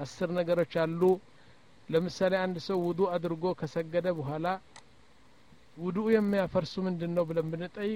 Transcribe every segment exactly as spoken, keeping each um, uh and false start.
አስር ነገሮች አሉ ለምሳሌ አንድ ሰው ውዱእ አድርጎ ከሰገደ በኋላ ውዱእ የሚያፈርሱ ምንድነው ብለን ብንጠይቅ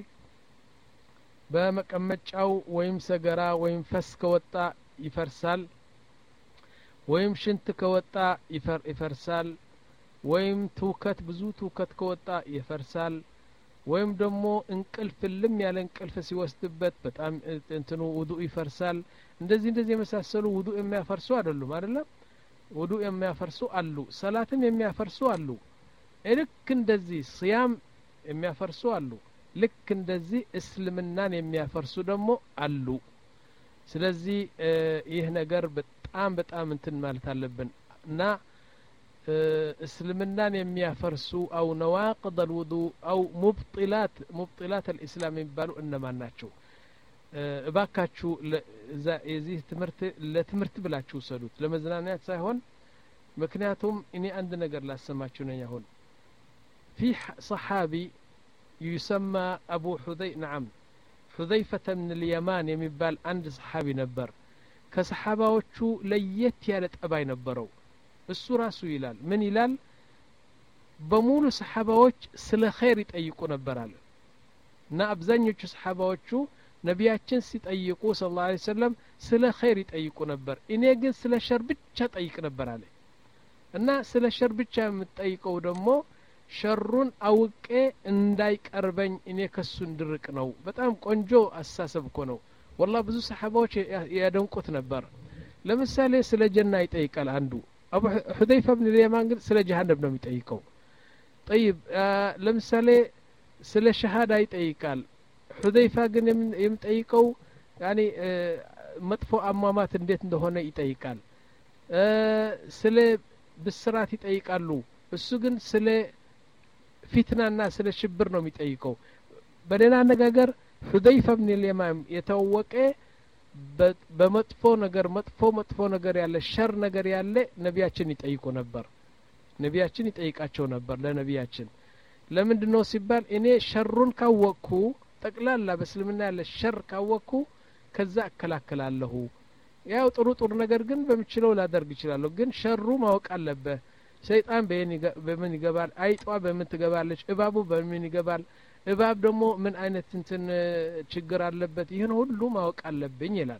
በመቀመጫው ወይም ሰገራ ወይም ፈስ ከወጣ ይፈርሳል ወይም ሽንት ከወጣ ይፈርሳል ወይም ትውከት ብዙ ትውከት ከወጣ ይፈርሳል ወይም ደግሞ እንቅልፍ ልም ያለ እንቅልፍ ሲወስድበት በጣም እንትኑ ውዱእ ይፈርሳል እንደዚህ እንደዚህ የመሳሰሉ ውዱእ የሚያፈርሱ አይደሉም አይደለም ውዱእ የሚያፈርሱ አሉ ሰላትም የሚያፈርሱ አሉ ልክ እንደዚህ ሲያም የሚያፈርሱ አሉ ልክ እንደዚህ እስልምናን የሚያፈርሱ ደግሞ አሉ ስለዚህ ይህ ነገር በጣም በጣም እንትን ማለት አለብን እና እስልምናን የሚያፈርሱ አው ነዋቅድ الوضوء አው ሙብጢላት ሙብጢላት الاسلام የሚባሉ እነማን ናቸው እባካችሁ ለዚህ ትምህርት ለትምህርት ብላችሁ ሰዱት ለመዝናናት ሳይሆን ምክንያቱም እኔ አንድ ነገር ላሰማችሁ ነኝ አሁን في صحابي يسمى ابو حذي نعم حذيفة من اليمان የሚባል አንድ صحابي ነበር ከሰሃባዎቹ ለየት ያለ ጠባይ ነበረው እሱ ራሱ ይላል ምን ይላል በሙሉ ሰሃባዎች ስለ ኸይር ይጠይቁ ነበር አለ እና አብዛኞቹ ሰሃባዎቹ ነቢያችን ሲጠይቁ ሰለላሁ ዐለይሂ ወሰለም ስለ ኸይር ይጠይቁ ነበር እኔ ግን ስለ ሸር ብቻ ጠይቅ ነበር አለ እና ስለ ሸር ብቻ የምጠይቀው ደግሞ ሸሩን አውቄ እንዳይቀርበኝ እኔ ከሱ እንድርቅ ነው በጣም ቆንጆ አሳሰብ እኮ ነው والله ብዙ ሰሃባዎች ያደንቁት ነበር ለምሳሌ ስለ ጀና ይጠይቃል አንዱ አቡ ሁदैፋ ኢብኑ اليمان ግን ስለ ጀሃነም ነው የሚጠይቀው طيب ለምሳሌ ስለ ሸሃዳ ይጠይቃል ሁदैፋ ግን የሚጠይቀው ያኒ መጥፎ አሟሟት እንዴት እንደሆነ ይጠይቃል ስለ ብስራት ይጠይቃሉ እሱ ግን ስለ ፊትናና ስለ ሽብር ነው የሚጠይቀው በሌላ አነጋገር ሁदैፋ ኢብኑ اليمان የተወቀ በመጥፎ ነገር መጥፎ መጥፎ ነገር ያለ ሸር ነገር ያለ ነቢያችን ይጠይቁ ነበር ነቢያችን ይጠይቃቸው ነበር ለነቢያችን ለምንድነው ሲባል እኔ ሸሩን ካወቅኩ ጠቅላላ በእስልምና ያለ ሸር ካወቅኩ ከዛ እከላከላለሁ ያው ጥሩ ጥሩ ነገር ግን በመችለው ላደርግ ይችላል ግን ሸሩ ማወቅ አለበት ሰይጣን በምን ይገባል አይጧ በምን ትገባለች እባቡ በምን ይገባል እባብ ደግሞ ምን አይነት እንትን ችግር አለበት ይሄን ሁሉ ማወቅ አለብኝ ይላል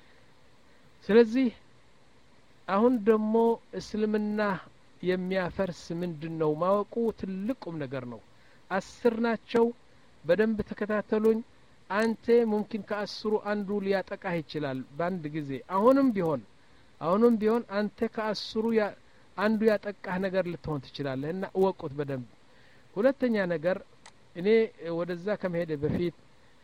ስለዚህ አሁን ደግሞ እስልምና የሚያፈርስ ምንድነው ማወቁ ትልቁም ነገር ነው አስር ናቸው በደንብ ተከታተሉኝ አንተ ሙምኪን ከአስሩ አንዱ ሊያጠቃህ ይችላል በአንድ ጊዜ አሁንም ቢሆን አሁንም ቢሆን አንተ ከአስሩ አንዱ ያጠቃህ ነገር ልትሆን ትችላለህ እና ወቁት በደንብ ሁለተኛ ነገር እኔ ወደዛ ከመሄድ በፊት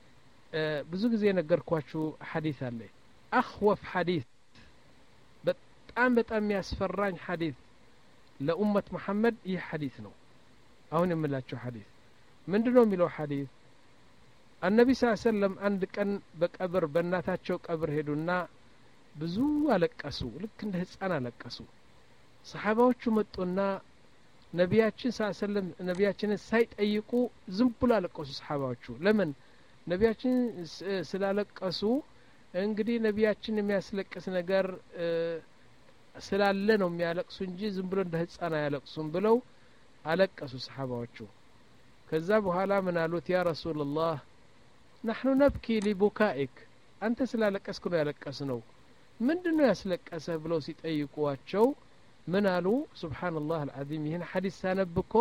ብዙ ጊዜ ነገርኳችሁ ሐዲስ አለ አخوف ሐዲስ በጣም በጣም ያስፈራኝ ሐዲስ ለኡመት መሐመድ ይህ ሐዲስ ነው አሁን የምላችሁ ሐዲስ ምንድነው የሚለው ሐዲስ النبي صلى الله عليه وسلم አንድ ቀን በቀብር በእናታቸው ቀብር ሄዱና ብዙ አለቀሱ ልክ እንደ ህፃን አለቀሱ ሰሃባዎቹ መጡና ነቢያችን ሰለላሁ ዐለይሂ ወሰለም ነቢያችንን ሳይጠይቁ ዝም ብሎ አለቀሱ ሰሃባዎቹ ለምን ነቢያችን ስላለቀሱ እንግዲህ ነቢያችን የሚያስለቅስ ነገር ስላለ ነው የሚያለቅሱ እንጂ ዝም ብሎ እንደ ህፃን አያለቅሱም ብለው አለቀሱ ሰሃባዎቹ ከዛ በኋላ ምን አሉት ያ ረሱላህ نحن نبكي لبكائك አንተ ስላለቀስኩ ነው ያለቀስነው ምንድነው ያስለቀሰህ ብለው ሲጠይቁዋቸው ምን አሉ ሱብሃንአላህ አልዓዚም ይሄን ሐዲስ ሳነብኮ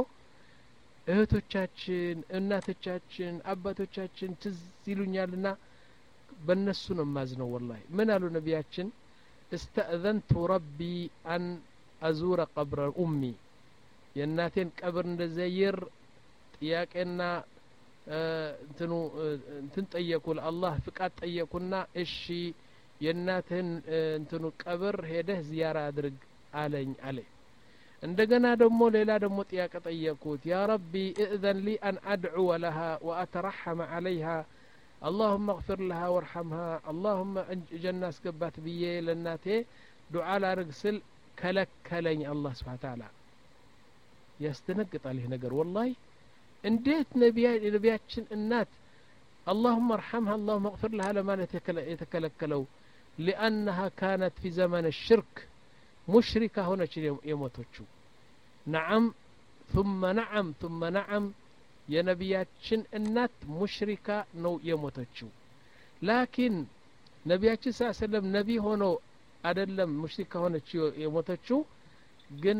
እህቶቻችን እናቶቻችን አባቶቻችን ትዝ ይሉኛልና በእነሱ ነው ማዝነው والله ምን አሉ ነቢያችን استأذنت ربي أن أزور قبر أمي የእናቴን ቀብር እንደዘይር ጥያቄና እንትኑ እንትን ጠየቁ ለአላህ ፍቃድ ጠየቁና እሺ የእናትህን እንትኑ ቀብር ሄደህ ዚያራ አድርግ አለኝ አለ እንደገና ደግሞ ሌላ ደግሞ ጥያቄ ጠየቁት ያ ረቢ اذن لي ان ادعو لها واترحم عليها اللهم اغفر لها وارحمها اللهم جنة اسقبات بيه لناته دعاء لارغسل كلكلኝ الله سبحانه وتعالى ያስተነግጣል ይሄ ነገር والله እንዴት ነቢያችን እናት اللهم ارحمها اللهم اغفر لها لما يتكلكلوا لانها كانت في زمن الشرك ሙሽሪካ ሆነች የሞተችው نعم ثم نعم ثم نعم የነቢያችን እናት ሙሽሪካ ነው የሞተችው ላኪን ነቢያችን ሰለላሁ ዐለይሂ ወሰለም ነቢ ሆኖ አይደለም ሙሽሪካ ሆነች የሞተችው ግን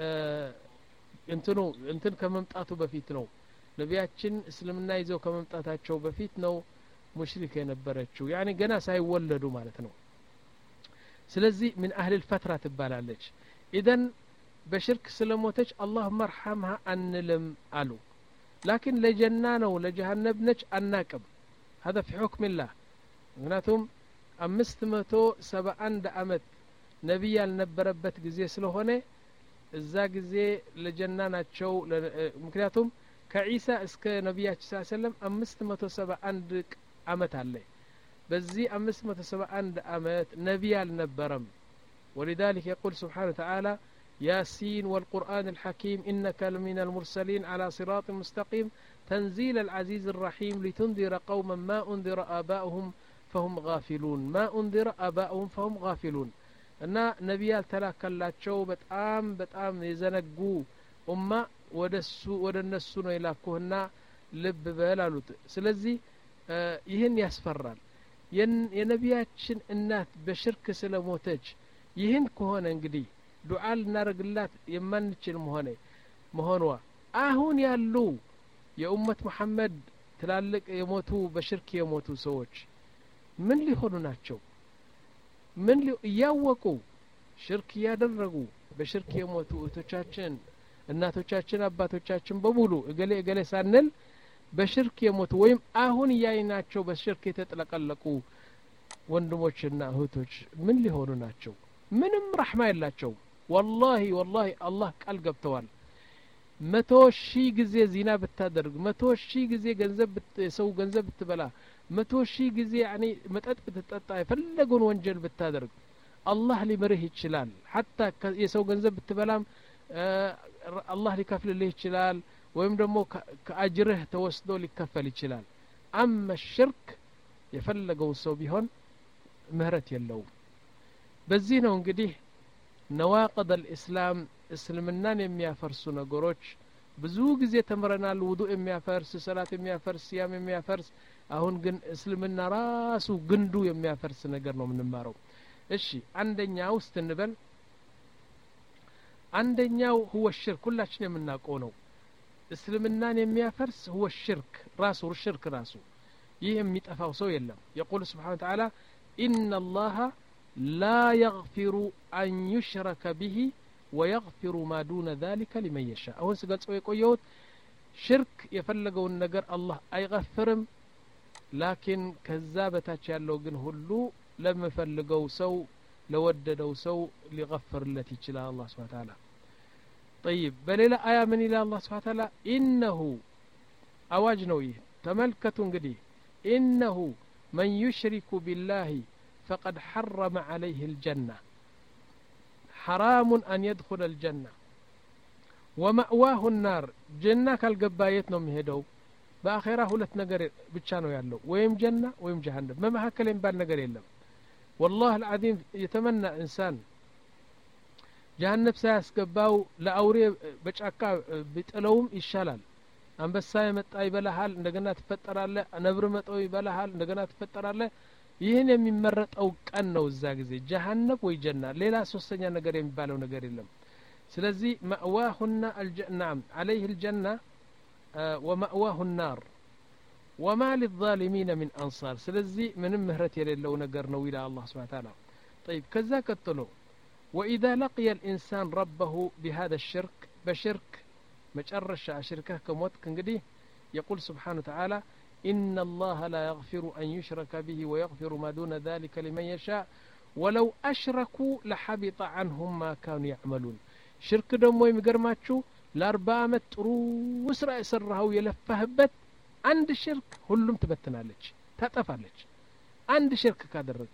እንትኑ እንትን ከመምጣቱ በፊት ነው ነቢያችን እስልምና ይዘው ከመምጣታቸው በፊት ነው ሙሽሪክ የነበረችው ያኒ ገና ሳይወለዱ ማለት ነው ስለዚህ ምን አህል الفترة ትባላለች ኢደን በሽርክ ስለሞተች አላህ መርሐምሃ አንልም አሉ ላኪን ለጀና ነው ለጀሃነም ነች አናቅም هذا في حكم الله ምክንያቱም አምስት መቶ ሰባ አንድ አመት ነብይ ያልነበረበት ጊዜ ስለሆነ እዛ ጊዜ ለጀና ናቸው ምክንያቱም ከኢሳ እስከ ነብያችን ሰለላሁ ዐለይሂ ወሰለም አምስት መቶ ሰባ አንድ አመት አለ በዚህ አምስት መቶ ሰባ አንድ አመት ነብይ አልነበረም ولذلك يقول سبحانه وتعالى ياسين والقرآن الحكيم إنك لمن المرسلين على صراط مستقيم تنزيل العزيز الرحيم لتنذر قوما ما أنذر آباؤهم فهم غافلون ما أنذر آباؤهم فهم غافلون أن نبيال تلاكلاتشو بتآم بتآم يزنقو أما ودسو ودنسو يلاكوهنا لب بلالوت سلزي آه يهن يسفرال ين ينبياتشن النات بشرك سلموتج يهن كهون انقدي دعاء نارقلات يمنتشل مهوني مهونوا آهون يالو يا أمة محمد تلالك يموتوا بشرك يموتوا سوج من اللي هوناتشو من اللي ياوقوا شرك يادرقوا بشرك يموتوا توچاچن እናቶቻችን አባቶቻችን በሙሉ እገሌ እገሌ ሳንል በሽርክ የሞቱ ወይም አሁን ያይናቸው በሽርክ የተጠለቀለቁ ወንድሞችና እህቶች ምን ሊሆኑ ናቸው ምንም ረህማ የላቸው والله والله الله ቃል ገብተዋል መቶ ሺህ ጊዜ ዚና ብታደርግ መቶ ሺህ ጊዜ ገንዘብ ሰው ገንዘብ ብትበላ መቶ ሺህ ጊዜ ያኒ መጠጥ ብትጠጣ የፈለገውን ወንጀል ብታደርግ አላህ ሊምርህ ይችላል حتى የሰው ገንዘብ ብትበላም አላህ ሊከፍልልህ ይችላል ወይም ደግሞ ከአጅርህ ተወስዶ ሊከፈል ይችላል አማ الشرك የፈለገው ሰው ቢሆን ምህረት የለውም በዚህ ነው እንግዲህ نواقض الإسلام እስልምናን የሚያፈርሱ ነገሮች ብዙ ጊዜ ተምረናል ውዱእ የሚያፈርስ ሰላት የሚያፈርስ ሲያም የሚያፈርስ አሁን ግን እስልምና ራሱ ግንዱ የሚያፈርስ ነገር ነው የምንማረው እሺ አንደኛው ውስጥ እንበል አንደኛው هو الشرك ሁላችን የምናውቀው ነው እስልምናን የሚያፈርስ هو الشرك ራሱ الشرك ራሱ ይህ የሚጠፋው ሰው የለም يقول سبحانه وتعالى إن الله لا يغفر أن يشرك به ويغفر ما دون ذلك لمن يشاء أهون سقلت يقول شرك يفلقوا النجر الله أي غفرم لكن كذابتها يالله جن هلو لما يفلقوا سو لوددوا سو لغفر التي تشلها الله سبحانه وتعالى طيب بل إلى آية من إلى الله سبحانه وتعالى إنه أواجنويه تملكة قدي إنه من يشرك بالله فقد حرم عليه الجنة حرام أن يدخل الجنة ومأواه النار جنة كالقبايت نوم هدو بآخرة هلت نقر بتشانو يالو ويم جنة ويم جهنم ما ما هكلم بال نقر يلم والله العظيم يتمنى إنسان جهنم ساس قباو لأوري بچاكا بتقلوم يشالال أم بس سايمت أي بلاحال نقنا تفتر الله نبرمت أي بلاحال نقنا تفتر الله ይህን የሚመረጠው ቀን ነው እዛ ጊዜ ጀሃነም ወይ ጀና ሌላ ሶስተኛ ነገር የሚባለው ነገር የለም ስለዚህ مأواهن الجنة عليه الجنة ومأواه النار وما للظالمين من أنصار ስለዚህ ምንም ምህረት የሌለው ነገር ነው ይላል አላህ Subhanahu Wa Ta'ala طيب كذا ቀጥሎ وإذا لقي الإنسان ربه بهذا الشرك بشرك መጨረሻ ሽርክህ ከሞትክ እንግዲህ يقول سبحانه وتعالى إن الله لا يغفر أن يشرك به ويغفر ما دون ذلك لمن يشاء ولو أشركوا لحبط عنهم ما كانوا يعملون شرك دمو يمقرماتشو لأربع مترو وسرع يسرهو يلفهبت عند الشرك هلهم تبتنالج تتفالج عند شرك كادرق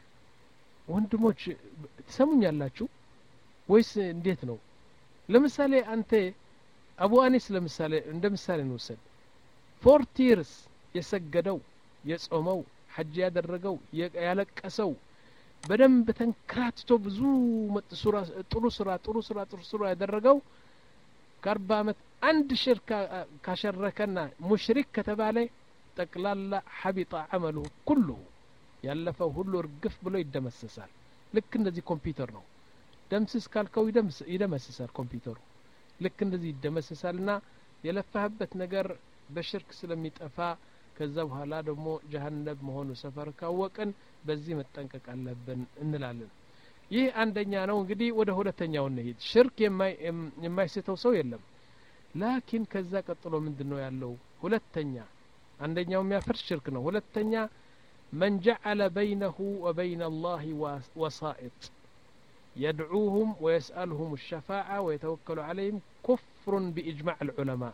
وانتموش تسمون يالاتشو ويس انديت نو لمثالي أنت أبو أنيس لمثالي عند مثالي نوسد forty years የሰገደው የጾመው ሐጅ ያደረገው ያለቀሰው በደንብ ተንከራትቶ ብዙ መጥሱራ ጥሩ ስራ ጥሩ ስራ ጥሩ ስራ ያደረገው ከአርባ ዓመት አንድ ሽርክ ካሸረከና ሙሽሪክ ከተባለ ጠቅላላ ሐቢጣ عمله كله ያለፈው ሁሉ እርግፍ ብሎ ይደመሰሳል ልክ እንደዚህ ኮምፒውተር ነው ደምስስ ካልከው ይደምስ ይደመስሳል ኮምፒውተሩ ልክ እንደዚህ ይደመስሳልና የለፋህበት ነገር በሽርክ ስለሚጠፋ ከዛ በኋላ ደግሞ ጀሃነም መሆኑ ሰፈር ካወቀን በዚህ መጠንቀቅ አለብን እንላለን ይህ አንደኛ ነው እንግዲህ ወደ ሁለተኛው እንሂድ ሽርክ የማይ የማይስተው ሰው የለም ላኪን ከዛ ቀጥሎ ምንድነው ያለው ሁለተኛ አንደኛው የሚያፈርስ ሽርክ ነው ሁለተኛ من جعل بينه وبين الله وسائط يدعوهم ويسألهم الشفاعة ويتوكل عليهم كفر بإجماع العلماء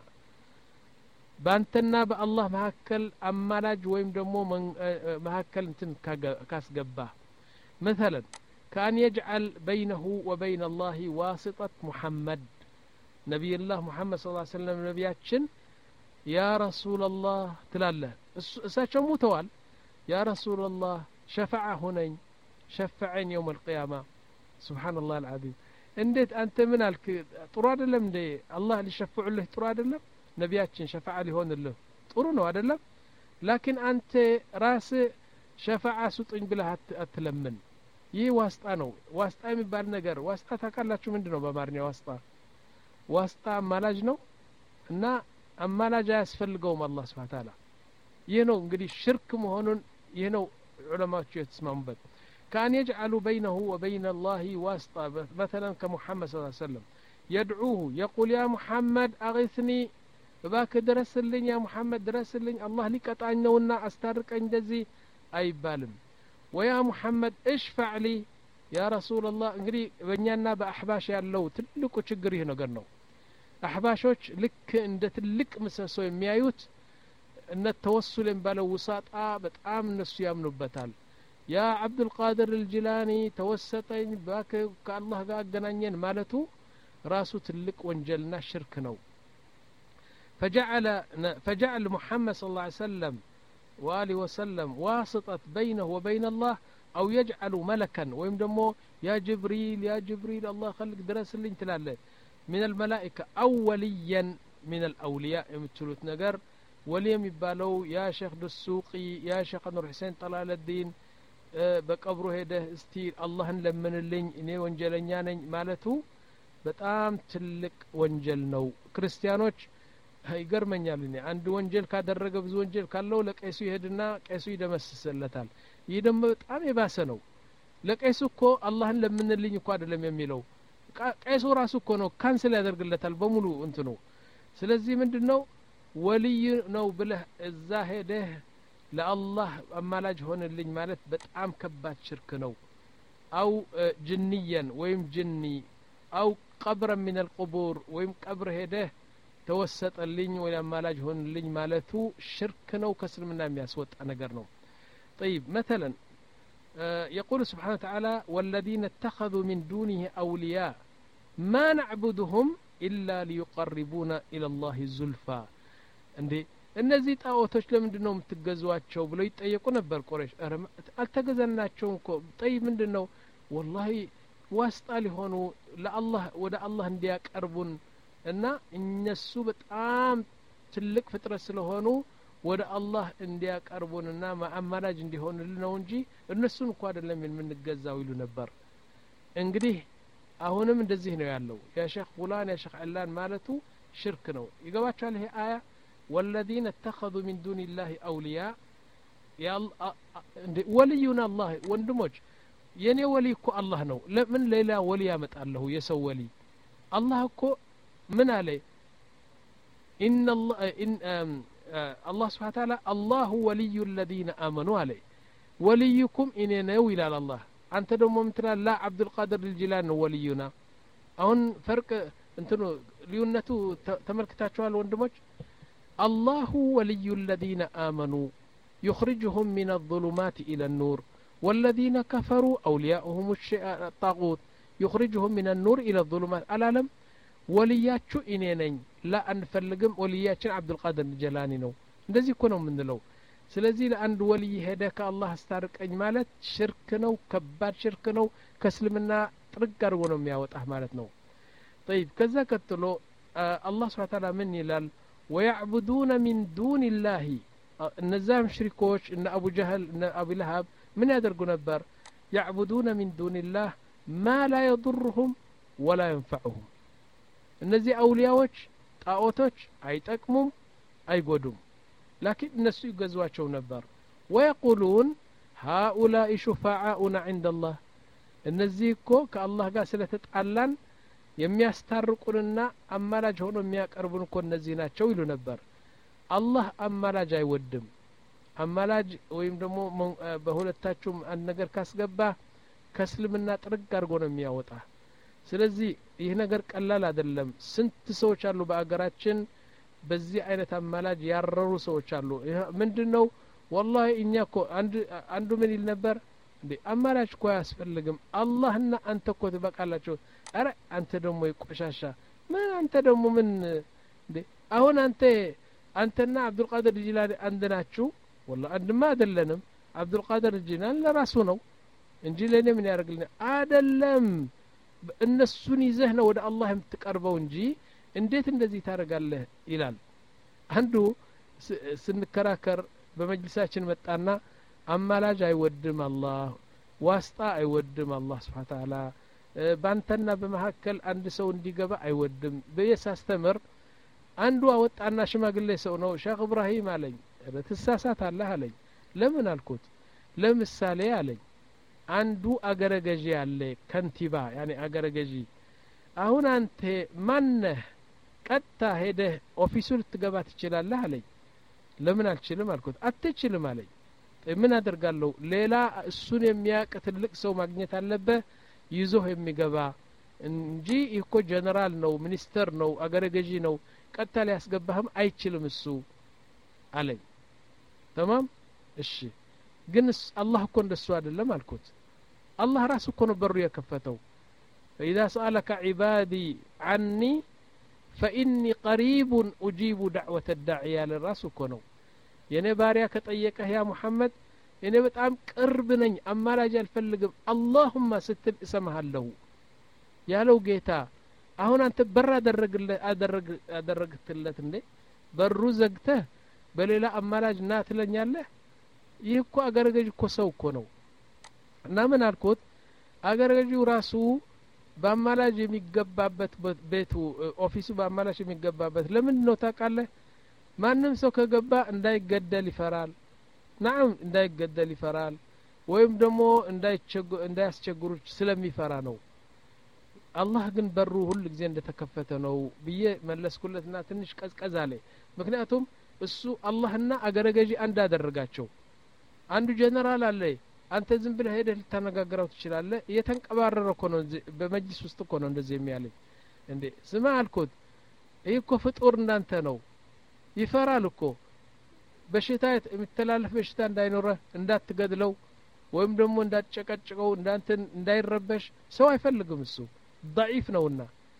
بانتنا بالله مهكل أمالاج ويم دمو من مهكل انتن كاسقباه مثلا كان يجعل بينه وبين الله واسطة محمد نبي الله محمد صلى الله عليه وسلم نبياتشن يا رسول الله تلاله اساتشو متوال يا رسول الله شفع هنين شفعين يوم القيامة سبحان الله العظيم انديت انت من الك طرو አይደለም እንዴ الله ሊሸፍዑልህ ጥሩ አይደለም ነቢያችን ሸፋዓ ሊሆን له ጥሩ ነው አይደለም ላኪን አንተ ራስ ሸፋዓ ስጡኝ ብለህ አትለምን ይህ ዋስጣ ነው ዋስጣ የሚባል ነገር ዋስጣ ታውቃላችሁ ምንድነው በአማርኛ ዋስጣ ዋስጣ አማላጅ ነው እና አማላጅ ያስፈልገውም አላህ Subhanahu Ta'ala ይህ ነው እንግዲህ ሽርክ መሆኑን ይህ ነው ዑለማዎቹ የተስማሙበት كان يجعل بينه وبين الله واسطة مثلا كمحمد صلى الله عليه وسلم يدعوه يقول يا محمد أغثني باك درس لي يا محمد درس لي الله لك أطعنونا أسترك عندزي أي بالم ويا محمد اشفع لي يا رسول الله انقري بنيانا بأحباش يالله تلقوا تشقريه نقرنو أحباشوش لك عند تلك مساسو يميايوت ان التوسل بالو وساطا بتام الناس يامنوا بتال يا عبد القادر الجيلاني توسطين باك كالله ጋር አገናኘን ማለቱ ራሱ ትልቅ ወንጀልና ሽርክ ነው فجعل فجعل محمد صلى الله عليه وسلم واله وسلم واسطة بينه وبين الله او يجعل ملكا ويم دمو يا جبريل يا جبريل الله خلق درسلኝ ትላለ من الملائكة او وليا من الاولياء የምትሉት ነገር ولي የሚባለው ያ ሼክ ደሱቂ ያ ሼክ ኑር ሁሴን ጠላል الدين በቀብሩ ሄደ እስቲ አላህን ለምንልኝ እኔ ወንጀለኛ ነኝ ማለቱ በጣም ትልቅ ወንጀል ነው ክርስቲያኖች ይገርመኛል እኔ አንድ ወንጀል ካደረገ ብዙ ወንጀል ካለው ለቀይሱ ይሄድና ቀይሱ ይደመስስለታል ይህ ደግሞ በጣም የባሰ ነው ለቀይሱ እኮ አላህን ለምንልኝ እኮ አይደለም የሚለው ቀይሱ ራሱ እኮ ነው ካንሰል ያደርግለታል በሙሉ እንትኑ ስለዚህ ምንድነው ወልይ ነው ብለህ እዛ ሄደህ ለአላህ አማላጅ ሆነልኝ ማለት በጣም ከባድ ሽርክ ነው አው ጅንያን ወይም ጅኒ አው ቀብረን من القبور ወይም ቀብር ሄደህ ተወሰጠልኝ ወይ አማላጅ ሆነልኝ ማለቱ ሽርክ ነው ከእስልምና የሚያስወጣ ነገር ነው طيب مثلا يقول سبحانه وتعالى والذين اتخذوا من دونه أولياء ما نعبدهم إلا ليقربونا إلى الله زلفى عندي እነዚህ ጣዖቶች ለምንድነው የምትገዟቸው ብሎ ይጠየቁ ነበር ቁረይሽ አልተገዘናቸው እኮ ጠይ ምንድነው والله ዋስጣ ሊሆኑ ለአላህ ወደ አላህ እንዲያቀርቡን እና እነሱ በጣም ትልቅ ፍጥረት ስለሆኑ ወደ አላህ እንዲያቀርቡንና ማአማላጅ እንዲሆኑልን ነው እንጂ እነሱን እንኳን አይደለም የምንገዛው ይሉ ነበር እንግዲህ አሁንም እንደዚህ ነው ያለው ያ ሼክ ፉላን ያ ሼክ አላን ማለቱ ሽርክ ነው ይገባችኋል ይሄ አያ والذين اتخذوا من دون الله أولياء يا ولينا الله وندمج يني وليكو الله نو من ليلا ولي يمطالله يسو ولي الله كو من عليه إن الله إن الله سبحانه وتعالى الله ولي الذين آمنوا عليه وليكم إن نوي على الله أنت دوم مثلا لا عبد القادر الجيلاني ولينا أهون فرق انتو ليونتو تملكتاچوال وندمج الله ولي الذين آمنوا يخرجهم من الظلمات إلى النور والذين كفروا أولياؤهم الطاغوت يخرجهم من النور إلى الظلمات العالم ولياتشو إنينين لا أنفلقم ولياتشن عبد القادر الجيلاني نو እንደዚህ እኮ ነው የምንለው ስለዚህ ለአንድ ወልይ ሄደ ከአላህ አስታርቀኝ ማለት ሽርክ ነው ከባድ ሽርክ ነው ከእስልምና ጥርግ አድርጎ ነው የሚያወጣህ ማለት ነው طيب ከዛ ቀጥሎ አላህ Subhanahu Ta'ala ምን ይላል ويعبدون من دون الله እነዛ ሙሽሪኮች እነ አቡ ጀህል እነ አቡ ለሃብ ምን ያደርጉ ነበር يعبدون من دون الله ما لا يضرهم ولا ينفعهم እነዚህ አውሊያዎች ጣዖቶች አይጠቅሙም አይጎዱም لكن الناس يغزواቸው ነበር ويقولون هؤلاء شفعاؤنا عند الله እነዚህ እኮ ከአላህ ጋር ስለተጣላን የሚያስታርቁንና አማላጅ ሆኖ የሚያቀርቡን እኮ እነዚህ ናቸው ይሉ ነበር አላህ አማላጅ አይወድም አማላጅ ወይም ደግሞ በሁለታችሁም አንድ ነገር ካስገባ ከእስልምና ጥርግ አድርጎ ነው የሚያወጣ ስለዚህ ይህ ነገር ቀላል አይደለም ስንት ሰዎች አሉ በአገራችን በዚህ አይነት አማላጅ ያረሩ ሰዎች አሉ ምንድነው والله እኛ እኮ አንድ አንዱ ምን ይል ነበር እንዴ አማላጅ እኮ ያስፈልግም አላህና አንተ እኮ ትበቃላችሁ አረ አንተ ደግሞ ይቆሻሻ ምን አንተ ደግሞ ምን እንዴ አሁን አንተ አንተና አብዱል ቃድር ጂላኒ አንድ ናችሁ والله አንድማ አይደለንም አብዱል ቃድር ጂላኒ ለራሱ ነው እንጂ ለኔ ምን ያደርግልኝ አይደለም እነሱን ይዘህ ነው ወደ አላህ የምትቀርበው እንጂ እንዴት እንደዚህ ታረጋለህ ይላል አንዱ ስንከራከር በመጅልሳችን መጣና አማላጅ አይወድም አላህ ዋስጣ አይወድም አላህ Subhanahu Ta'ala ባንተና በመሐከል አንድ ሰው እንዲገባ አይወድም በየሳስተምር አንዱ አወጣና ሽማግሌ ሰው ነው ሼክ ኢብራሂም አለኝ በተሳሳት አለህ አለኝ ለምን አልኩት ለምሳሌ አለኝ አንዱ አገረገጂ አለ ከንቲባ ያኔ አገረገጂ አሁን አንተ ማነህ ቀጣ ሄደህ ኦፊሱን ልትገባ ትችላለህ አለኝ ለምን አልችልም አልኩት አትችልም አለኝ ምን አደርጋለሁ ሌላ እሱን የሚያቅ ትልቅ ሰው ማግኘት አለበት ይዞህ የሚገባ እንጂ እኮ ጀነራል ነው ሚኒስተር ነው አገረገጂ ነው ቀጣ ሊያስገባህም አይችልም እሱ አለኝ تمام እሺ ግን አላህ እኮ እንደሱ አይደለም አልኩት አላህ ራሱ እኮ ነው በሩ የከፈተው فإذا سألك عبادي عني فإني قريب أجيب دعوة الداعية للراس እኮ ነው የኔ ባሪያ ከጠየቀህ ያ ሙሐመድ እኔ በጣም ቅርብ ነኝ አማላጅ አልፈልግም اللهم ስትል እሰማሃለሁ ያለው ጌታ አሁን አንተ በር አደረግልህ አደረግ አደረግትለት እንዴ በሩ ዘግተህ በሌላ አማላጅ ና ትለኛለህ ይህ እኮ አገረገጅ እኮ ሰው እኮ ነው እና ምን አልኩት አገረገጂው ራሱ በአማላጅ የሚገባበት ቤቱ ኦፊሱ በአማላጅ የሚገባበት ለምን ነው ታውቃለህ ማንንም ሰው ከገባ እንዳይገደል ይፈራል ናም እንዳይገደል ይፈራል ወይም ደግሞ እንዳይቸጉ እንዳያስቸግሩ ስለሚፈራ ነው አላህ ግን በሩ ሁሉ ጊዜ እንደተከፈተ ነው ብዬ መለስኩለትና ትንሽ ቀዝቀዝ አለ ምክንያቱም እሱ አላህና አገረገጂ አንድ አደረጋቸው አንዱ ጀነራል አለ አንተ ዝም ብለህ ሄደህ ልታነጋግረው ትችላለህ እየተንቀባረረ እኮ ነው በመጅሊስ ውስጥ እኮ ነው እንደዚህ የሚያለኝ እንዴ ስማ አልኩት ይሄ እኮ ፍጡር እንዳንተ ነው ይፈራል እኮ በሽታ የሚተላለፍ በሽታ እንዳይኖር እንዳትገድለው ወይም ደግሞ እንዳትጨቀጭቀው እንዳንተ እንዳይረበሽ ሰው አይፈልግም እሱ ضعيف ነውና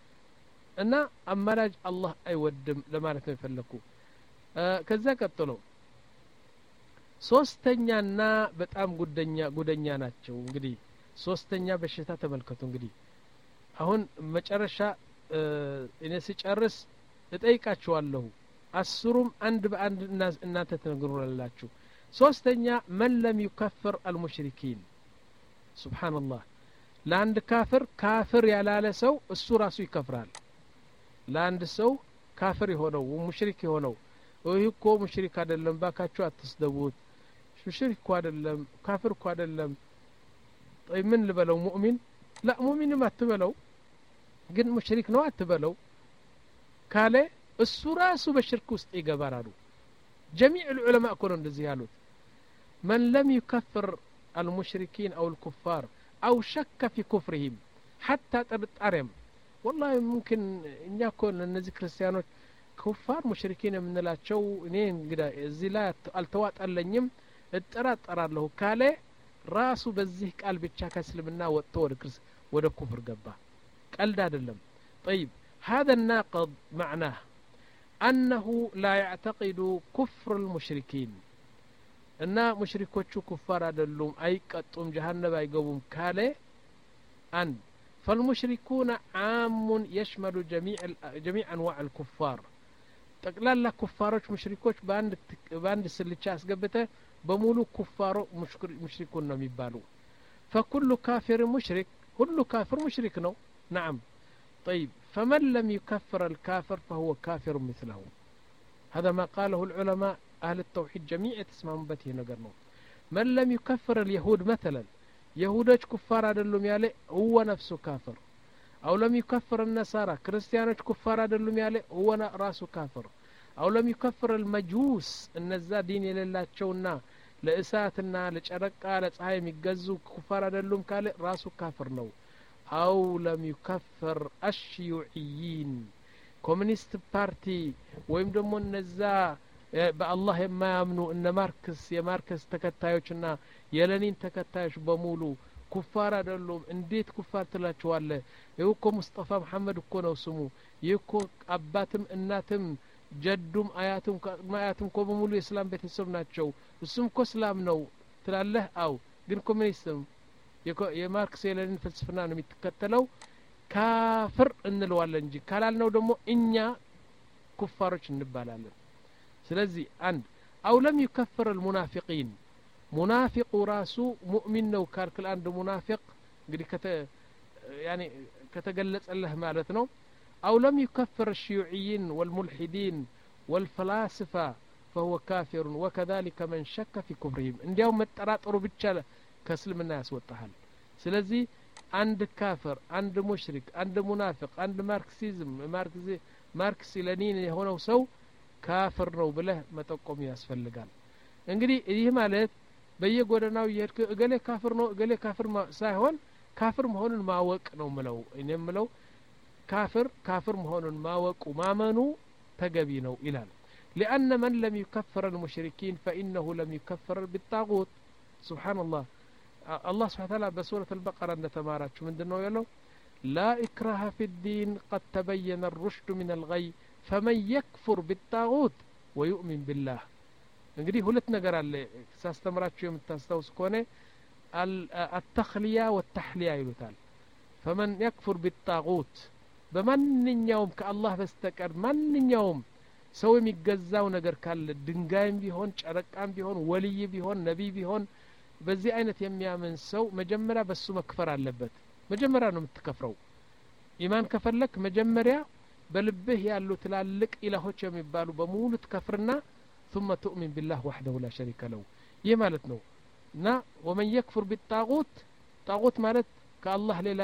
እና አማላጅ አላህ አይወድም ለማለት ነው የፈለኩ ከዛ ቀጥሎ ሶስተኛና በጣም ጉደኛ ጉደኛ ናቸው እንግዲህ ሶስተኛ በሽታ ተመልከቱ እንግዲህ አሁን መጨረሻ እኔ ሲጨርስ እጠይቃችኋለሁ አስሩም አንድ በአንድ እናንተ ተነግሩላችሁ ሶስተኛ من لم يكفر المشركين سبحان الله ለአንድ ካፍር ካፍር ያላለ ሰው እሱ ራሱ ይከፍራል ለአንድ ሰው ካፍር የሆነው ሙሽሪክ የሆነው ወይ እኮ ሙሽሪክ አይደለም ባካችሁ አትስደቡት ሙሽሪክ እኮ አይደለም ካፍር እኮ አይደለም طيب ምን ልበለው ሙእሚን لا ሙእሚንም አትበለው ግን ሙሽሪክ ነው አትበለው ካለ እሱ ራሱ በሽርክ ውስጥ ይገባራሉ جميع العلماء كانوا እንደዚህ ያሉት من لم يكفر المشركين او الكفار او شك في كفرهم حتى تطرم والله ممكن እኛ እኮ እነዚህ ክርስቲያኖች كفار مشركين የምንላቸው እኔ እንግዲህ እዚህ ላይ አልተዋጣለኝም እጠራጠራለሁ ካለ ራሱ በዚህ ቃል ብቻ ከእስልምና ወጥቶ ወደ ክርስ ወደ ኩፍር ገባ ቀልድ አይደለም طيب هذا الناقض معناه أنه لا يعتقد كفر المشركين እና ሙሽሪኮቹ ኩፋር አይደሉም አይቀጡም ጀሃነም አይገቡም ካለ አንድ فالمشركون عام يشمل جميع جميع انواع الكفار ጠቅላላ ኩፋሮች ሙሽሪኮች በአንድ በአንድ ስልቻ አስገብተ በሙሉ ኩፋሮ ሙሽሪኩን ነው የሚባሉ فكل كافر مشرك كل كافر مشرك ነው نعم طيب فمن لم يكفر الكافر فهو كافر مثله هذا ما قاله العلماء أهل التوحيد جميع تسمعون بته نقرنه من لم يكفر اليهود مثلا يهودج كفار አይደሉም ያለ هو نفسه كافر أو لم يكفر النصارى كريستيانوች كفار አይደሉም ያለ هو راسه كافر أو لم يكفر المجوس እነዛ ዲን የሌላቸውና ለእሳትና ለጨረቃ ለፀሐይ የሚገዙ كفار አይደሉም ካለ ራሱ ካፍር ነው أو لم يكفر الشيوعيين ኮሚኒስት ፓርቲ ወይም ደግሞ እነዛ በአላህ የማያምኑ እነ ማርክስ የማርክስ ተከታዮችና የሌኒን ተከታዮች በሙሉ ኩፋር አይደሉም እንዴት ኩፋር ትላቸዋለህ ይውኮ ሙስጠፋ መሐመድ እኮ ነው ስሙ ይውኮ አባትም እናትም ጀዱም አያቱም ማያቱም እኮ በሙሉ የእስላም ቤተሰብ ናቸው እሱም እኮ እስላም ነው ትላለህ አው ግን ኮሚኒስትም የማርክስ የሌኒን ፍልስፍና ነው የሚተከተለው ካፍር እንለዋለን እንጂ ካላልነው ደግሞ እኛ ኩፋሮች እንባላለን ስለዚህ አንድ أو لم يكفر المنافقين منافق راسو مؤمن ነው ካልክል አንድ ሙናፊቅ እንግዲህ ከተ يعني ከተገለጸልህ ማለት ነው أو لم يكفر الشيوعيين والملحدين والفلاسفة فهو كافر وكذلك من شك في كفرهم እንዲያው መጠራጠሩ ብቻ ከእስልምና ያስወጣሃል ስለዚህ አንድ ካፍር አንድ ሙሽሪክ አንድ ሙናፊቅ አንድ ማርክሲዝም ማርክሲ ማርክስ ሌኒን የሆነው ሰው ካፍር ነው ብለህ መጠቆም ያስፈልጋል እንግዲህ ይህ ማለት በየጎደናው ይሄድክ እገሌ ካፍር ነው እገሌ ካፍር ሳይሆን ካፍር መሆኑን ማወቅ ነው ምለው እኔም ምለው ካፍር ካፍር መሆኑን ማወቁ ማመኑ ተገቢ ነው ይላል لأن من لم يكفر المشركين فإنه لم يكفر بالطاغوت سبحان الله الله سبحانه وتعالى بسورة البقرة نتماراتش من دنو يلو لا إكراه في الدين قد تبين الرشد من الغي فمن يكفر بالطاغوت ويؤمن بالله እንግዲህ ሁለት ነገር አለ ሳስተምራችሁ የምታስተውስ ከሆነ التخلية والتحلية ይሉታል فمن يكفر بالطاغوت በማንኛውም ከአላህ በስተቀር ማንኛውም ሰው የሚገዛው ነገር ካለ ድንጋይም ቢሆን ጨረቃም ቢሆን ወልይ ቢሆን ነብይ ቢሆን በዚህ አይነት የሚያምን ሰው መጀመሪያ በሱ መክፈር አለበት መጀመሪያ ነው የምትከፍረው ኢማን ከፈለክ መጀመሪያ በልብህ ያሉ ትላልቅ ኢላሆች የሚባሉ በሙሉ ትከፍርና ثم تؤمن بالله وحده لا شريك له ይህ ማለት ነው እና ومن يكفر بالطاغوت طاغوت ማለት ከአላህ ሌላ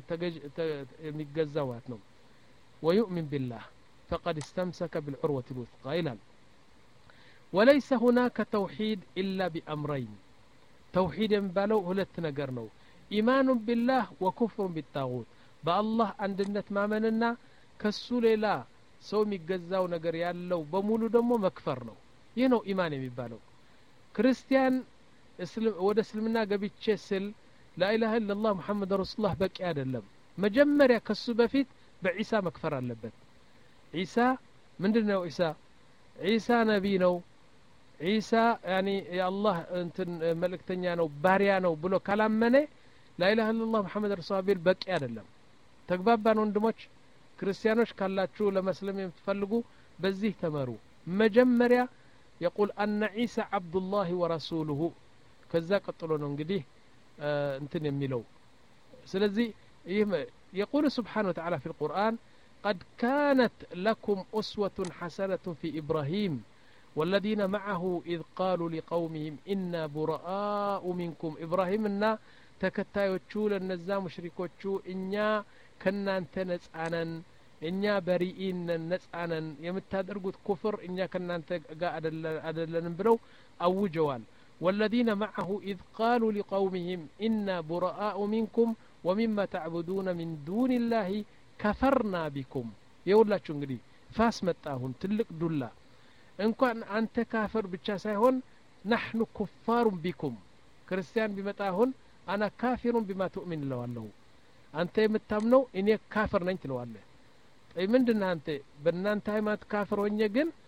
የሚገዛው ማለት ነው ويؤمن بالله فقد استمسك بالعروة الوثقى إلى وليس هناك توحيد إلا بأمرين توحيد ينبالو ሁለት ነገር ነው إيمان بالله وكفر بالطاغوت بالله عندنا ማመንና ከሱ ሌላ ሰው የሚገዛው ነገር ያለው በሙሉ ደግሞ መክፈር ነው ይህ ነው ኢማን የሚባለው ክርስቲያን ወደ እስልምና ገብቼ ስል لا إله إلا الله محمد رسول الله በቂ አይደለም መጀመሪያ ከሱ በፊት በኢሳ መክፈር አለበት ኢሳ ምንድነው ኢሳ ኢሳ ነብይ ነው ኢሳ يعني يا الله እንትን መልእክተኛ ነው ባሪያ ነው ብሎ ካላመነ لا إله إلا الله محمد رسول الله በቂ አይደለም ተግባባን ወንድሞች ክርስቲያኖች ካላችሁ ለመስለም የምትፈልጉ በዚህ ተመሩ መጀመሪያ يقول أن عيسى عبد الله ورسوله كذا قتلوا ነው እንግዲህ እንትን የሚለው ስለዚህ يقول سبحانه وتعالى في القرآن قد كانت لكم أسوة حسنة في إبراهيم والذين معه إذ قالوا لقومهم إنا براء منكم إبراهيم إنا تكتايوچو لنزا مشركوچو إنيا كنا أنت نسعنا إنيا بريئين نسعنا يمتادرقوا كفر إنيا كنا أنت أدلن برو أو جوال والذين معه إذ قالوا لقومهم إنا براء منكم ومما تعبدون من دون الله كفرنا بكم يقول እንግዲህ ፋስ መጣሁን ትልቅ ዱላ እንኳን አንተ ካፈር ብቻ ሳይሆን نحن كفار بكم ክርስቲያን ቢመጣሁን انا كافر بما تؤمن لله አንተ የምታምነው እኔ ካፈር ነኝ ትለዋለህ አይ ምንድነው አንተ በእናንተ ሃይማኖት ካፈር ሆኜ ግን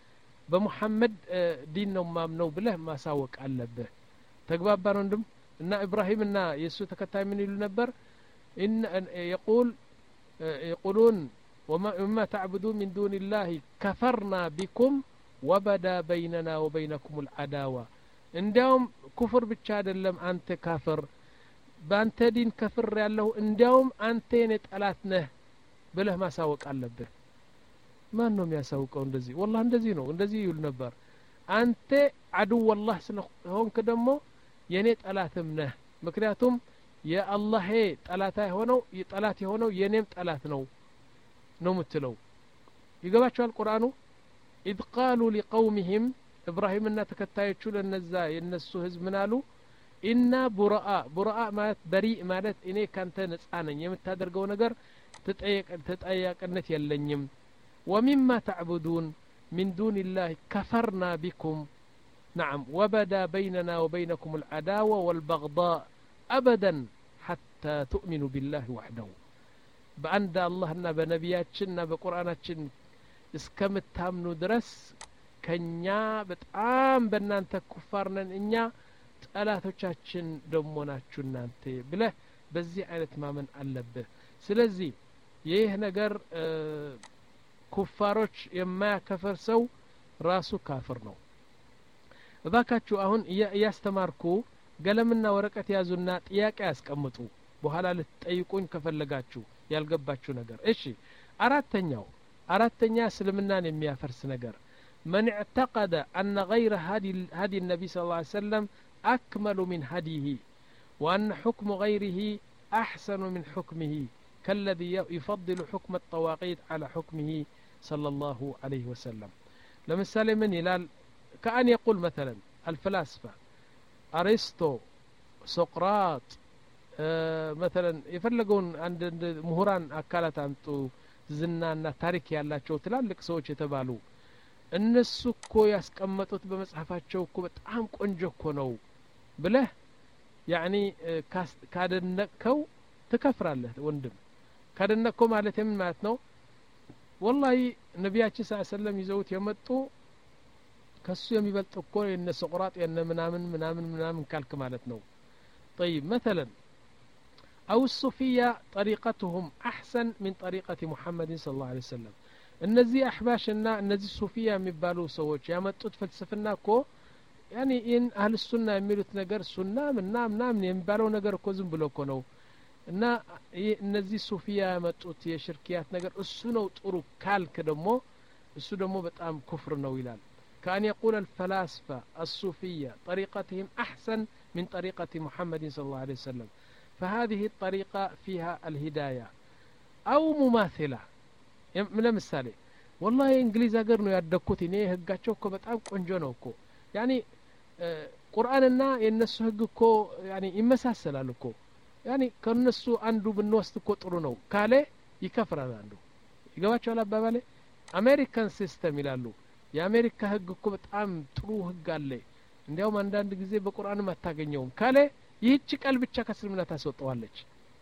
በሙሐመድ ዲን ነው ማምነው ብለህ ማሳወቅ አለብህ ተግባባን ወንድም እና ኢብራሂምና የሱ ተከታይ ምን ይሉ ነበር ان يقول يقولون وما تعبدون من دون الله كفرنا بكم وبدا بيننا وبينكم العداوه እንዲያውም ኩፍር ብቻ አይደለም አንተ ካፍር በአንተ ዲን ከፍር ያለው እንዲያውም አንተ የኔ ጠላት ነህ ብለህ ማሳወቅ አለብህ ማን ነው የሚያሳውቀው እንደዚህ والله እንደዚህ ነው እንደዚህ ይሉ ነበር አንተ عدو والله ስለሆንክ ደግሞ የኔ ጠላትም ነህ ምክንያቱም የአላህ ጠላት የሆነው የጠላት የሆነው የኔም ጠላት ነው ነው ምትለው ይገባቸዋል ቁርአኑ إذ قالوا لقومهم إبراهيم እና ተከታዮቹ ለነዛ የነሱ ህዝብ ምን አሉ ኢና ቡራአ ቡራአ ማለት በሪእ ማለት እኔ ካንተ ነፃ ነኝ የምታደርገው ነገር ተጠየቅ ተጠያቅነት የለኝም ومما تعبدون من دون الله كفرنا بكم نعم وبدا بيننا وبينكم العداوة والبغضاء أبدا حتى تؤمنوا بالله وحده بأن اللهنا بنبياتنا بقرآناتنا اسكمتامنوا درس كنيا بتعام بنان تكفرنا إنيا ጠላቶቻችን ደሞ ናችሁ እናንተ ብለህ በዚህ አይነት ማመን አለብህ ስለዚህ ይህ ነገር ኩፋሮች የማያከፍር ሰው ራሱ ካፍር ነው እባካችሁ አሁን ያስተማርኩ ገለምና ወረቀት ያዙና ጥያቄ ያስቀምጡ በኋላ ልትጠይቁኝ ከፈለጋችሁ ያልገባችሁ ነገር እሺ አራተኛው አራተኛ እስልምናን የሚያፈርስ ነገር من اعتقد أن غير هدي هدي النبي صلى الله عليه وسلم أكمل من هديه وأن حكم غيره أحسن من حكمه كالذي يفضل حكم الطواغيت على حكمه صلى الله عليه وسلم لمثال من يلال كأن يقول مثلا الفلاسفة أرسطو سقراط آه مثلا يفلقون عند مهران أكالات أنتو زنانا تاريخ يالله تلالك سوچ يتبالو እነሱ እኮ ያስቀመጡት በመጽሐፋቸው እኮ በጣም ቆንጆ እኮ ነው ብለህ ያኒ ካደነከው ትከፍራለህ ወንድም ካደነከው ማለት ምን ማለት ነው والله ነብያችን ሰለላሁ ዐለይሂ ወሰለም ይዘውት የመጡ ከሱ የሚበልጥ እኮ የነ ሶቅራጥ የነ ምናምን ምናምን ምናምን ካልክ ማለት ነው طيب مثلا أو الصوفية طريقتهم أحسن من طريقة محمد صلى الله عليه وسلم እነዚህ አህባሽና እነዚህ ሱፊያ የሚባሉ ሰዎች ያመጡት ፍልስፍና እኮ ያኒ ኢን አህል ሱና የሚሉት ነገር ሱና ምና ምናምን የሚባለው ነገር እኮ ዝም ብሎ እኮ ነው እና እነዚህ ሱፊያ ያመጡት የሽርኪያት ነገር እሱ ነው ጥሩ ካልክ ደግሞ እሱ ደግሞ በጣም ኩፍር ነው ይላል كان يقول الفلاسفة الصوفية طريقتهم أحسن من طريقة محمد صلى الله عليه وسلم فهذه الطريقة فيها الهداية أو مماثلة من مثالي والله انجليز ሀገር ነው ያደኩት እኔ ህጋቸው እኮ በጣም ቆንጆ ነው እኮ ያኒ ቁርአንና የነሱ ህግ እኮ ያኒ ይመሳሰላል እኮ ያኒ ከነሱ አንዱ ብንወስድ እኮ ጥሩ ነው ካለ ይከፍራል አንዱ ይገባቸዋል አባባሌ አሜሪካን ሲስተም ይላሉ የአሜሪካ ህግ እኮ በጣም ጥሩ ህግ አለ እንዲያውም አንዳንድ ጊዜ በቁርአንም አታገኘውም ካለ ይህች ቃል ብቻ ከስልምና ታስወጣዋለች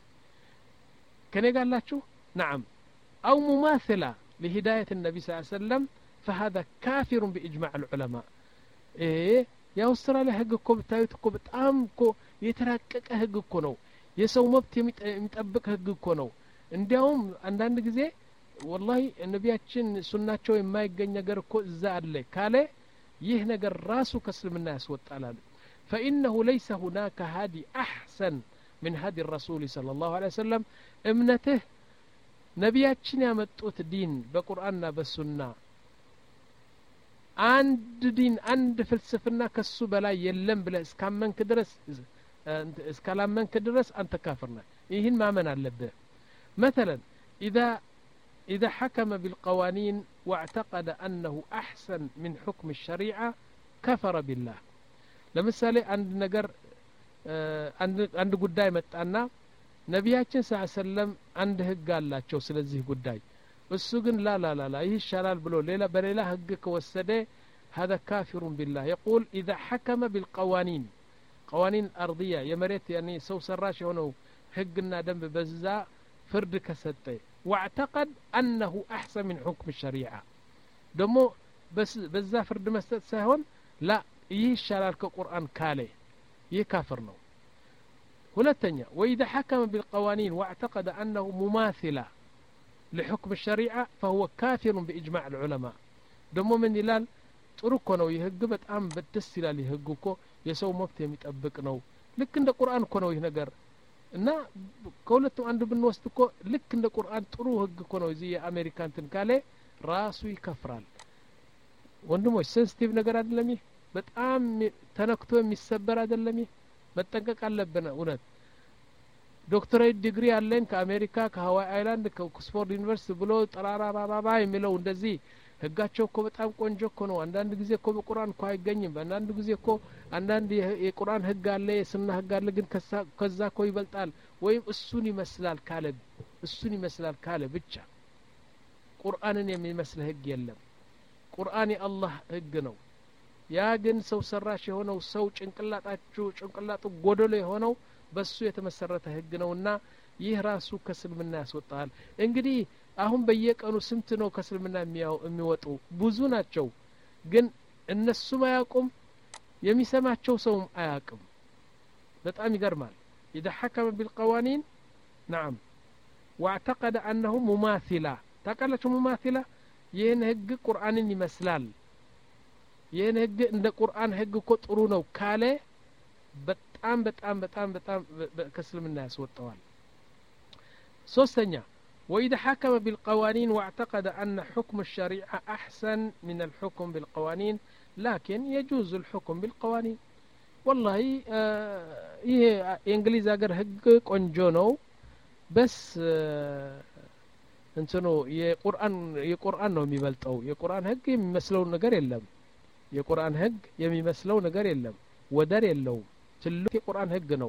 ከኔ ጋላችሁ نعم أو مماثلة لهداية النبي صلى الله عليه وسلم فهذا كافر بإجماع العلماء إيه يا أستراليا هجكم بتاعتكم بتأمكم يتركك هجكم نو يسوي مبتي متأبك هجكم نو عندهم عندنا جزء والله النبي أتشين سنة شوي ما يجني جركو زعل كاله يهنا جراسو كسر الناس وتعالى فإنه ليس هناك هادي أحسن من هادي الرسول صلى الله عليه وسلم امنته ነብያችን ያመጡት ዲን በቁርአንና በሱና አንድ ዲን አንድ ፍልስፍና ከሱ በላይ የለም ብለህ እስካመንክ ድረስ እስካላመንክ ድረስ አንተ ካፍር ነህ ይህን ማመን አለብህ مثلا اذا اذا حكم بالقوانين واعتقد انه احسن من حكم الشريعه كفر بالله ለምሳሌ አንድ ነገር አንድ አንድ ጉዳይ መጣና ነብያችን ሰለላሁ ዐለይሂ ወሰለም አንድ ህግ አላቸው ስለዚህ ጉዳይ እሱ ግን ላ ላ ላ ይህ ይሻላል ብሎ ሌላ በሌላ ህግ ከወሰደ هذا كافر بالله يقول إذا حكم بالقوانين قوانين أرضية يمريت يعني سو سراش هنا حقنا دم بزا فرد كسته واعتقد أنه أحسن من حكم الشريعة دمو بس بዛ ፍርድ መስጠት ሳይሆን لا ይሻላል ከቁርአን ካለ ይህ ካፍር ነው ሁለተኛ وإذا حكم بالقوانين واعتقد أنه مماثلة لحكم الشريعة فهو كافر بإجماع العلماء ደሞ ምን ይላል ጥሩ እኮ ነው ይህግ በጣም በደስ ይላል ይህግ እኮ የሰው መብት የሚጠብቅ ነው ልክ እንደ ቁርአን እኮ ነው ይህ ነገር እና ከሁለቱም አንዱ ብንወስድ እኮ ልክ እንደ ቁርአን ጥሩ ህግ እኮ ነው እዚህ የአሜሪካን እንትን ካለ ራሱ ይከፍራል ወንድሞች ሴንሲቲቭ ነገር አይደለም ይህ በጣም ተነክቶ የሚሰበር አይደለም ይህ መጠንቀቅ አለብን እውነት ዶክተሬት ዲግሪ አለን ከአሜሪካ ከሃዋይ አይላንድ ከኦክስፎርድ ዩኒቨርሲቲ ብሎ ጠራራራራ የሚለው እንደዚህ ህጋቸው እኮ በጣም ቆንጆ እኮ ነው አንዳንድ ጊዜ እኮ በቁርአን እኮ አይገኝም አንዳንድ ጊዜ እኮ አንዳንድ የቁርአን ህግ አለ የሱና ህግ አለ ግን ከዛ እኮ ይበልጣል ወይም እሱን ይመስላል ካለ እሱን ይመስላል ካለ ብቻ ቁርአንን የሚመስል ህግ የለም ቁርአን የአላህ ህግ ነው ያ ግን ሰው ሰራሽ የሆነው ሰው ጭንቅላጣችሁ ጭንቅላጡ ጎደሎ የሆነው በሱ የተመሰረተ ህግ ነውና ይህ ራሱ ከስልምና ያስወጣል እንግዲህ አሁን በየቀኑ ስንት ነው ከስልምና የሚወጡ ብዙ ናቸው ግን እነሱ ማያቁም የሚሰማቸው ሰው አያቅም በጣም ይገርማል إذا حكم بالقوانين نعم واعتقد أنه مماثلة تقالش مماثلة ይህን ህግ ቁርአንን ይመስላል ይህን ህግ እንደ ቁርአን ህግ እኮ ጥሩ ነው ካለ በጣም በጣም በጣም በጣም ከስልምና ያስወጣዋል ሶስተኛ وإذا حكم بالقوانين واعتقد أن حكم الشريعة أحسن من الحكم بالقوانين لكن يجوز الحكم بالقوانين والله ይሄ እንግሊዝ ሀገር ህግ ቆንጆ ነው بس እንትኑ የቁርአን የቁርአን ነው የሚበልጠው የቁርአን ህግ የሚመስለው ነገር የለም የቁርአን ህግ የሚመስለው ነገር የለም ወደር የለውም ትልቅ የቁርአን ህግ ነው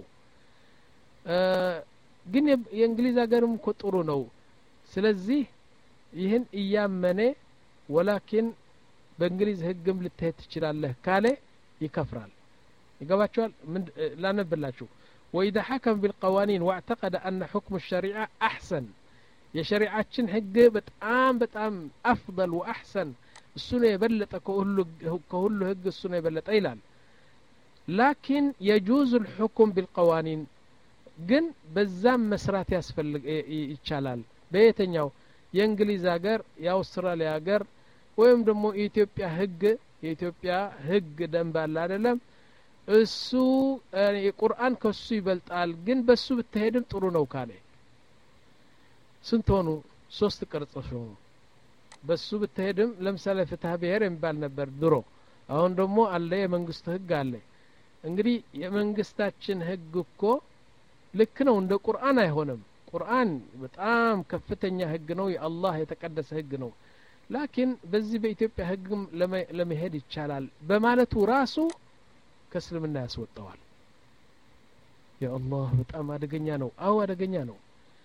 ግን የእንግሊዝ ሀገርም እኮ ጥሩ ነው ስለዚህ ይህን እያመነ ወላኪን በእንግሊዝ ህግም ልትሄድ ትችላለህ ካለ ይከፍራል ይገባችኋል ላነብላችሁ وإذا حكم بالقوانين واعتقد أن حكم الشريعة أحسن የሸሪዓችን ህግ በጣም በጣም أفضل وأحسن እሱ ነው የበለጠ ከሁሉ ከሁሉ ህግ እሱ ነው የበለጠ ይላል لكن يجوز الحكم بالقوانين ግን በዛም መስራት ያስፈልግ ይቻላል በየትኛው የእንግሊዝ ሀገር የአውስትራሊያ ሀገር ወይም ደግሞ የኢትዮጵያ ህግ የኢትዮጵያ ህግ ደንብ አለ አይደለም እሱ የቁርአን ከሱ ይበልጣል ግን በሱ ብትሄድም ጥሩ ነው ካለ ስንት ሆኑ ሶስት ቅርጾች ሆኑ በሱ ብትሄድም ለምሳሌ ፍትሐ ብሔር የሚባል ነበር ድሮ አሁን ደግሞ አለ የመንግስት ህግ አለ እንግዲህ የመንግስታችን ህግ እኮ ልክ ነው እንደ ቁርአን አይሆንም ቁርአን በጣም ከፍተኛ ህግ ነው የአላህ የተቀደሰ ህግ ነው ላኪን በዚህ በኢትዮጵያ ህግ ለመሄድ ይቻላል በማለቱ ራሱ ከስልምና ያስወጣዋል ያ አላህ በጣም አደገኛ ነው አው አደገኛ ነው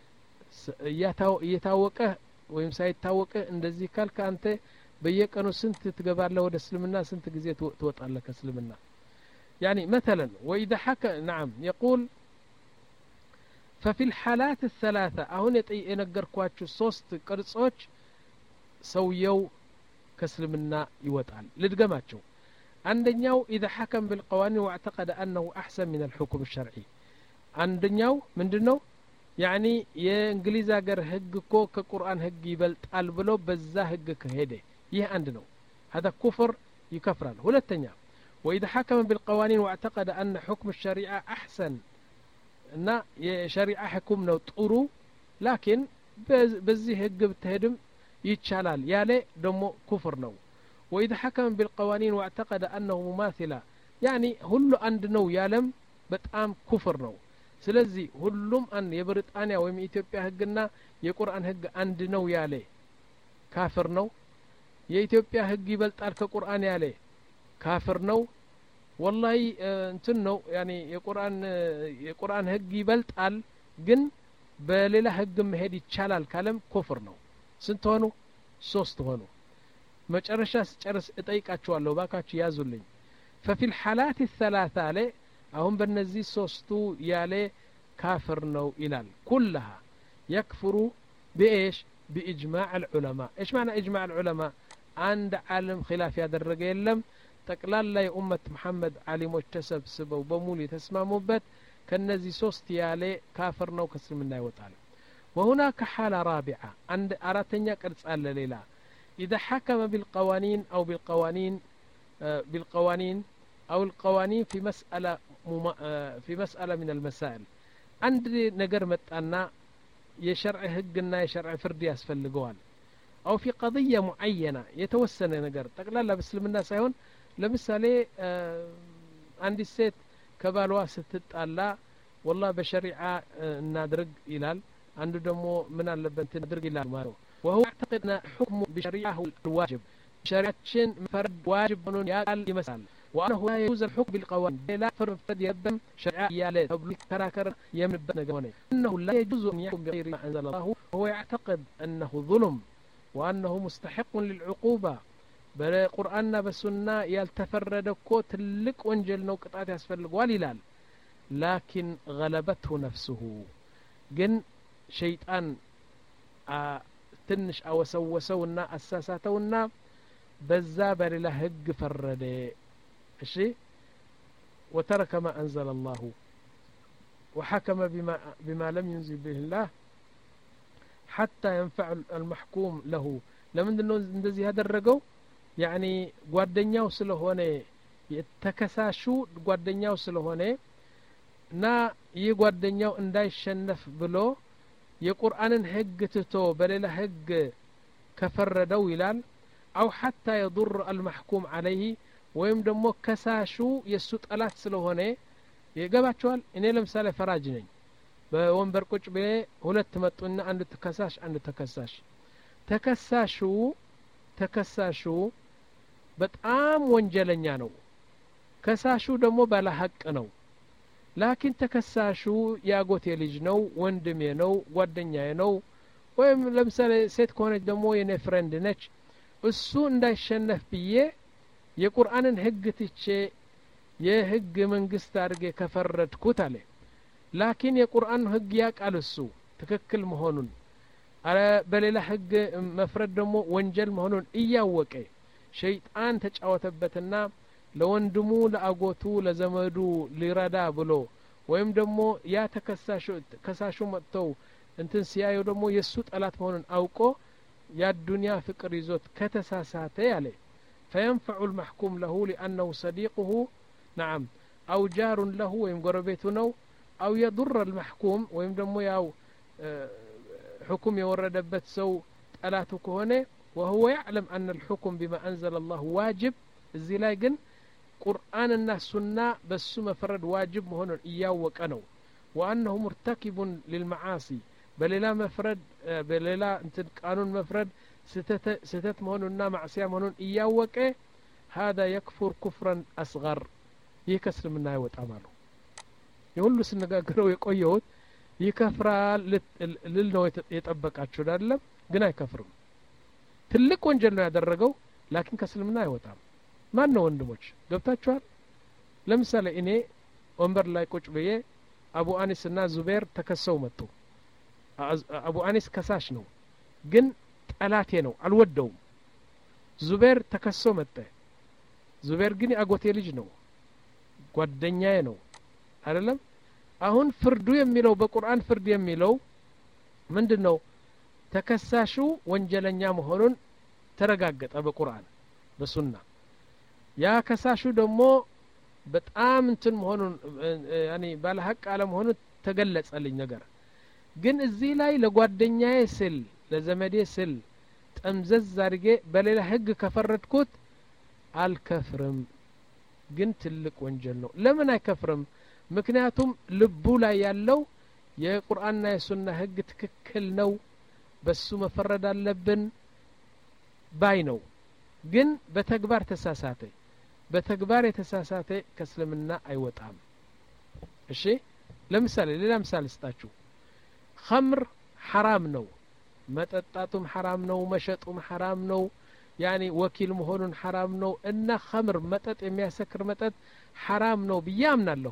እየታወቀ ወይም ሳይታወቀ እንደዚህ ካልከ አንተ በየቀኑ ስንት ትገባለህ ወደ እስልምና ስንት ጊዜ ትወጣለህ ከእስልምና يعني مثلا وإذا حكى نعم يقول ففي الحالات الثلاثة أهون ينقركواتشو صوست قرصوش سويو كسلمنا يوطال لدقماتشو عندنيو إذا حكم بالقوانين واعتقد أنه أحسن من الحكم الشرعي عندنيو من دنو يعني ينجليز اگر هجكو كقرآن هج يبلت البلو بزا هج كهيده يه عندنو هذا كفر يكفران ولا التنيا وإذا حكم بالقوانين واعتقد أن حكم الشريعة أحسن نا شريعة حكمنا طرو لكن بزي هج بتهدم يتشالال يالي دمو كفر نو وإذا حكم بالقوانين واعتقد أنه مماثلة يعني هلو عندنو يالم بتقام كفر نو ስለዚህ ሁሉም አንድ የብሪጣንያ ወይም ኢትዮጵያ ህግና የቁርአን ህግ አንድ ነው ያለ ካፍር ነው የኢትዮጵያ ህግ ይበልጣል ከቁርአን ያለ ካፍር ነው والله እንትን ነው يعني የቁርአን የቁርአን ህግ ይበልጣል ግን በሌላ ህግ መሄድ ይቻላል ካለም ኩፍር ነው ስንት ሆኑ ሶስት ሆኑ መጨረሻ ጨርስ እጠይቃችኋለሁ ባካችሁ ያዙልኝ ففي الحالات الثلاثه عليه አሁን በእነዚህ ሶስቱ ያለ ካፍር ነው ይላል كلها يكفر بايش باجماع العلماء ايش معنى اجماع العلماء عند عالم خلاف ያደረገ የለም ጠቅላላ የኡመት መሐመድ ዓሊሞች ተሰብስበው በሙሉ የተስማሙበት ከነዚህ ሶስት ያለ ካፍር ነው ከእስልምና ይወጣል وهناك حالة رابعة عند أراتنيا قرص على ليلة إذا حكم بالقوانين أو بالقوانين بالقوانين أو القوانين في مسألة في مسألة من المسائل عند نجر متأنا يشرع حقنا يشرع فردي أسفل الجوال أو في قضية معينة يتوسن نجر تقلل بسلمنا سيون لمثالي عندي السيت كبالوا ستتألا والله بشريعة نادرج إلال عنده دمو من اللبنت ندرج إلال مارو وهو يعتقد أن حكم بشريعة هو الواجب شريعة فرد واجب من يقال يمثل وأنه لا يجوز الحكم بالقوانين لا فرد يبدم شريعة يالي تبليك كراكر يمن بنجواني إنه لا يجوز أن يحكم بغير ما أنزل الله وهو يعتقد أنه ظلم وأنه مستحق للعقوبة بل قرآننا بالسنة يلتفرد كوت لك وانجل نوكتات يسفل والإلال لكن غلبته نفسه جن شيطان آه تنش أو سوسونا أساساتونا بزابر لهج فرده الشيء وترك ما أنزل الله وحكم بما, بما لم ينزل به الله حتى ينفع المحكوم له لمن ندزي هذا الرجو يعني ጓደኛው ስለሆነ የተከሳሹ ጓደኛው ስለሆነ ና ይጓደኛው እንዳይሸነፍ ብሎ የቁርአንን ህግ ትቶ በሌላ ህግ ከፈረደው ይላል أو حتى يضر المحكوم عليه ወይም ደግሞ ከሳሹ የሱ ጠላት ስለሆነ ይገባቸዋል እኔ ለምሳሌ ፈራጅ ነኝ በወንበር ቁጭ በ ሁለት መጡና አንድ ተከሳሽ አንድ ተከሳሽ ተከሳሹ ተከሳሹ በጣም ወንጀለኛ ነው ከሳሹ ደግሞ ባለ ሐቅ ነው ላኪን ተከሳሹ ያጎቴ ልጅ ነው ወንድሜ ነው ጓደኛዬ ነው ወይም ለምሳሌ ሴት ከሆነች ደግሞ የኔ ፍሬንድ ነች እሱ እንዳይሸነፍ ብዬ የቁርአንን ህግ ትቼ የህግ መንግስት አድርጌ ከፈረድኩት አለ ላኪን የቁርአን ህግ ያቃል እሱ ትክክል መሆኑን አረ በሌላ ህግ መፍረድ ደግሞ ወንጀል መሆኑን እያወቀ ሸይጣን ተጫወተበትና ለወንድሙ ለአጎቱ ለዘመዱ ሊረዳ ብሎ ወይም ደግሞ ያ ተከሳሹ ከሳሹ መጥተው እንትን ሲያዩ ደግሞ የሱ ጠላት መሆኑን አውቆ ያ ዱንያ ፍቅር ይዞት ከተሳሳተ ያለ فينفع المحكوم له لأنه صديقه نعم أو جار له ويم قربيته نو أو يضر المحكوم ويم دمو ياو حكم يوردبت سو ألاتك هنا وهو يعلم أن الحكم بما أنزل الله واجب الزلاجن قرآن الناس سنة بس مفرد واجب هنا إياه وكأنه وأنه مرتكب للمعاصي بل لا مفرد بل لا انت قانون مفرد ستت ستت مهننا معصيه مهنون اياوك هذا يكفر كفرا اصغر يكسر منا يوጣ ማለት የሁሉ ስነጋገረው የቆየውት ይከፍራል ልል ነው የጠበቃችሁ አይደለም ግን አይከፍርም ትልቅ ወንጀል ነው ያደረገው ላኪን ከስልምና አይወጣም ማን ነው ወንድሞች ገብታችኋል ለምሳሌ እኔ ወንበር ላይ ቁጭ ብዬ አቡ አኒስ እና ዙበይር ተከሰው መጡ አቡ አኒስ ከሳሽ ነው ግን ጠላቴ ነው አልወደውም ዙበይር ተከሶ መጣ ዙበይር ግን አጎቴ ልጅ ነው ጓደኛዬ ነው አይደለም አሁን ፍርዱ የሚለው በቁርአን ፍርድ የሚለው ምንድነው ተከሳሹ ወንጀለኛ መሆኑን ተረጋገጠ በቁርአን በሱና ያ ከሳሹ ደግሞ በጣም እንትን መሆኑን ያኒ ባለ ሐቅ አለ መሆኑን ተገለጸልኝ ነገር ግን እዚህ ላይ ለጓደኛዬ ስል ለዘመዴ ስል ጠምዘዝ አድርጌ በሌላ ህግ ከፈረድኩት አልከፍርም ግን ትልቅ ወንጀል ነው ለምን አይከፍርም ምክንያቱም ልቡ ላይ ያለው የቁርአንና የሱና ህግ ትክክል ነው በሱ መፈረድ አለብን ባይ ነው ግን በተግባር ተሳሳተ በተግባር የተሳሳተ ከእስልምና አይወጣም እሺ ለምሳሌ ሌላ ምሳሌ ስጣችሁ خمر حرام ነው መጠጣቱም حرام ነው መሸጡም حرام ነው ያኒ ወኪል መሆኑን حرام ነው እና خمر መጠጥ የሚያሰክር መጠጥ حرام ነው ብያምናለሁ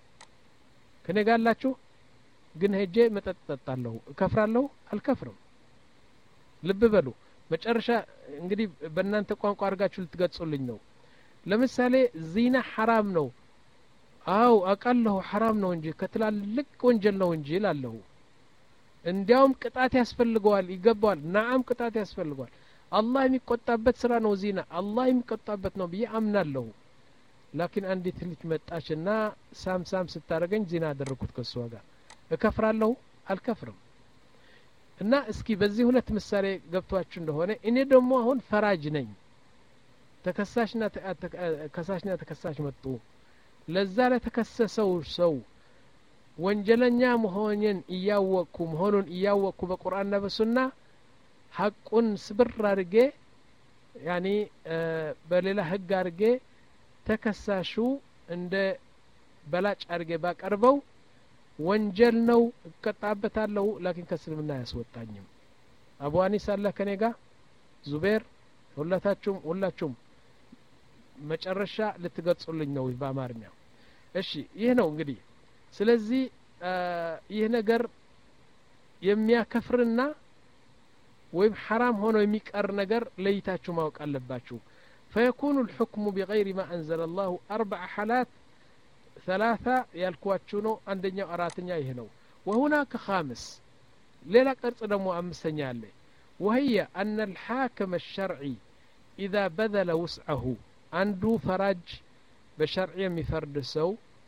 ከነጋላችሁ ግን ሄጄ መጠጥ ጠጣለሁ እከፍራለሁ አልከፍርም ልብ በሉ መጨረሻ እንግዲህ በእናንተ ቋንቋ አድርጋችሁ ልትገጹልኝ ነው ለምሳሌ ዚና حرام ነው አው አቀለው حرام ነው እንጂ ከትላልቅ ወንጀል ነው እንጂ ላለው እንዲያውም ቅጣት ያስፈልገዋል ይገባዋል ናአም ቅጣት ያስፈልገዋል አላህ የሚቆጣበት ስራ ነው ዚና አላህ የሚቆጣበት ነው ብዬ አምናለሁ ላኪን አንዲት ልጅ መጣችና ሳም ሳም ስታረገኝ ዚና አደረኩት ከሷ ጋር እከፍራለሁ አልከፍርም እና እስኪ በዚህ ሁለት ምሳሌ ገብቷችሁ እንደሆነ እኔ ደግሞ አሁን ፈራጅ ነኝ ተከሳሽና ተከሳሽና ተከሳሽ መጡ ለዛ ለተከሰሰው ሰው ወንጀለኛ መሆንን እያወቁ መሆኑን እያወቁ በቁርአንና በሱና ሐቁን ስብር አድርጌ ያኒ በሌላ ህግ አድርጌ ተከሳሹ እንደ በላጭ አድርጌ ባቀርበው ወንጀል ነው እቀጣበታለሁ ላኪን ከስልምና ያስወጣኝም አቡ አኒስ አለ ከኔ ጋር ዙቤር ሁላታችሁም ሁላችሁም መጨረሻ ልትገጹልኝ ነው በአማርኛ እሺ ይሄ ነው እንግዲህ ስለዚህ ይሄ ነገር የሚያከፍርና ወይም حرام ሆኖ የሚቀር ነገር ለይታችሁ ማወቅ አለባችሁ فيكون الحكم بغير ما أنزل الله أربع حالات ثلاثة يالكواتشو ነው አንደኛው አራተኛ ይሄ ነው وهناك خامس ሌላ ቅርጽ ደግሞ አምስተኛ አለ وهي أن الحاكم الشرعي إذا بذل وسعه አንዱ ፈራጅ በሸርዕ የሚፈርድ ሰው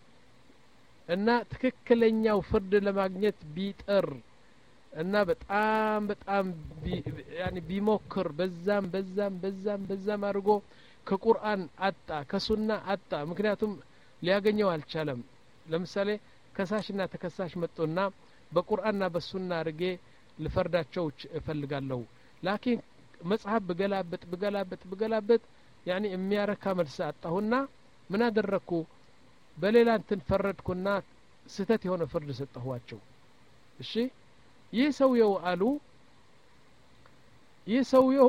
እና ትክክለኛው ፍርድ ለማግኘት ቢጥር እና በጣም በጣም ያኒ ቢሞክር በዛም በዛም በዛም በዛም አድርጎ ከቁርአን አጣ ከሱና አጣ ምክንያቱም ሊያገኘው አልቻለም ለምሳሌ ከሳሽና ተከሳሽ መጡና በቁርአንና በሱና አርጌ ልፈርዳቸው እፈልጋለሁ ላኪን መጽሐፍ በገላበጥ በገላበጥ በገላበጥ ያኒ የሚያረካ መልስ አጣሁና ምን አደረኩ በሌላ እንትን ፈረድኩና ስተት የሆነ ፍርድ ሰጠኋቸው እሺ ይህ ሰውየው አሉ ይህ ሰውየው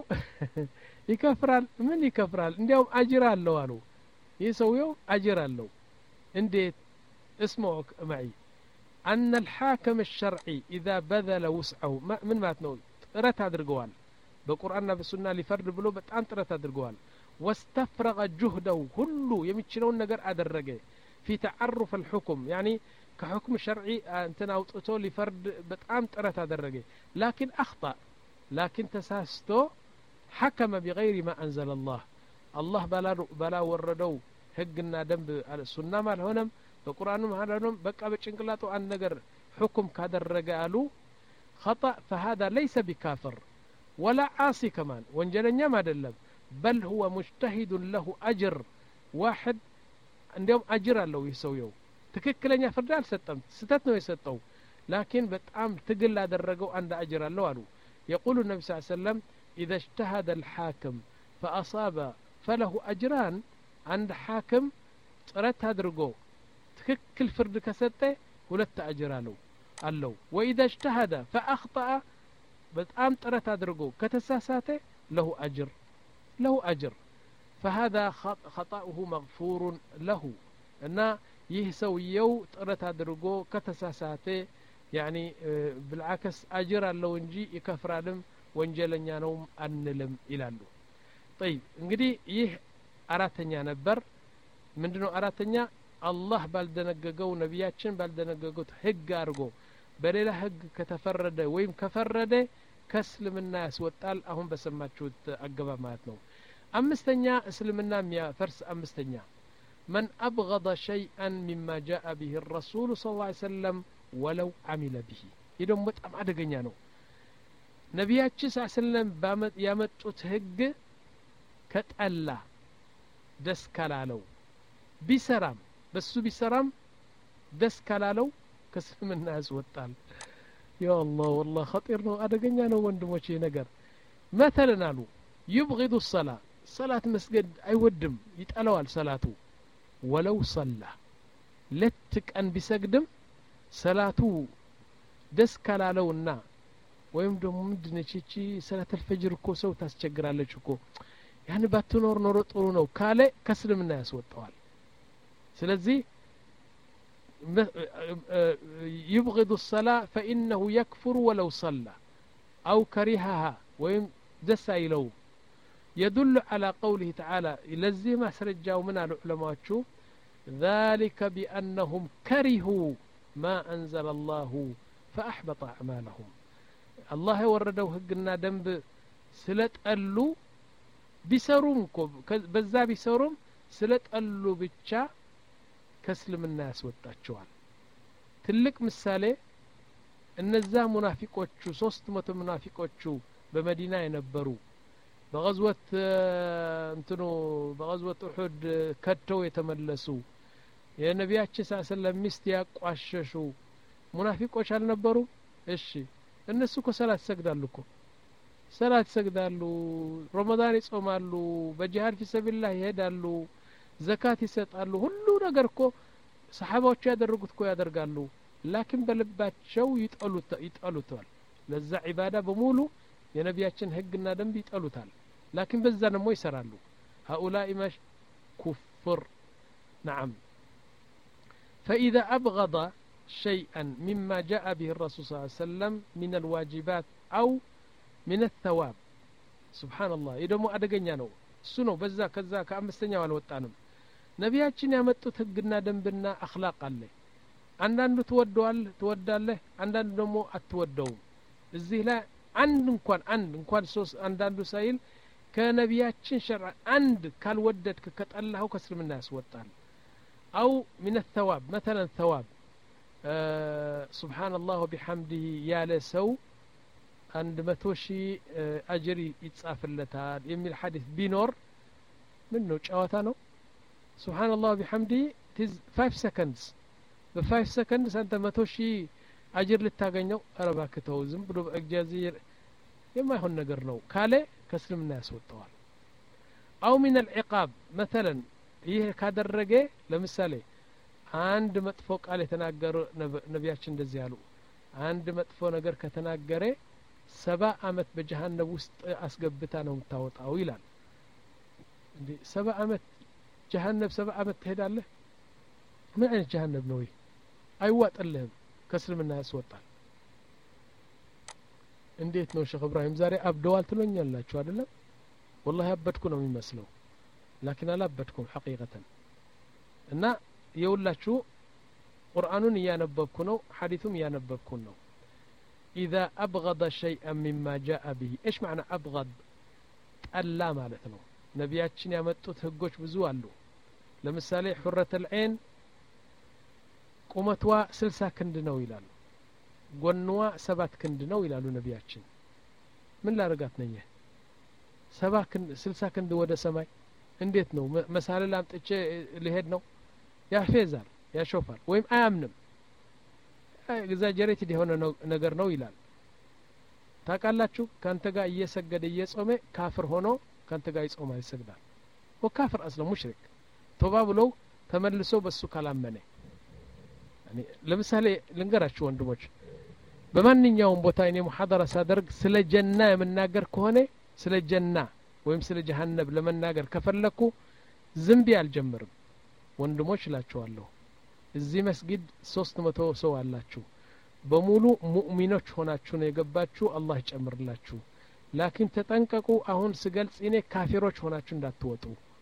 ይከፍራል ምን ይከፍራል እንዲያውም አጅር አለው አሉ ይህ ሰውየው አጅር አለው እንዴት اسمعوا معي أن الحاكم الشرعي إذا بذل وسعه من ما تنو ጥረት አድርገዋል በቁርአንና በሱና ሊፈርድ ብሎ በጣም ጥረት አድርገዋል واستفرغ جهده ሁሉ የሚችለውን ነገር አደረገ في تعرف الحكم يعني كحكم شرعي انتنا اوطتو لفرد بطعم طرت ادرجه لكن اخطا لكن تساستو حكم بغير ما انزل الله الله بلا بلا وردو حقنا دنب على السنه ما الهونم بقرانم هذانم بقى بچنقلاطو ان ነገር حكم كادرجه قالوا خطا فهذا ليس بكافر ولا عاصي كمان وانجلنيا ما دلم بل هو مجتهد له اجر واحد عندهم اجر له يسويو ትክክለኛ ፍርድ አልሰጠም ስተት ነው የሰጠው ላኪን በጣም ትግል አደረገው አንድ አጅር አለው አሉ يقول النبي صلى الله عليه وسلم اذا اجتهد الحاكم فاصاب فله اجران عند حاكم ጥረት አድርጎ ትክክል ፍርድ ከሰጠ ሁለት አጅር አለው አለው واذا اجتهد فاخطا በጣም ጥረት አድርጎ ከተሳሳተ له اجر له اجر فهذا خطأه مغفور له እና ይህ ሰውየው ጥረት አድርጎ ከተሳሳተ ያኒ بالعكس አጅር አለው እንጂ ይከፍራልም ወንጀለኛ ነው አንልም ይላሉ طيب እንግዲህ ይህ አራተኛ ነበር ምንድነው አራተኛ አላህ ባልደነገገው ነብያችን ባልደነገጉት ህግ አድርጎ በሌላ ህግ ከተፈረደ ወይም ከፈረደ ከእስልምና ያስወጣል አሁን በሰማችሁት አገባብ ማለት ነው አምስተኛ እስልምና የሚያፈርስ አምስተኛ من أبغض شيئا مما جاء به الرسول صلى الله عليه وسلم ولو عمل به يدوم በጣም አደገኛ ነው ነብያችን ሰለላሁ ዐለይሂ ወሰለም ያመጡት ህግ ከጠላ ደስ ካላለው ቢሰራም በሱ ቢሰራም ደስ ካላለው ከእስልምና ያስወጣል ያ አላህ والله خطير ነው አደገኛ ነው ወንድሞቼ ነገር مثلا አሉ يبغض الصلاه صلاه መስገድ አይወድም ይጠላዋል ሰላቱ ولو صلى لتك أن بسجدم صلاته دس كلالونا ወይም ደግሞ ምንድነች እቺ ሰላት الفجر እኮ ሰው ታስቸግራለች እኮ ያኔ ባትኖር ኖሮ ጥሩ ነው ካለ ከስልምና ያስወጣዋል ስለዚህ يبغض الصلاة فإنه يكفر ولو صلى أو كرهها ወይም دس አይለው يدل على قوله تعالى لذي ما سرجاو من العلماء ذلك بأنهم كرهوا ما أنزل الله فأحبط أعمالهم الله وردوا حقنا دنب ስለጠሉ ቢሰሩም በዛ ቢሰሩም ስለጠሉ ብቻ ከእስልምና ያስወጣቸዋል ትልቅ ምሳሌ እነዛ ሙናፊቆቹ ሶስት መቶ ሙናፊቆቹ በመዲና የነበሩ በغزوة እንትኑ በغزوة أحد ከተው የተመለሱ የነቢያችን ሰለላሁ ዐለይሂ ወሰለም ሚስት ያቋሸሹ ሙናፊቆች አልነበሩ እሺ እነሱ እኮ ሰላት ሰግዳሉ እኮ ሰላት ሰግዳሉ ረመዳን ይጾማሉ በጂሃድ في سبيل الله ይሄዳሉ ዘካት ይሰጣሉ ሁሉ ነገር እኮ ሰሃባዎቹ ያደረጉት እኮ ያደርጋሉ ላኪን በልባቸው ይጠሉት ይጠሉታል ለዛ ዒባዳ በሙሉ የነቢያችን ህግና ደንብ ይጠሉታል ላኪን በዛ ደግሞ ይሰራሉ هؤلاء مش كفر نعم فإذا أبغض شيئا مما جاء به الرسول صلى الله عليه وسلم من الواجبات أو من الثواب سبحان الله يدمو أدقنيا نو سنو بزا كذا كأمستنيا والوطانم ነቢያችን ያመጡት ህግና ደንብና አኽላቅ አለ አንዳንዱ ተወደዋል ተወዳለህ አንዳንዱ ደግሞ አትወደውም እዚህ ላይ አንድ እንኳን አንድ እንኳን ሶስት አንዳንዱ ሳይል ከነቢያችን ሸርዕ አንድ ካልወደድክ ከጠላኸው ከእስልምና ያስወጣል أو من الثواب مثلا ثواب آه سبحان الله وبحمده يا لسو عند متوشي آه أجري يتصافلتان يمي الحديث بينور منه جواتانو سبحان الله وبحمده تز five seconds ب five seconds أنت متوشي أجر للتاغنيو أرباك توزم بلو بأجازير يما يهون نقرنو كالي كسلم الناس والطوال أو من العقاب مثلا ይሄ ካደረገ ለምሳሌ አንድ መጥፎ ቃል የተናገሩ ነቢያችን እንደዚህ ያሉ አንድ መጥፎ ነገር ከተናገረ ሰባ አመት በጀሃነም ውስጥ አስገብታ ነው የምታወጣው ይላል እንዴ ሰባ አመት ጀሃነም ሰባ አመት ትሄዳለህ ምን አይነት ጀሃነም ነው ይሄ አይዋጥልህም ከእስልምና ያስወጣል እንዴት ነው ሼክ ኢብራሂም ዛሬ አብደዋል ትሉኛላችሁ አይደለም والله አበድኩ ነው የሚመስለው لكن لا بدكم حقيقة إن يقولاتشو قرآن ينببكنو حديثم ينببكنو إذا أبغض شيئا مما جاء به إيش معنى أبغض ألا مالتنا نبياتشن يمتوت هقوش بزوالو لمثالي حرة العين قومتوا سلسا كندنو يلالو قنوا سبات كندنو يلالو نبياتشن من لا رقاتنا إياه سبا كند سلسا كندو ودا سماي እንዴት ነው መሳለ ላምጥቼ ሊሄድ ነው ያፌዛል ያሾፋል ወይም አያምንም ኤግዛጀሬትድ የሆነ ነገር ነው ይላል ታቃላችሁ ካንተ ጋር እየሰገደ እየጾመ ካፍር ሆኖ ካንተ ጋር ይጾማል ይሰግዳል ወካፍር አስለ ሙሽሪክ ቶባ ብሎ ተመልሶ በሱ ካላመነ يعني ለምሳሌ ልንገራችሁ ወንድሞች በማንኛውም ቦታ እኔ ሙሐደራ ሳደርግ ስለ ጀና የምናገር ከሆነ ስለ ጀና ወይም ስለ ጀሃነም ለመናገር ከፈለኩ ዝምቢ አልጀምርም ወንድሞች እላችኋለሁ እዚህ መስጊድ ሶስት መቶ ሰው አላችሁ በሙሉ ሙእሚኖች ሆናችሁ ነው የገባችሁ አላህ ይጨምርላችሁ ላኪን ተጠንቀቁ አሁን ስገልጽ እኔ ካፊሮች ሆናችሁ እንዳትወጡ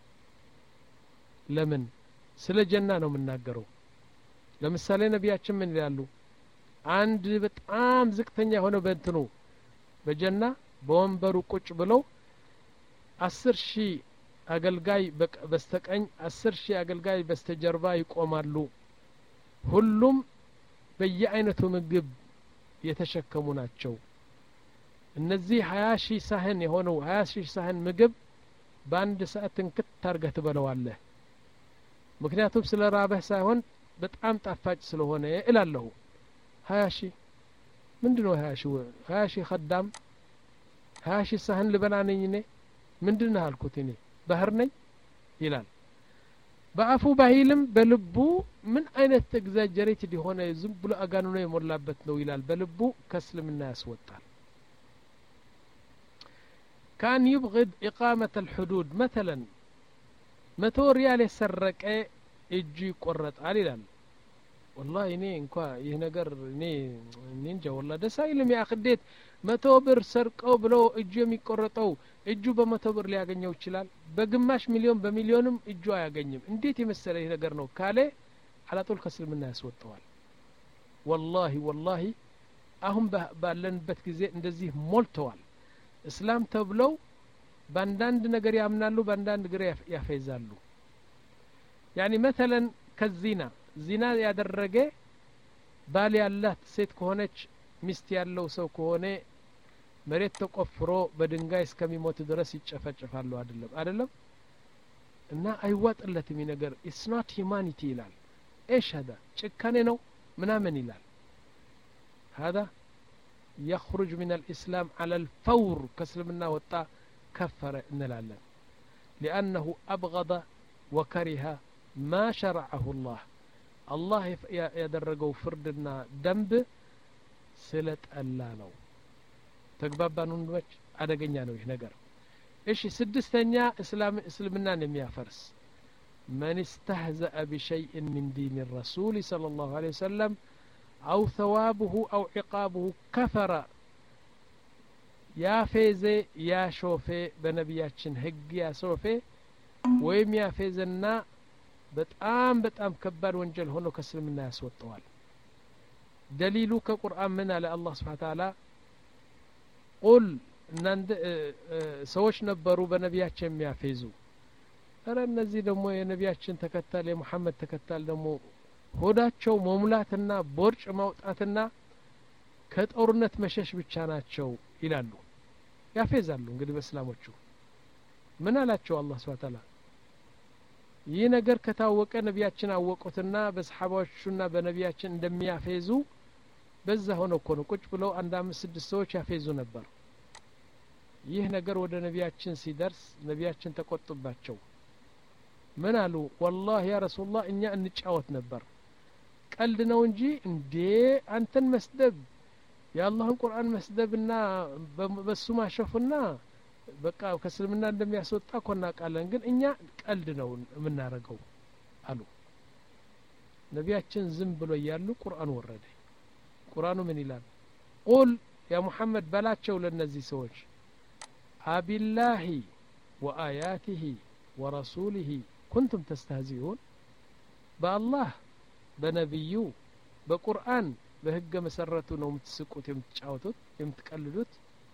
ለምን ስለ ጀና ነው የምናገረው ለምሳሌ ነቢያችን ምን ይላሉ አንድ በጣም ዝቅተኛ ሆነ በእንትኑ በጀና በወንበሩ ቁጭ ብለው አስር ሺህ አገልጋይ በስተቀኝ አስር ሺህ አገልጋይ በስተጀርባ ይቆማሉ ሁሉም በየአይነቱ ምግብ የተሸከሙ ናቸው እነዚህ ሀያ ሺህ ሳህን የሆነው ሀያ ሺህ ሳህን ምግብ በአንድ ሰዓት እንክት ታርገህ ትበለዋለህ ምክንያቱም ስለ ራበህ ሳይሆን በጣም ጣፋጭ ስለሆነ እላለሁ ሀያ ሺህ ምንድነው ሀያ ሺህ ሀያ ሺህ خدام ሀያ ሺህ ሳህን ልበላ ነኝ እኔ ምንድነው አልኩት እኔ ባህር ነኝ ይላል በአፉ ባይልም በልቡ ምን አይነት ኤግዛጀሬትድ የሆነ ዝም ብሎ አጋኑ ነው የሞላበት ነው ይላል በልቡ ከእስልምና ያስወጣል كان يبغض إقامة الحدود مثلا متو ريال يسرق اجي يقرط ይላል والله እኔ እንኳን ይሄ ነገር እኔ እኔ እንጃ والله ደስ አይልም ያ خديت መቶ ብር ሰርቀው ብለው እጁ የሚቆረጠው እጁ በመቶ ብር ሊያገኘው ይችላል በግማሽ ሚሊዮን በሚሊዮንም እጁ አያገኝም እንዴት የመሰለ ይሄ ነገር ነው ካለ አላጦል ከስልምና ያስወጣዋል والله والله አሁን ባለንበት ጊዜ እንደዚህ ሞልተዋል እስላም ተብለው ባንዳንድ ነገር ያምናሉ ባንዳንድ ነገር ያፈይዛሉ يعني مثلا كالزنا زنا ያደረገ ባል ያላት ሴት ከሆነች ሚስት ያለው ሰው ከሆነ መሬት ተቆፍሮ በድንጋይ እስከሚሞት ድረስ ይጨፈጨፋሉ አይደለም አይደለም እና አይዋጥለትም ነገር it's not humanity ይላል ايش هذا ጭካኔ ነው ምናምን ይላል هذا يخرج من الإسلام على الفور كسلمنا وطا كفر نلالا لأنه أبغض وكره ما شرعه الله الله يدرجوا فردنا دنب سلة اللانو تقبابانون بج أدقنيا نوح نقر إيش سدستنيا إسلام إسلامنا نميا فرس من استهزأ بشيء من دين الرسول صلى الله عليه وسلم أو ثوابه أو عقابه كفر يا فيزي يا شوفي بنبياتشن هج يا صوفي ويم يا فيزنا بتأم بتأم كبر وانجل هنو كسلم الناس والطوال دليلو كقرآن من على الله سبحانه وتعالى قل نند سوش نبرو بنبياتشن يا فيزو أرى النزي دمو يا نبياتشن تكتال يا محمد تكتال دمو ሆዳቸው መሙላትና ቦርጭ ማውጣትና ከጦርነት መሸሽ ብቻ ናቸው ይላሉ ያፈዛሉ እንግዲህ በእስላሞቹ ምን አላቸው አላህ Subhanahu Ta'ala ይህ ነገር ከታወቀ ነቢያችን አወቁትና በሰሃባዎቹና በነቢያችን እንደሚያፈዙ በዛ ሆኖ እኮ ነው ቁጭ ብለው አንድ አምስት ስድስት ሰዎች ያፈዙ ነበር ይህ ነገር ወደ ነቢያችን ሲደርስ ነቢያችን ተቆጥባቸው ምን አሉ والله يا رسول الله እኛ እንጫወት ነበር ቀልድ ነው እንጂ እንዴ አንተን መስደብ የአላህን ቁርአን መስደብና በሱ ማሸፍና በቃ ከስልምና እንደሚያስወጣ ኮና ቃለን ግን እኛ ቀልድ ነው የምናረገው አሉ ነቢያችን ዝም ብሎ ያሉ ቁርአን ወረደ ቁርአኑ ምን ይላል ቁል ያ ሙሐመድ በላቸው ለነዚህ ሰዎች አቢላሂ ወአያቲሂ ወረሱሊሂ كنتم تستهزئون بالله بنبيو بقرآن بهج مسرته نوم تسقوت يمتشاوتوت يمتقلدوت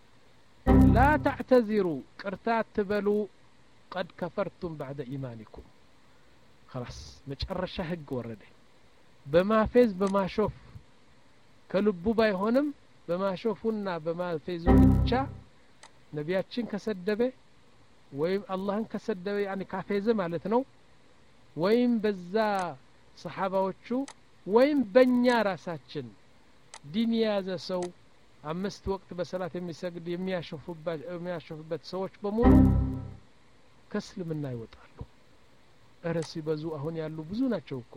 لا تعتذروا قرتات تبلوا قد كفرتم بعد إيمانكم خلاص مጨረሻ ህግ ወረደ በማፈዝ በማሾፍ ከልቡ ባይሆንም በማሾፉና በማፈዙ ብቻ ነቢያችን ከሰደበ ወይም አላህን ከሰደበ يعني ካፈዘ ማለት ነው ወይም በዛ ሰሃባዎቹ ወይም በእኛ ራሳችን ዲን ያዘ ሰው አምስት ወቅት በሰላት የሚሰግድ የሚያሾፉበት የሚያሾፉበት ሰዎች በሙሉ ከእስልምና ይወጣሉ እረሲ በዙ አሁን ያሉ ብዙ ናቸው እኮ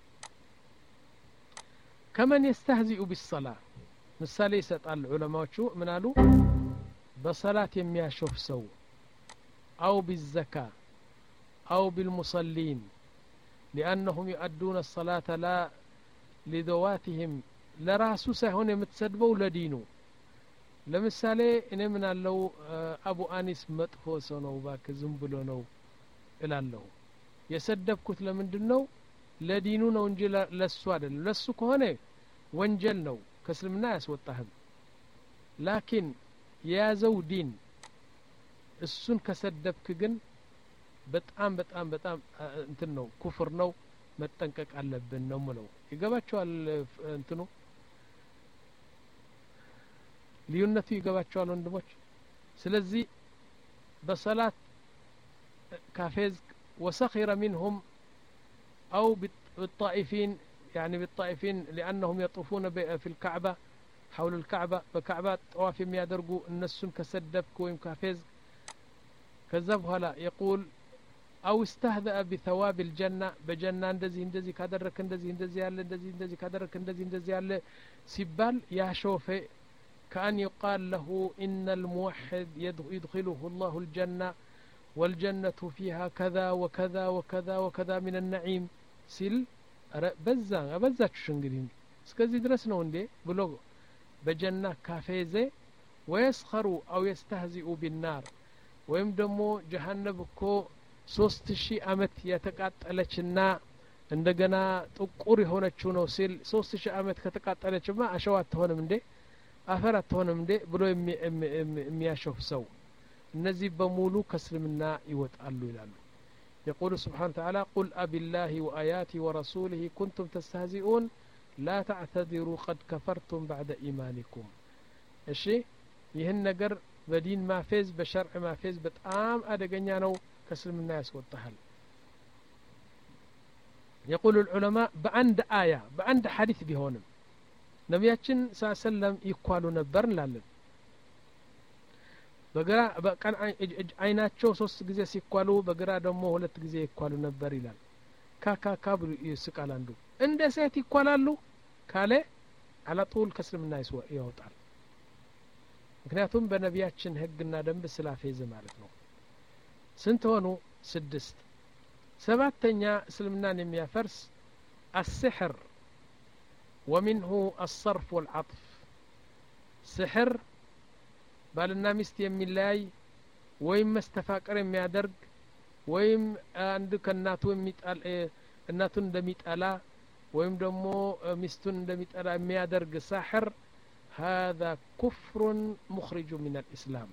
ከመን يستهزئ بالصلاه ምሳሌ ይሰጣል ዑለማዎቹ ምን አሉ በሰላት የሚያሾፍ ሰው أو بالزكاة أو بالمصلين لأنهم يؤدون الصلاة لا لذواتهم لراسو سهون يمتسدبوا لدينو لمثالي إن من لو أبو أنيس مطفو سنو باك زنبلو نو إلى له يسدب كتلة من دنو لدينو نو انجل للسواد للسو كهونه وانجل نو كسلم الناس والتهم لكن يا زو دين እሱን ከሰደብክ ግን በጣም በጣም በጣም እንትን ነው ኩፍር ነው መጠንቀቅ አለብን ነው ማለት ይገባቸዋል እንትኑ ልዩነቱ ይገባቸዋል ወንድሞች ስለዚህ በሰላት ካፌዝ وسخر منهم أو بالطائفين يعني بالطائفين لأنهم يطوفون في الكعبة حول الكعبة بكعبة طواف يادرقوا النسون كسدبك ويم كافيز كذب هلا يقول أو استهزأ بثواب الجنة بجنة اندزي اندزي كادرك اندزي اندزي على اندزي اندزي كادرك اندزي اندزي على سبال يا شوفي كأن يقال له إن الموحد يدخله الله الجنة والجنة فيها كذا وكذا وكذا وكذا من النعيم سل በዛ አበዛችሁ እንግዲህ እስከዚህ ድረስ ነው እንዴ ብሎ በጀና ካፌዜ ወይስخሩ አው يستهزئ بالنار ወይም ደግሞ ጀሃነም እኮ ሶስት ሺህ አመት የተቃጠለችና እንደገና ጥቁር የሆነችው ነው ሲል ሶስት ሺህ አመት ከተቃጠለችማ አሸዋ አትሆንም እንዴ አፈር አትሆንም እንዴ ብሎ የሚያሾፍ ሰው እነዚህ በሙሉ ከእስልምና ይወጣሉ ይላሉ يقول سبحانه وتعالى قل أبي الله وآياته ورسوله كنتم تستهزئون لا تعتذروا قد كفرتم بعد إيمانكم እሺ ይህን ነገር በዲን ማፌዝ በሸርዕ ማፌዝ በጣም አደገኛ ነው ከእስልምና ያስወጣሃል يقول العلماء بعند آية بعند حديث بيهونم ነቢያችን ሰለላሁ ዐለይሂ ወሰለም ይኳሉ ነበር እንላለን በግራ በቀን አይናቸው ሶስት ጊዜ ሲኳሉ በግራ ደግሞ ሁለት ጊዜ ይኳሉ ነበር ይላል ካካካ ብሎ ይስቃል አንዱ እንደ ሴት ይኳላሉ ካለ አላጡል ከእስልምና ይወጣል ምክንያቱም በነቢያችን ህግና ደንብ ስላፌዘ ማለት ነው ስንት ሆኑ ስድስት ሰባተኛ እስልምናን የሚያፈርስ السحر ومنه الصرف والعطف سحر بالنا ሚስት የሚላይ ወይም መስተፋቀር የሚያደርግ ወይም አንድ ከናቱ የሚጣል እናቱን እንደሚጣላ ወይም ደግሞ ሚስቱን እንደሚጣላ የሚያደርግ ሳህር هذا كفر مخرج من الإسلام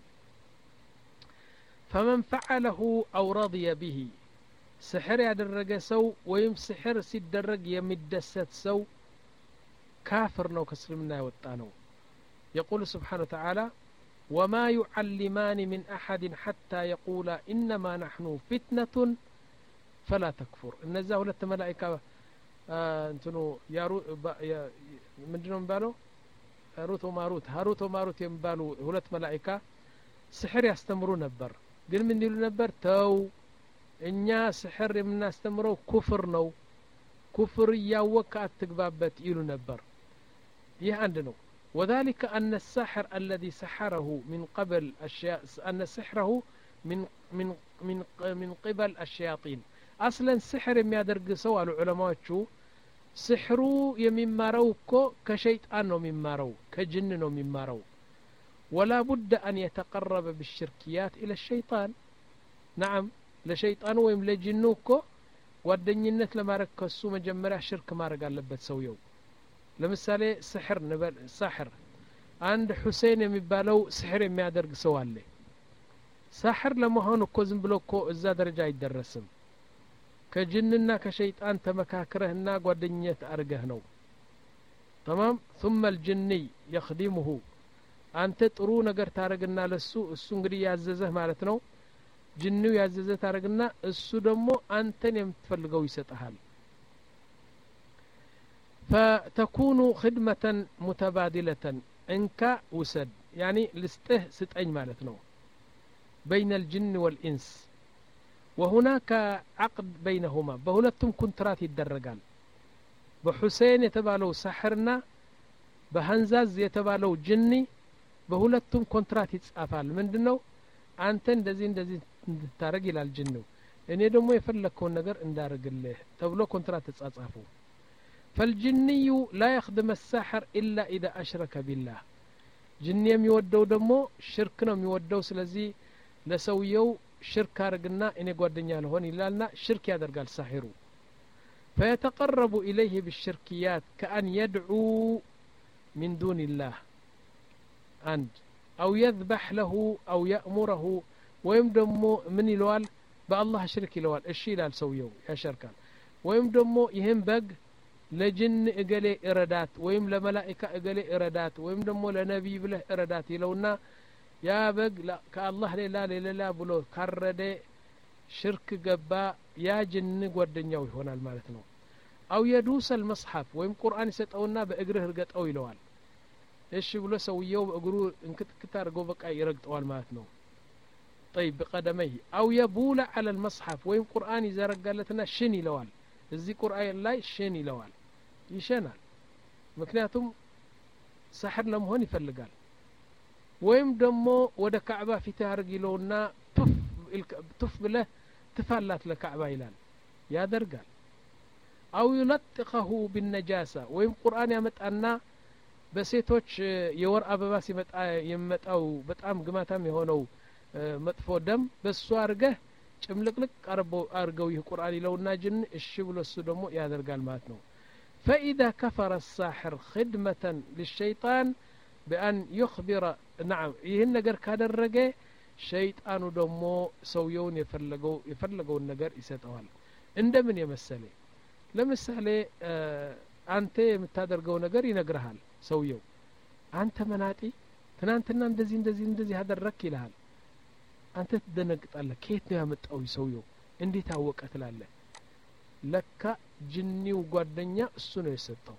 فمن فعله أو رضي به سحر ያደረገ ሰው ወይም سحر ሲደረግ የሚደሰት ሰው كافر ነው ከእስልምና የወጣ ነው يقول سبحانه وتعالى وما يعلمان من أحد حتى يقولا إنما نحن فتنة فلا تكفر እነዛ ሁለት መላእክት እንትኑ ያሩ ምንድነው ባለው ሃሩት ወማሩት ሃሩት ወማሩት የሚባሉ ሁለት መላእክት ስሕር ያስተምሩ ነበር ግን ምን ይሉ ነበር ተው እኛ ስሕር የምናስተምረው ኩፍር ነው ኩፍር ያወቀ አትግባበት ይሉ ነበር ይህ አንድ ነው وذلك أن الساحر الذي سحره من قبل أشياء أن سحره من من من من قبل الشياطين أصلا سحر የሚያደርግ ሰው አሉ ዑለማዎቹ ስሕሩ የሚማረው እኮ ከሸይጣን ነው የሚማረው ከጅን ነው የሚማረው ولا بد أن يتقرب بالشركيات إلى الشيطان نعم ለሸይጣን ወይም ለጅኑ እኮ ጓደኝነት ለማድረግ ከሱ መጀመሪያ ሽርክ ማድረግ አለበት ሰውየው ለምሳሌ ስሕር ንበል ሳሕር አንድ ሁሴን የሚባለው ስሕር የሚያደርግ ሰው አለ ሳሕር ለመሆን እኮ ዝም ብሎ እኮ እዛ ደረጃ አይደረስም ከጅንና ከሸይጣን ተመካክረህና ጓደኝነት አርገህ ነው تمام ثم الجني يخدمه አንተ ጥሩ ነገር ታረግና ለሱ እሱ እንግዲህ ያዘዘህ ማለት ነው ጅኒው ያዘዘህ ታረግና እሱ ደግሞ አንተን የምትፈልገው ይሰጣል فتكون خدمة متبادلة انك وسد يعني لسته ستأኝ ማለት ነው بين الجن والإنس وهناك عقد بينهما بهولتم كونترات يدرجال بحسين يتبالو سحرنا بهنزاز يتبالو جني بهولتم كونترات يتصافال ምንድነው አንተ እንደዚህ እንደዚህ ታረግ ይላል ጅኑ እኔ ደግሞ የፈለከውን ነገር እንዳረግልህ ተብሎ ኮንትራት ተጻጻፉ فالجني لا يخدم الساحر إلا إذا أشرك بالله جن የሚወደው ደግሞ ሽርክ ነው የሚወደው ስለዚህ ለሰውየው ሽርክ አርግና እኔ ጓደኛ ልሆን ይላልና ሽርክ ያደርጋል ሳሂሩ فيتقرب إليه بالشركيات كأن يدعو من دون الله عند أو يذبح له أو يأمره ويم دمو من يلوال بالله شرك يلوال الشي لا لسويو يا شركان ويم دمو يهم بق لجن اقلي إرادات ويم لملائكة اقلي إرادات ويم دمو لنبي بله إرادات يلونا يا بق لا كالله لا لا لا بلو كردي شرك قبا يا جن قدنياو هنا المالتنو أو يدوس المصحف ويم قرآن يسطونا بأقره رقت أو يلوال ايش بلو سويو بأقرو انكت كتار قوبك اي رقت أوال مالتنو طيب بقدميه أو يبول على المصحف ويم قرآن إذا رقالتنا شني لوال الزي قرآن لا شني لوال يشنال مكنياتهم سحر لهم هون يفلقال ويم دمو ودا كعبة في تهرقي لونا تف تف بله تفلت لكعبة إلان يا درقال أو يلطخه بالنجاسة ويم قرآن يمتأنا በሴቶች የወር አበባ ሲመጣ የመጣው በጣም ግማታም የሆነው መጥፎ ደም በሱ አርገህ ጭምልቅልቅ አርበው አርገው ይህ ቁርአን ይለውና ጅን እሺ ብሎ እሱ ደግሞ ያደርጋል ማለት ነው فإذا كفر الساحر خدمة للشيطان بأن يخبر نعم ይህን ነገር ካደረገ ሸይጣኑ ደግሞ ሰውየውን የፈለገው የፈለገው ነገር ይሰጠዋል እንደምን የመሰለ ለምሳሌ አንተ የምታደርገው ነገር ይነግርሃል ሰውየው አንተ መናጢ ትናንትና እንደዚህ እንደዚህ እንደዚህ አደረክ ይልሃል አንተ ትደነግጣለህ ከየት ነው ያመጣው ሰውየው እንዴት አወቀ ትላለህ ለካ ጅኒው ጓደኛ እሱ ነው የሰጠው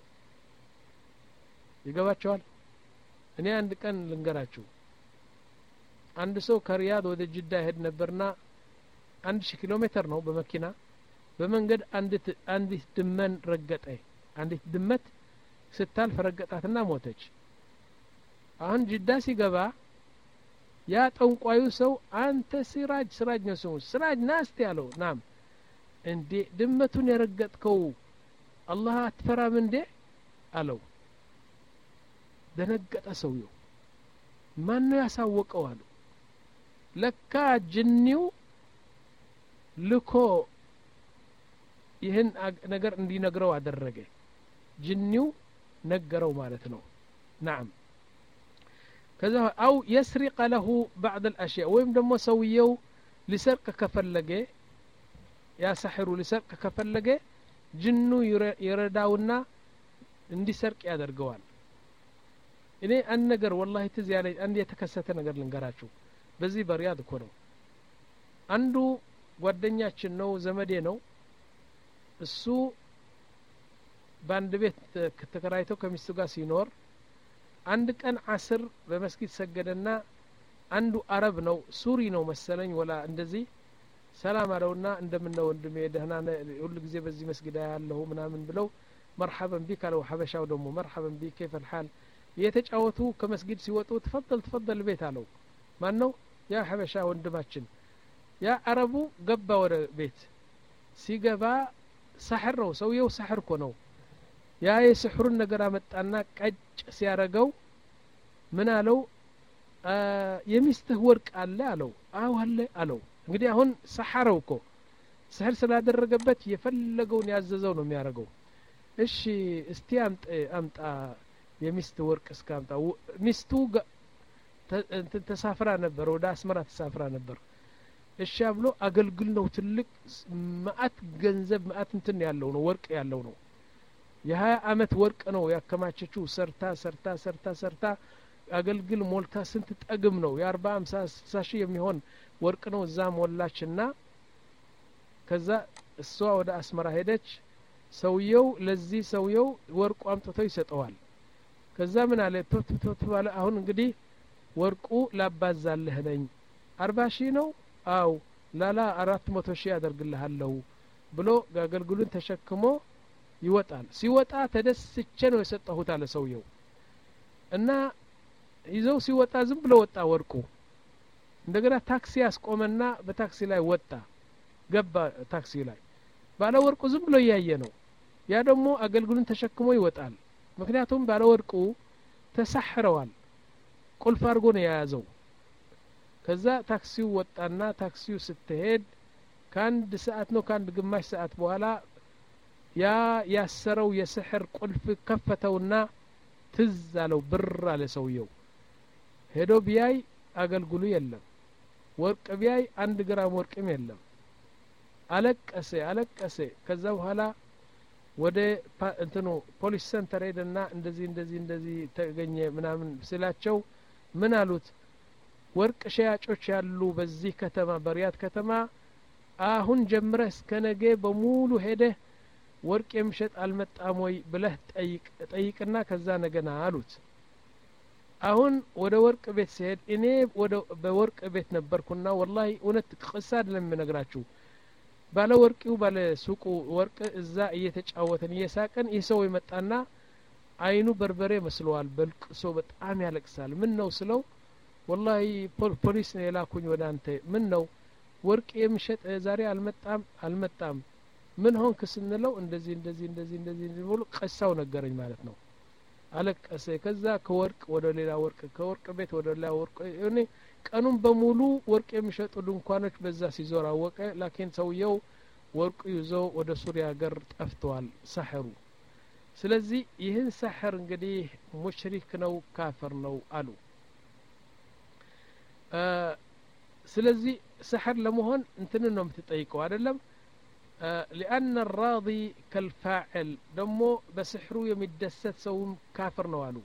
ይገባቸዋል እኔ አንድ ቀን ልንገራችሁ አንድ ሰው ከሪያድ ወደ ጅዳ ይሄድ ነበርና አንድ ሺህ ኪሎ ሜትር ነው በመኪና በመንገድ አንዲት አንዲት ድመን ረገጠ አንዲት ድመት ስታልፍ ረገጣትና ሞተች አሁን ጅዳ ሲገባ ያ ጠንቋዩ ሰው አንተ ሲራጅ ሲራጅ ነው ስሙ ሲራጅ ናስቲ ያለው ናም እንዴ ድመቱን የረገጥከው አላህ አትፈራም እንዴ አለው ደነገጠ ሰውየው ማን ነው ያሳወቀው አሉ ለካ ጅኒው ልኮ ይህን ነገር እንዲነግረው አደረገ ጅኒው ነገረው ማለት ነው نعم كذا أو يسرق له بعض الأشياء ويم دمو سويو لسرق كفلقه يا سحر لسرق كفلقه جنو يرداونا اندي سرق يادرقوان إني أن نقر والله تزيالي أن يتكست نقر لنقراتشو بزي برياد كونو عنده ጓደኛችን ነው ዘመዴ ነው እሱ ባንድ ቤት ከተከራይተው ከሚስቱ ጋር ሲኖር አንድ ቀን አስር በመስጊድ ሰገደና አንዱ አረብ ነው ሱሪ ነው መሰለኝ ወላ እንደዚህ ሰላም አለውና እንደምነው ወንድሜ ደህና ሁሉ ጊዜ በዚህ መስጊድ ያለው ምናምን ብለው مرحبا بك አለው ሐበሻው ደግሞ مرحبا بك كيف الحال የተጫወቱ ከመስጊድ ሲወጡ ተፈضل ተፈضل ቤት አለው ማን ነው ያ ሐበሻ ወንድማችን ያ አረቡ ገባ ወደ ቤት ሲገባ سحر ነው ሰውየው سحر እኮ ነው ያ የስሕሩን ነገር አመጣና ቀጭ ሲያረገው ምን አለው የሚስትህ ወርቅ አለ አለው አው አለ አለው እንግዲህ አሁን ሰሐረው እኮ سحر ስላደረገበት የፈለገውን ያዘዘው ነው የሚያረገው እሺ እስቲ አምጣ አምጣ የሚስት ወርቅ እስካምጣ ሚስቱ ተሳፍራ ነበር ወደ አስመራ ተሳፍራ ነበር እሺ ብሎ አገልግል ነው ትልቅ ማአት ገንዘብ ማአት እንትን ያለው ነው ወርቅ ያለው ነው የ20 አመት ወርቅ ነው ያከማቸችው ሰርታ ሰርታ ሰርታ ሰርታ አገልግል ሞልታ ስንት ጠግም ነው የ40 50 60 ሺህ የሚሆን ወርቅ ነው እዛ ሞላችና ከዛ እሷ ወደ አስመራ ሄደች ሰውየው ለዚህ ሰውየው ወርቁ አምጥቶ ይሰጠዋል ከዛ ምን አለ ቶት ቶት ባለ አሁን እንግዲህ ወርቁ ላባዛልህ ነኝ አርባ ሺህ ነው አው ላላ አራት መቶ ሺህ ያደርግልሃለሁ ብሎ አገልግሉን ተሸክሞ ይወጣል ሲወጣ ተደስቼ ነው የሰጠሁት አለ ሰውየው እና ይዘው ሲወጣ ዝም ብሎ ወጣ ወርቁ እንደገና ታክሲ ያስቆመና በታክሲ ላይ ወጣ ገባ ታክሲ ላይ ባለ ወርቁ ዝም ብሎ ያየ ነው ያ ደግሞ አገልግሉን ተሸክሞ ይወጣል ምክንያቱም ባለ ወርቁ ተሰሕረዋል ቁልፍ አርጎ ነው የያዘው ከዛ ታክሲው ወጣና ታክሲው ስትሄድ ካንድ ሰዓት ነው ካንድ ግማሽ ሰዓት በኋላ ያ ያሰረው የስሕር ቁልፍ ከፈተውና ትዝ አለው ብር አለ ሰውየው ሄዶ ቢያይ አገልግሉ የለም ወርቅ ቢያይ አንድ ግራም ወርቅም የለም አለቀሰ አለቀሰ ከዛ በኋላ ወደ እንትኑ ፖሊስ ሴንተር ሄደና እንደዚህ እንደዚህ እንደዚህ ተገኘ ምናምን ስላቸው ምን አሉት ወርቅ ሸያጮች ያሉ በዚህ ከተማ በሪያድ ከተማ አሁን ጀምረህ እስከ ነገ በሙሉ ሄደ ወርቅ የሚሸጥ አልመጣም ወይ ብለህ ጠይቅ ጠይቅና ከዛ ነገና አሉት አሁን ወደ ወርቅ ቤት ሲሄድ እኔ ወደ በወርቅ ቤት ነበርኩና ወላሂ እውነት ቅሳድ ለምነግራችሁ ባለ ወርቂው ባለ ሱቁ ወርቅ እዛ እየተጫወተን እየሳቀን ይሰው ይመጣና አይኑ በርበሬ መስሏል በልቅሶ በጣም ያለቅሳል ምን ነው ስለው والله ፖሊስ ነው የላኩኝ ወደ አንተ ምን ነው ወርቅ የሚሸጥ ዛሬ አልመጣም አልመጣም ምን ሆንክ ስንለው እንደዚህ እንደዚህ እንደዚህ እንደዚህ ብሎ ቀሳው ነገረኝ ማለት ነው። አለቀሰ። ከዛ ከወርቅ ወደ ሌላ ወርቅ ከወርቅ ቤት ወደ ሌላ ወርቅ እኔ ቀኑን በሙሉ ወርቅ የሚሸጡ ድንኳኖች በዛ ሲዞር አወቀ። ላኪን ሰውየው ወርቁ ይዞ ወደ ሱሪያ ሀገር ጠፍቷል ሰሕሩ። ስለዚህ ይህን ሰሕር እንግዲህ ሙሽሪክ ነው ካፍር ነው አሉ። ስለዚህ ሰሕር ለመሆን እንትን ነው የምትጠይቀው አይደለም። لأن الراضي كالفاعل دمو بسحرو يمدست سوم كافر نوالو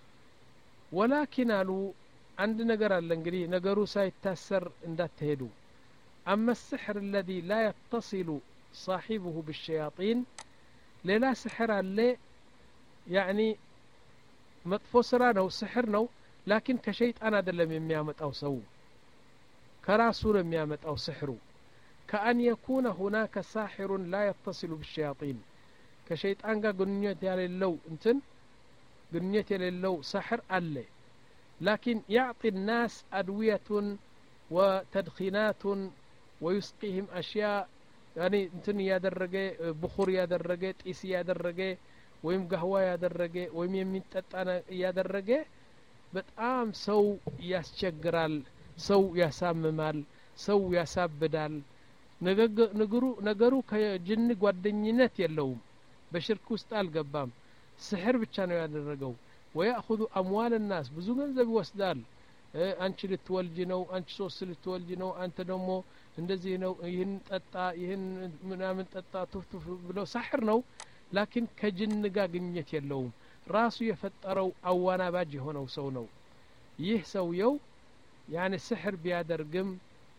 ولكن قالوا عند نجر الانجلي نجرو سيتأثر اندات تهدو. أما السحر الذي لا يتصل صاحبه بالشياطين للا سحر اللي يعني مطفوسرا نو سحر نو لكن كشيء أنا دلم يميامت أو سو كراسول يميامت أو سحرو كأن يكون هناك ساحر لا يتصل بالشياطين كشيء أنجا قنيت يالي اللو انتن قنيت يالي اللو سحر ألي لكن يعطي الناس أدوية وتدخينات ويسقيهم أشياء يعني انتن يادرقي بخور يادرقي تئيس يادرقي ويم قهوة يادرقي ويم يمين تتانا يادرقي بتقام سو ياسشقرال سو ياساممال سو ياسابدال ነገሩ ነገሩ ከጅን ጓደኝነት የለውም። በሽርክ ውስጥ አልገባም። ስሕር ብቻ ነው ያደረገው። ويأخذ أموال الناس ብዙ ገንዘብ ይወስዳል። አንቺ ልትወልጂ ነው፣ አንቺ ሶስት ልትወልጂ ነው፣ አንተ ደግሞ እንደዚህ ነው፣ ይህን ጠጣ፣ ይህን ምናምን ጠጣ ቱፍቱፍ ብለው ሰሕር ነው። ላኪን ከጅን ጋር ግንኙነት የለውም። ራሱ የፈጠረው አዋናባጅ የሆነው ሰው ነው። ይህ ሰውየው ያኔ ስሕር ቢያደርግም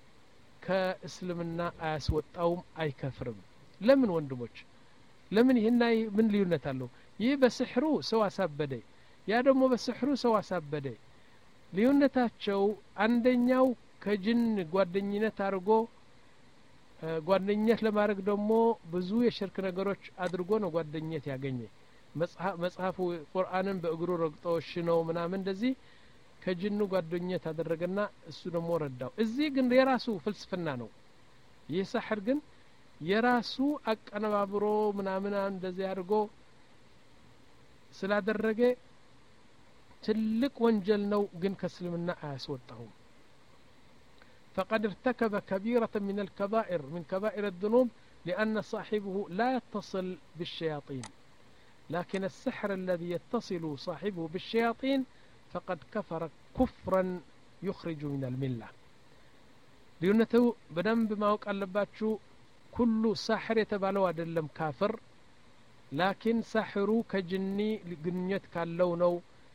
ከእስልምና አያስወጣውም፣ አይከፍርም። ለምን ወንድሞች ለምን ይሄና ምን ልዩነት አለው? ይህ በስሕሩ ሰው አሳበደ፣ ያ ደግሞ በስሕሩ ሰው አሳበደ። ልዩነታቸው አንደኛው ከጅን ጓደኝነት አድርጎ ጓደኝነት ለማድረግ ደግሞ ብዙ የሽርክ ነገሮች አድርጎ ነው ጓደኝነት ያገኘ። መጽሐፉ ቁርአንን በእግሩ ረግጦ ሽነው ምናምን እንደዚህ ከጅኑ ጓደኝነት አደረገና እሱ ደግሞ ረዳው። እዚህ ግን የራሱ ፍልስፍና ነው። ይህ ሰሕር ግን የራሱ አቀነባብሮ ምናምን እንደዚህ አድርጎ ስላደረገ ትልቅ ወንጀል ነው፣ ግን ከእስልምና አያስወጣውም። فقد ارتكب كبيرة من الكبائر من كبائر الذنوب لأن صاحبه لا يتصل بالشياطين. لكن السحر الذي يتصل صاحبه بالشياطين فقد كفر كفرا يخرج من الملة. ليونته بدم بما وقع لباتشو كل ساحر يتبالو أدلم كافر، لكن ساحرو كجني لقنيت كاللونو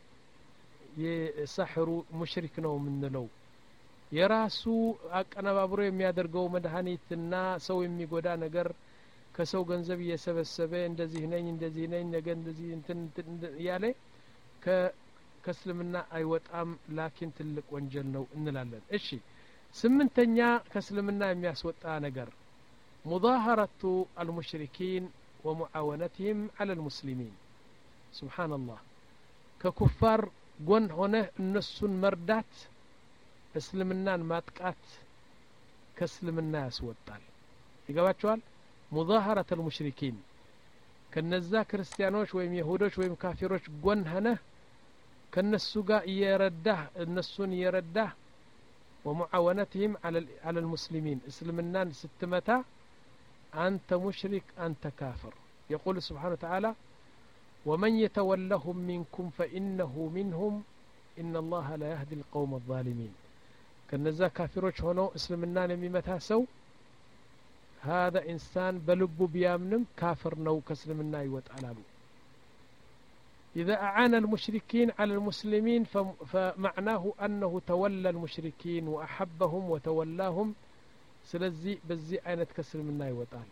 يساحرو مشرك نو من لو የራሱ አቀነባብሮ የሚያደርገው መድኃኒትና ሰው የሚጎዳ ነገር ከሰው ገንዘብ እየሰበሰበ እንደዚህ ነኝ እንደዚህ ነኝ ነገ እንደዚህ እንትን ያለ ከእስልምና አይወጣም፣ ላኪን ትልቅ ወንጀል ነው እንላለን። እሺ ስምንተኛ ከእስልምና የሚያስወጣ ነገር ሙዛሀረቱ አልሙሽሪኪን ወሙዓወነትህም ዐለ አልሙስሊሚን። ሱብሓነላህ ከኩፋር ጎን ሆነ እነሱን መርዳት እስልምናን ማጥቃት ከእስልምና ያስወጣል። ይገባቸዋል? ሙዛሀረት አልሙሽሪኪን ከነዛ ክርስቲያኖች ወይም ይሁዶች ወይም ካፊሮች ጎን ሆነህ ከነሱ ጋር እየረዳህ እነሱን እየረዳህ ወሙዓወነትህም ዐለ አልሙስሊሚን እስልምናን ስትመታ አንተ ሙሽሪክ አንተ ካፍር። يقول سبحانه وتعالى ومن يتولهم منكم فإنه منهم إن الله لا يهدي القوم الظالمين. ከነዛ ካፊሮች ሆኖ እስልምናን የሚመታ ሰው هذا إنسان በልቡ ቢያምንም ካፍር ነው፣ ከእስልምና ይወጣል አሉ። إذا أعان المشركين على المسلمين فمعناه أنه تولى المشركين وأحبهم وتولاهم. ስለዚህ በዚህ አይነት ከእስልምና ይወጣል።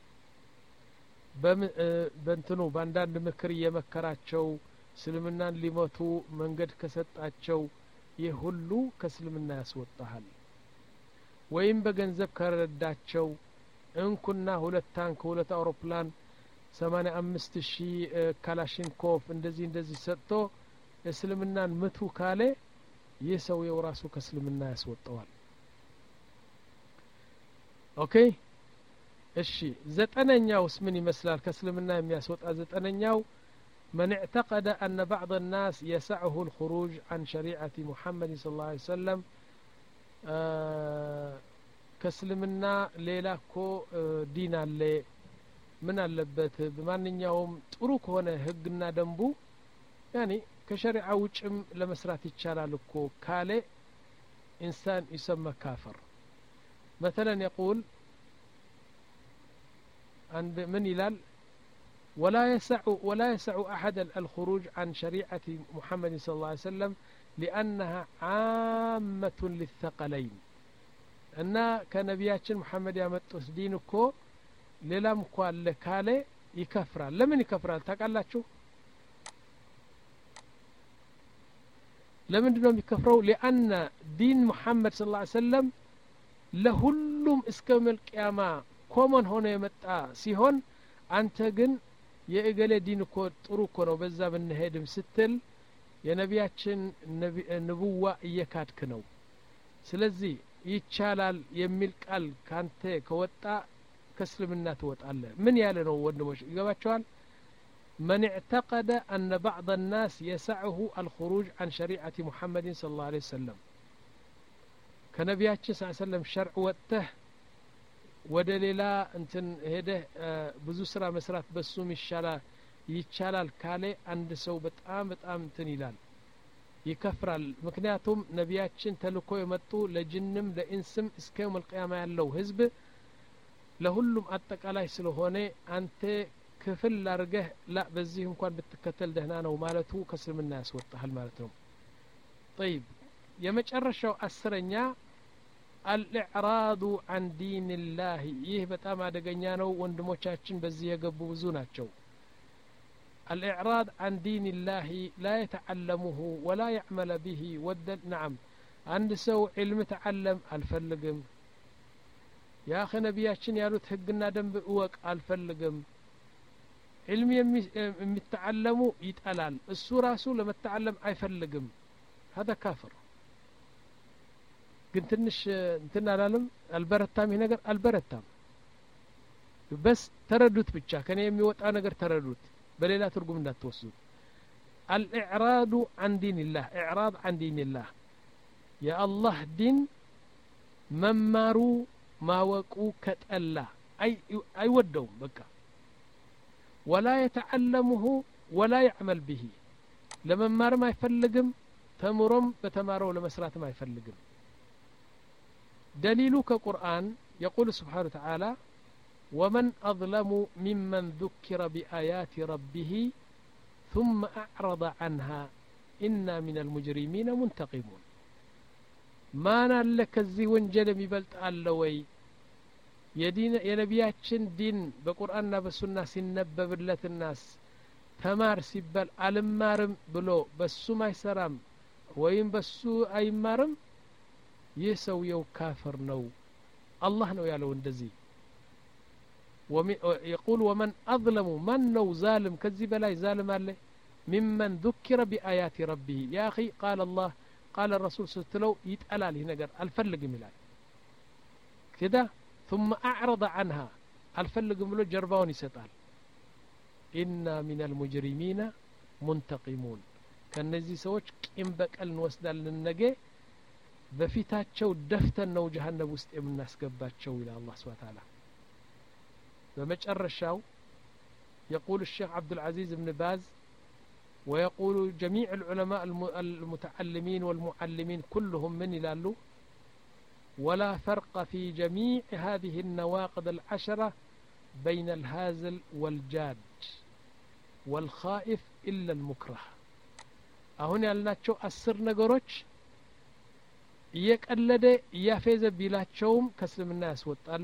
በእንትኑ በአንዳንድ ምክር እየመከራቸው እስልምናን ሊመቱ መንገድ ከሰጣቸው ይህ ሁሉ ከእስልምና ያስወጣሃል። ወይም በገንዘብ ከረዳቸው እንኩና ሁለት ታንክ ሁለት አውሮፕላን ሰማንያ አምስት ሺህ ካላሽንኮቭ እንደዚህ እንደዚህ ሰጥቶ እስልምናን ምቱ ካለ ይህ ሰው የራሱ ከእስልምና ያስወጣዋል። ኦኬ እሺ ዘጠነኛውስ ምን ይመስላል ከእስልምና የሚያስወጣ ዘጠነኛው من اعتقد أن بعض الناس يسعه الخروج عن شريعة محمد صلى الله عليه وسلم كسلمنا ليلاكو دين اللي من اللبت بمانኛውም ጥሩ ከሆነ ህግና ደንቡ يعني كشريعة ውጭም ለመስራት ይቻላል እኮ ካለ إنسان يسمى كافر مثلا يقول عند من يلال ولا يسع ولا يسع أحد الخروج عن شريعة محمد صلى الله عليه وسلم لأنها عامة للثقلين أن كنبياتنا محمد يمتوس دينكو للم قال كاله يكفر لمن يكفر تقالاتشو لمن دون يكفروا لأن دين محمد صلى الله عليه وسلم لهلم اسكم القيامة كومن هنا يمتع سيهون أنت جن የእገሌ ዲን እኮ ጥሩ እኮ ነው በዛ ብንሄድም ስትል የነቢያችን ንቡዋ እየካድክ ነው ስለዚህ ይቻላል የሚል ቃል ካንተ ከወጣ ከእስልምና ትወጣለህ ምን ያለ ነው ወንድሞች ይገባቸዋል من اعتقد أن بعض الناس يسعه الخروج عن شريعة محمد صلى الله عليه وسلم كنبياتنا صلى الله عليه وسلم شرع وته ወደሌላ እንትን ሄደ ብዙ ስራ መስራት በሱም ይሻላል ይቻላል ካለ አንድ ሰው በጣም በጣም እንትን ይላል ይከፍራል ምክንያቱም ነቢያችን ተልኮ የመጡ ለጅንም ለኢንስም እስከ يوم القيامه ያለው ህዝብ ለሁሉም አጠቃላይ ስለሆነ አንተ ክፍል አርገህ ላ በዚህ እንኳን ብትከተል ደህና ነው ማለቱ ከስልምና ያስወጣል ማለት ነው طيب የመጨረሻው አስረኛ الإعراض عن دين الله ይህ በጣም አደገኛ ነው ወንድሞቻችን በዚህ የገቡ ብዙ ናቸው الإعراض عن دين الله لا يتعلمه ولا يعمل به ودل نعم عند سو علم تعلم الفلقم يا أخي نبياتشن يالوت هقنا دنب اوك الفلقم علم يمتعلمو يتألال السورة سو لما تتعلم اي فلقم هذا كافر ግን ትንሽ እንትን አላለም አልበረታም ይሄ ነገር አልበረታም በስ ተረዱት ብቻ ከኔ የሚወጣ ነገር ተረዱት በሌላ ትርጉም እንዳትወስዱ الإعراض عن دين الله إعراض عن دين الله يا الله دين ممارو ما وقو كتألا أي أي ودو بكا ولا يتعلمه ولا يعمل به لما مار ما يفلقم تمرم بتمارو لمسرات ما يفلقم دليلك قرآن يقول سبحانه وتعالى ومن أظلم ممن ذكر بآيات ربه ثم أعرض عنها إنا من المجرمين منتقمون ما نالك الزي وانجل مبلت اللوي يدين يا نبياتشن دين بقرآننا بالسنة سنبب بلت الناس تمار سبال ألمارم بلو بسو ما يسرام وين بسو أي مارم يسويو كافر نو الله نو يالو اندزي يقول ومن أظلم من نو ظالم كذي بلاي ظالم عليه ممن ذكر بآيات ربه يا أخي قال الله قال الرسول صلى الله عليه وسلم يتألى له نقر الفلق ملال كده ثم أعرض عنها الفلق ملو جربون يستال إنا من المجرمين منتقمون كان نزي سوش كم بك النوسدال للنقي بفيتاتشو دفتن نو جهنم وسط الناس قباتشو إلى الله سبحانه وتعالى بمجأر الشاو يقول الشيخ عبد العزيز بن باز ويقول جميع العلماء المتعلمين والمعلمين كلهم من يلالو ولا فرق في جميع هذه النواقض العشرة بين الهازل والجاد والخائف إلا المكره أهون يالناتشو أسر نقروش እየቀለደ እያፌዘ ቢላቸውም ከስልምና ያስወጣሉ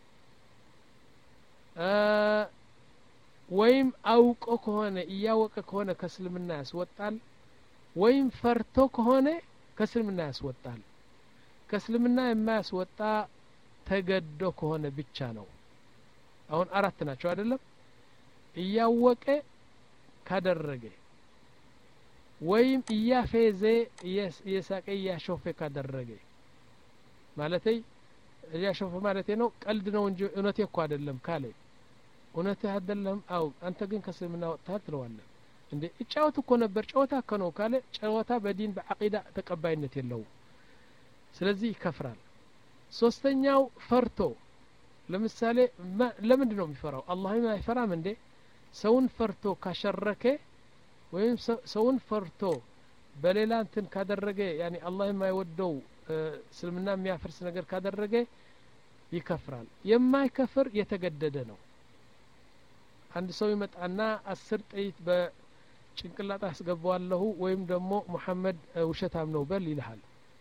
ወይም አውቆ ከሆነ እያወቀ ከሆነ ከስልምና ያስወጣል ወይም ፈርቶ ከሆነ ከስልምና ያስወጣል ከስልምና የማያስወጣ ተገዶ ከሆነ ብቻ ነው አሁን አራት ናቸው አይደለም እያወቀ ካደረገ ወይም እያፌዘ እየሳቀ እያሾፈ ካደረገ ማለቴ እያሾፈ ማለት ነው ቀልድ ነው እንጂ እውነቴ እኮ አይደለም ካለ እውነቴ አይደለም አው አንተ ግን ከስልምና ወጣህ ትለዋለህ እንዴ እጫወት እኮ ነበር ጨዋታ እኮ ነው ካለ ጨዋታ በዲን በአቂዳ ተቀባይነት የለውም ስለዚህ ይከፍራል ሶስተኛው ፈርቶ ለምሳሌ ለምንድን ነው የሚፈራው አላህን አይፈራም እንዴ ሰውን ፈርቶ ካሸረከ ወይም ሰውን ፈርቶ በሌላ እንትን ካደረገ ያኒ አላህ የማይወደው እስልምና የሚያፈርስ ነገር ካደረገ ይከፍራል የማይከፍር የተገደደ ነው አንድ ሰው ይመጣና አስር ጥይት በጭንቅላት አስገባዋለሁ ወይም ደግሞ መሐመድ ውሸታም ነው በል ይልሃል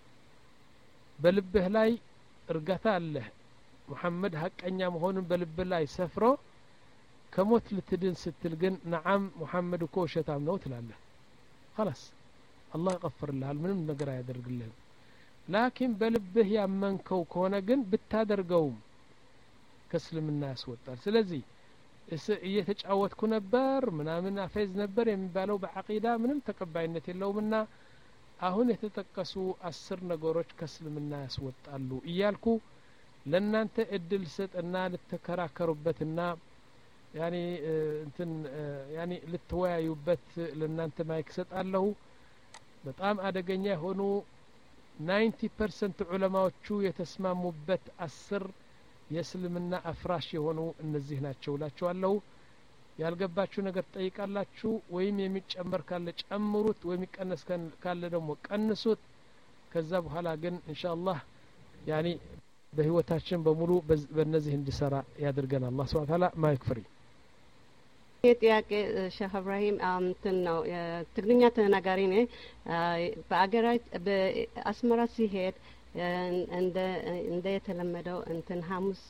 በልብህ ላይ እርጋታ አለ መሐመድ ሐቀኛ መሆኑን በልብህ ላይ ሰፍሮ ከሞት ልትድን ስትል ግን ነዓም መሐመድ እኮ ውሸታም ነው ትላለህ خلاص الله يغفرልሃል ምንም ነገር አያደርግልህም ላኪን በልብህ ያመንከው ከሆነ ግን ብታደርገውም ከእስልምና ያስወጣል ስለዚህ እየተጫወትኩ ነበር ምናምን አፈዝ ነበር የሚባለው በአቂዳ ምንም ተቀባይነት የለውምና አሁን የተጠቀሱ አስር ነገሮች ከእስልምና ያስወጣሉ እያልኩ ለእናንተ እድል ሰጥና ልትከራከሩበትና ያኒ እንትን ያኒ ልትወያዩበት ለእናንተ ማይክ ሰጣለሁ በጣም አደገኛ ሆኖ ninety percent ዑለማዎቹ የተስማሙበት አስር የእስልምና አፍራሽ የሆኑ እነዚህ ናቸው ላችኋለሁ ያልገባችሁ ነገር ጠይቃላችሁ ወይም የሚጨመር ካለ ጨምሩት ወይም ይቀነስ ካለ ደግሞ ቀንሱት ከዛ በኋላ ግን ኢንሻአላህ ያኒ በህይወታችን በሙሉ በእነዚህ እንድሰራ ያድርገን አላህ Subhanahu Wa Ta'ala ማይክፍሪ ጥያቄ ሼህ ኢብራሂም እንትን ነው ትግርኛ ተናጋሪ ነኝ በአገራች በአስመራ ሲሄድ እንደ እንደ የተለመደው እንትን ሐሙስ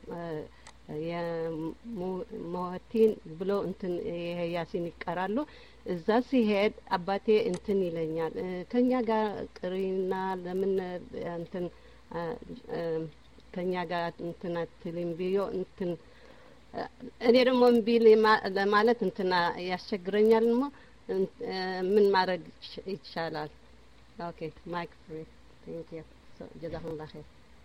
የሞቲን ብሎ እንትን ያሲን ይቀራሉ እዛ ሲሄድ አባቴ እንትን ይለኛል ከኛ ጋር ቅሪና ለምን እንትን ከኛ ጋር እንትን አትልም ቢዮ እንትን እኔ ደግሞ እምቢ ለማለት እንትና ያስቸግረኛል ነው ምን ማድረግ ይቻላል ኦኬ ማይክ ፍሪ ቴንክ ዩ ጀዛኩሙላህ ኸይር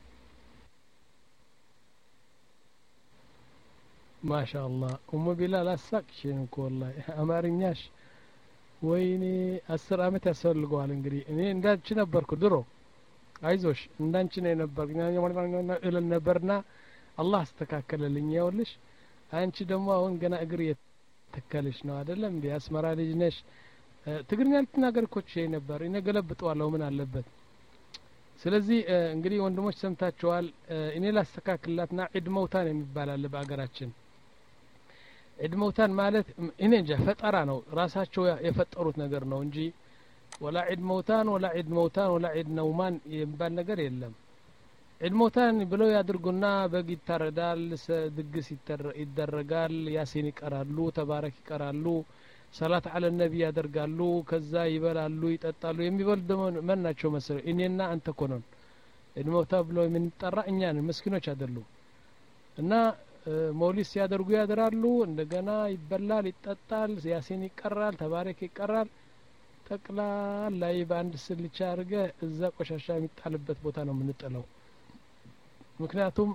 ማሻአላህ ኡሙ ቢላል አሳቅሽን እኮ ወላሂ አማርኛሽ ወይኔ አስር አመት ያስፈልገዋል እንግዲህ እኔ እንዳንቺ ነበርኩ ድሮ አይዞሽ እንዳንቺ ነው ነበርኩ እለ ነበርና አላህ አስተካከለልኝ ያውልሽ አንቺ ደግሞ አሁን ገና እግር የተከለሽ ነው አይደለም እንዴ አስመራ ልጅ ነሽ ትግርኛ ልትናገር እኮ ቼ ነበር እኔ ገለብጠዋለሁ ምን አለበት ስለዚህ እንግዲህ ወንድሞች ሰምታችኋል እኔ ላስተካክልላትና ዒድ መውታን የሚባል አለ በአገራችን ዒድ መውታን ማለት እኔ እንጃ ፈጠራ ነው ራሳቸው የፈጠሩት ነገር ነው እንጂ ወላ ዒድ መውታን ወላ ዒድ መውታን ወላ ዒድ ነውማን የሚባል ነገር የለም ዒድ መውታን ብለው ያድርጉና በግ ይታረዳል ድግስ ይደረጋል ያሲን ይቀራሉ ተባረክ ይቀራሉ ሰላት አለ ነብይ ያደርጋሉ ከዛ ይበላሉ ይጠጣሉ የሚበል ደሞ ማናቸው መሰለ እኔና አንተ ኮነን ዒድ መውታ ብለው የምንጠራ እኛ ነን መስኪኖች አይደሉም እና ሞሊስ ያደርጉ ያድራሉ እንደገና ይበላል ይጠጣል ያሲን ይቀራል ተባረክ ይቀራል ጠቅላላ ላይ በአንድ ስልቻ አርገ እዛ ቆሻሻ የሚጣልበት ቦታ ነው የምንጥለው ምክንያቱም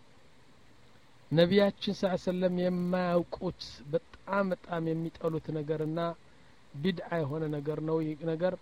ነቢያችን ሰለላሁ ዐለይሂ ወሰለም የማያውቁት በጣም በጣም የሚጠሉት ነገርና ቢድዓ የሆነ ነገር ነው ነገር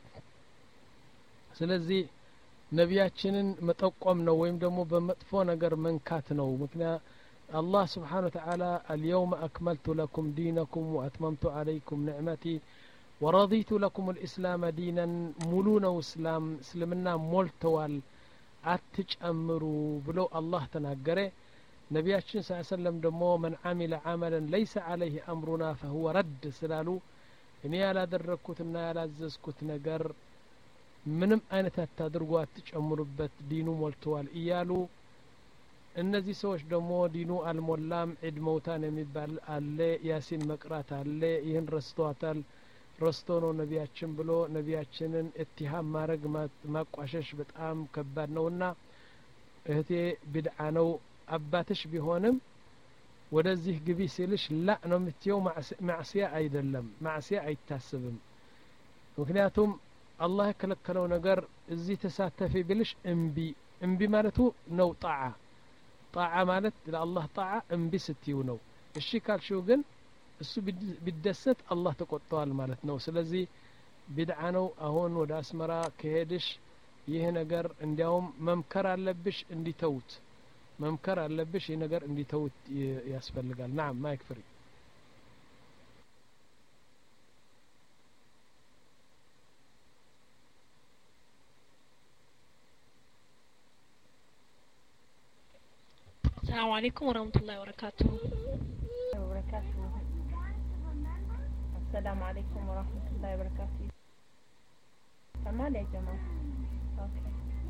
ስለዚህ ነቢያችንን መጠቆም ነው ወይም ደግሞ በመጥፎ ነገር መንካት ነው ምክንያት الله سبحانه وتعالى اليوم أكملت لكم دينكم وأتممت عليكم نعمتي ورضيت لكم الإسلام دينا ملون وإسلام سلمنا مولتوال أتجأمروا بلو الله تناقره نبياتنا صلى الله عليه وسلم دمو من عمل عملا ليس عليه أمرنا فهو رد سلالو إني على دركوتنا على ززكوت نقر منم أين تتدرقوا أتجأمروا بت دينو مولتوال إيالو እነዚህ ሰዎች ደግሞ ዲኑ አልሞላም ዒድ መውታን የሚባል አለ ያሲን መቅራት አለ ይህን ረስተዋታል ረስቶ ነው ነቢያችን ብሎ ነቢያችንን እትሃም ማረግ ማቋሸሽ በጣም ከባድ ነውና እህቴ ቢድዓ ነው አባትሽ ቢሆንም ወደዚህ ግቢ ሲልሽ ላ ነው የምትየው ማዕሲያ አይደለም ማዕሲያ አይታሰብም ምክንያቱም አላህ የከለከለው ነገር እዚህ ተሳተፊ ብልሽ እምቢ እምቢ ማለቱ ነው ጣዓ ጣዓ ማለት ለአላህ ጣዓ እምቢ ስትዩ ነው እሺ ካልሽው ግን እሱ ቢደሰት አላህ ተቆጥቷል ማለት ነው ስለዚህ ቢድዓ ነው አሁን ወደ አስመራ ከሄድሽ ይህ ነገር እንዲያውም መምከር አለብሽ እንዲተውት መምከር አለብሽ ይህ ነገር እንዲተውት ያስፈልጋል نعم ما يكفري السلام عليكم ورحمة الله وبركاته وبركاته السلام عليكم ورحمة الله وبركاته تمام يا جماعة اوكي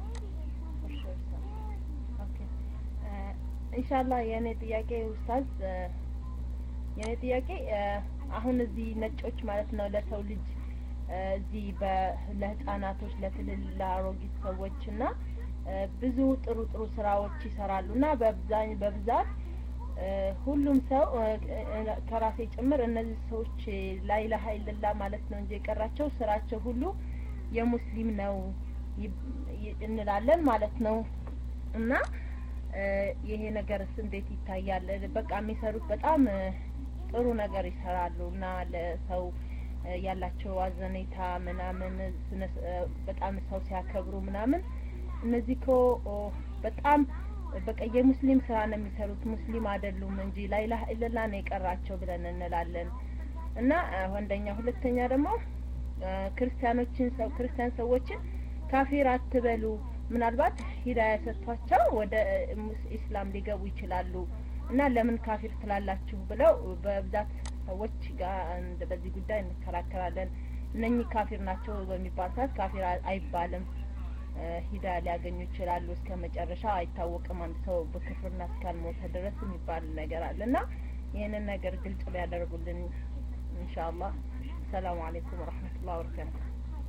اوكي ان شاء الله የኔ ጥያቄ ኡስታዝ የኔ ጥያቄ አሁን እዚህ ነጮች ማለት ነው ለሰው ልጅ እዚህ ለህፃናቶች ለትልልቅ አሮጊት ሰዎችና ብዙ ጥሩ ጥሩ ስራዎች ይሰራሉና በብዛኝ በብዛት ሁሉም ሰው ከራሴ ጭምር እነዚህ ሰዎች ላኢላሃ ኢላላህ ማለት ነው እንጂ የቀራቸው ስራቸው ሁሉ የሙስሊም ነው እንላለን ማለት ነው እና ይሄ ነገርስ እንዴት ይታያል በቃ የሚሰሩት በጣም ጥሩ ነገር ይሰራሉና ለሰው ያላቸው አዘኔታ ምናምን በጣም ሰው ሲያከብሩ ምናምን እነዚህ ኮ በጣም በቃ የሙስሊም ስራ ነው የሚሰሩት ሙስሊም አይደሉም እንጂ ላኢላሃ ኢላላህ ነው የቀራቸው ብለን እንላለን እና አንደኛ ሁለተኛ ደግሞ ክርስቲያኖችን ሰው ክርስቲያን ሰዎችን ካፊር አትበሉ ምናልባት ሂዳያ ሰጥቷቸው ወደ እስላም ሊገቡ ይችላሉ እና ለምን ካፊር ትላላችሁ ብለው በብዛት ሰዎች ጋር በዚህ ጉዳይ እንከራከራለን እነኚህ ካፊር ናቸው በሚባል ሰዓት ካፊር አይባልም ሂዳያ ሊያገኙ ይችላሉ እስከ መጨረሻ አይታወቅም አንድ ሰው በክፍርና እስካልሞተ ድረስ የሚባል ነገር አለና ይሄንን ነገር ግልጽ ሊያደርጉልን ኢንሻአላህ ሰላም አለይኩም ወራህመቱላሂ ወበረካቱ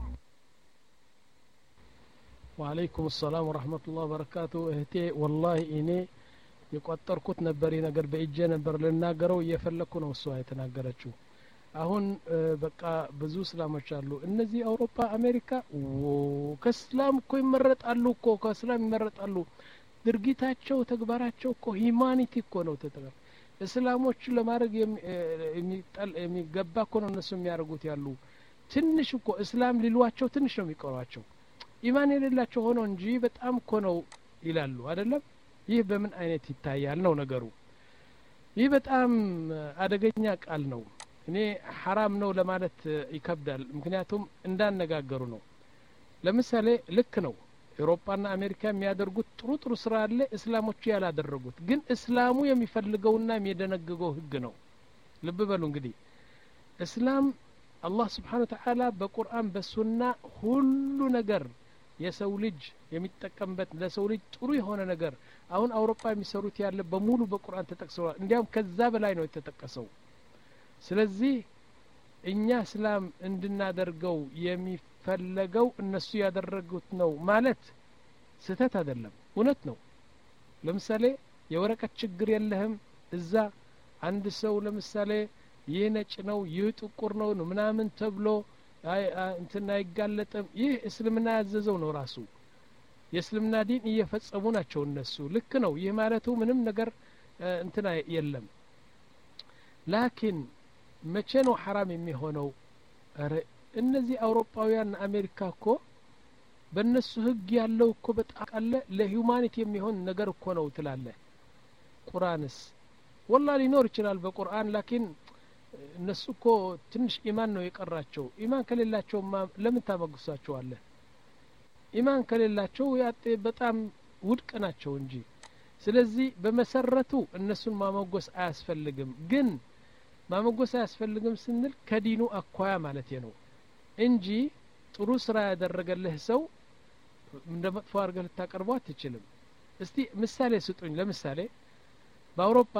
وعليكم السلام ورحمة الله وبركاته እህቴ والله እኔ የቆጠርኩት ነበር ነገር በእጄ ነበር ለናገረው እየፈለኩ ነው እሷ የተናገረችው አሁን በቃ ብዙ እስላሞች አሉ እነዚህ አውሮፓ አሜሪካ ከእስላም እኮ ይመረጣሉ እኮ ከእስላም ይመረጣሉ ድርጊታቸው ተግባራቸው እኮ ሂዩማኒቲ እኮ ነው ተተገር እስላሞች ለማድረግ የሚጠል የሚገባ እኮ ነው እነሱ የሚያደርጉት ያሉ ትንሽ እኮ እስላም ሊሏቸው ትንሽ ነው የሚቀሯቸው ኢማን የሌላቸው ሆኖ እንጂ በጣም እኮ ነው ይላሉ አይደለም ይህ በምን አይነት ይታያል ነው ነገሩ ይህ በጣም አደገኛ ቃል ነው እኔ حرام ነው ለማለት ይከብዳል ምክንያቱም እንዳነጋገሩ ነው ለምሳሌ ልክ ነው አውሮፓና አሜሪካ የሚያደርጉት ጥሩ ጥሩ ስራ አለ እስላሞች ያላደረጉት ግን እስላሙ የሚፈልገውና የሚደነግገው ህግ ነው ልብ በሉ እንግዲህ እስላም አላህ Subhanahu Wa Ta'ala በቁርአን በሱና ሁሉ ነገር የሰው ልጅ የሚጠቀምበት ለሰው ልጅ ጥሩ የሆነ ነገር አሁን አውሮፓ የሚሰሩት ያለ በሙሉ በቁርአን ተጠቅሰዋል እንዲያውም ከዛ በላይ ነው የተጠቀሰው ስለዚህ እኛ እስላም እንድናደርገው የሚፈለገው እነሱ ያደረጉት ነው ማለት ስህተት አይደለም እውነት ነው ለምሳሌ የወረቀት ችግር የለህም እዛ አንድ ሰው ለምሳሌ ይህ ነጭ ነው ይህ ጥቁር ነው ምናምን ተብሎ አይ እንትና አይጋለጥም ይህ እስልምና ያዘዘው ነው ራሱ የእስልምና ዲን እየፈጸሙ ናቸው እነሱ ልክ ነው ይህ ማለቱ ምንም ነገር እንትና የለም ላኪን መቼ ነው حرام የሚሆነው አረ እነዚህ አውሮፓውያን አሜሪካ እኮ በእነሱ ህግ ያለው እኮ በጣም አለ ለሂዩማኒቲ የሚሆን ነገር እኮ ነው ትላለ ቁርአንስ والله ሊኖር ይችላል በቁርአን ላኪን እነሱ እኮ ትንሽ ኢማን ነው የቀራቸው ኢማን ከሌላቸው ለምን ታመግሳቸው አለ ኢማን ከሌላቸው ያጤ በጣም ውድቅ ናቸው እንጂ ስለዚህ በመሰረቱ እነሱን ማመጎስ አያስፈልግም ግን ማመጎስ አያስፈልግም ስንል ከዲኑ አኳያ ማለት ነው እንጂ ጥሩ ስራ ያደረገልህ ሰው እንደ መጥፎ አርገህ ልታቀርበው አትችልም እስቲ ምሳሌ ስጡኝ ለምሳሌ በአውሮፓ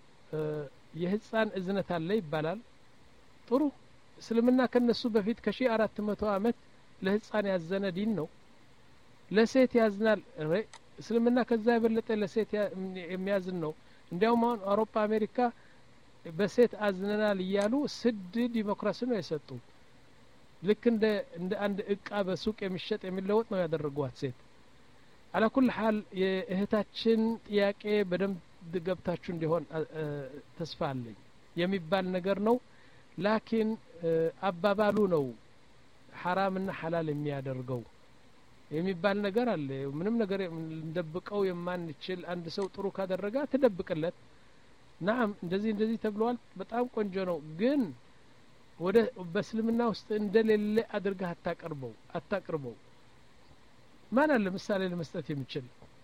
የህፃን እዝነት አለ ይባላል ጥሩ እስልምና ከነሱ በፊት ከ1400 አመት ለህፃን ያዘነ ዲን ነው ለሴት ያዝናል እስልምና ከዛ የበለጠ ለሴት የሚያዝን ነው እንዲያውም አውሮፓ አሜሪካ በሴት አዝነናል ይያሉ ስድ ዲሞክራሲ ነው የሰጡ ልክ እንደ እንደ አንድ እቃ በሱቅ የሚሸጥ የሚለወጥ ነው ያደረጓት ሴት على كل حال እህታችን ጥያቄ በደንብ ገብታችሁ እንዲሆን ተስፋ አለኝ የሚባል ነገር ነው ላኪን አባባሉ ነው ሐራምና ሐላል የሚያደርገው የሚባል ነገር አለ ምንም ነገር እንደብቀው የማንችል አንድ ሰው ጥሩ ካደረጋ ተደብቅለት ናም እንደዚህ እንደዚህ ተብሏል በጣም ቆንጆ ነው ግን ወደ በእስልምና ውስጥ እንደሌለ አድርገህ አታቀርበው አታቀርበው ማን አለ ምሳሌ ለመስጠት የሚችል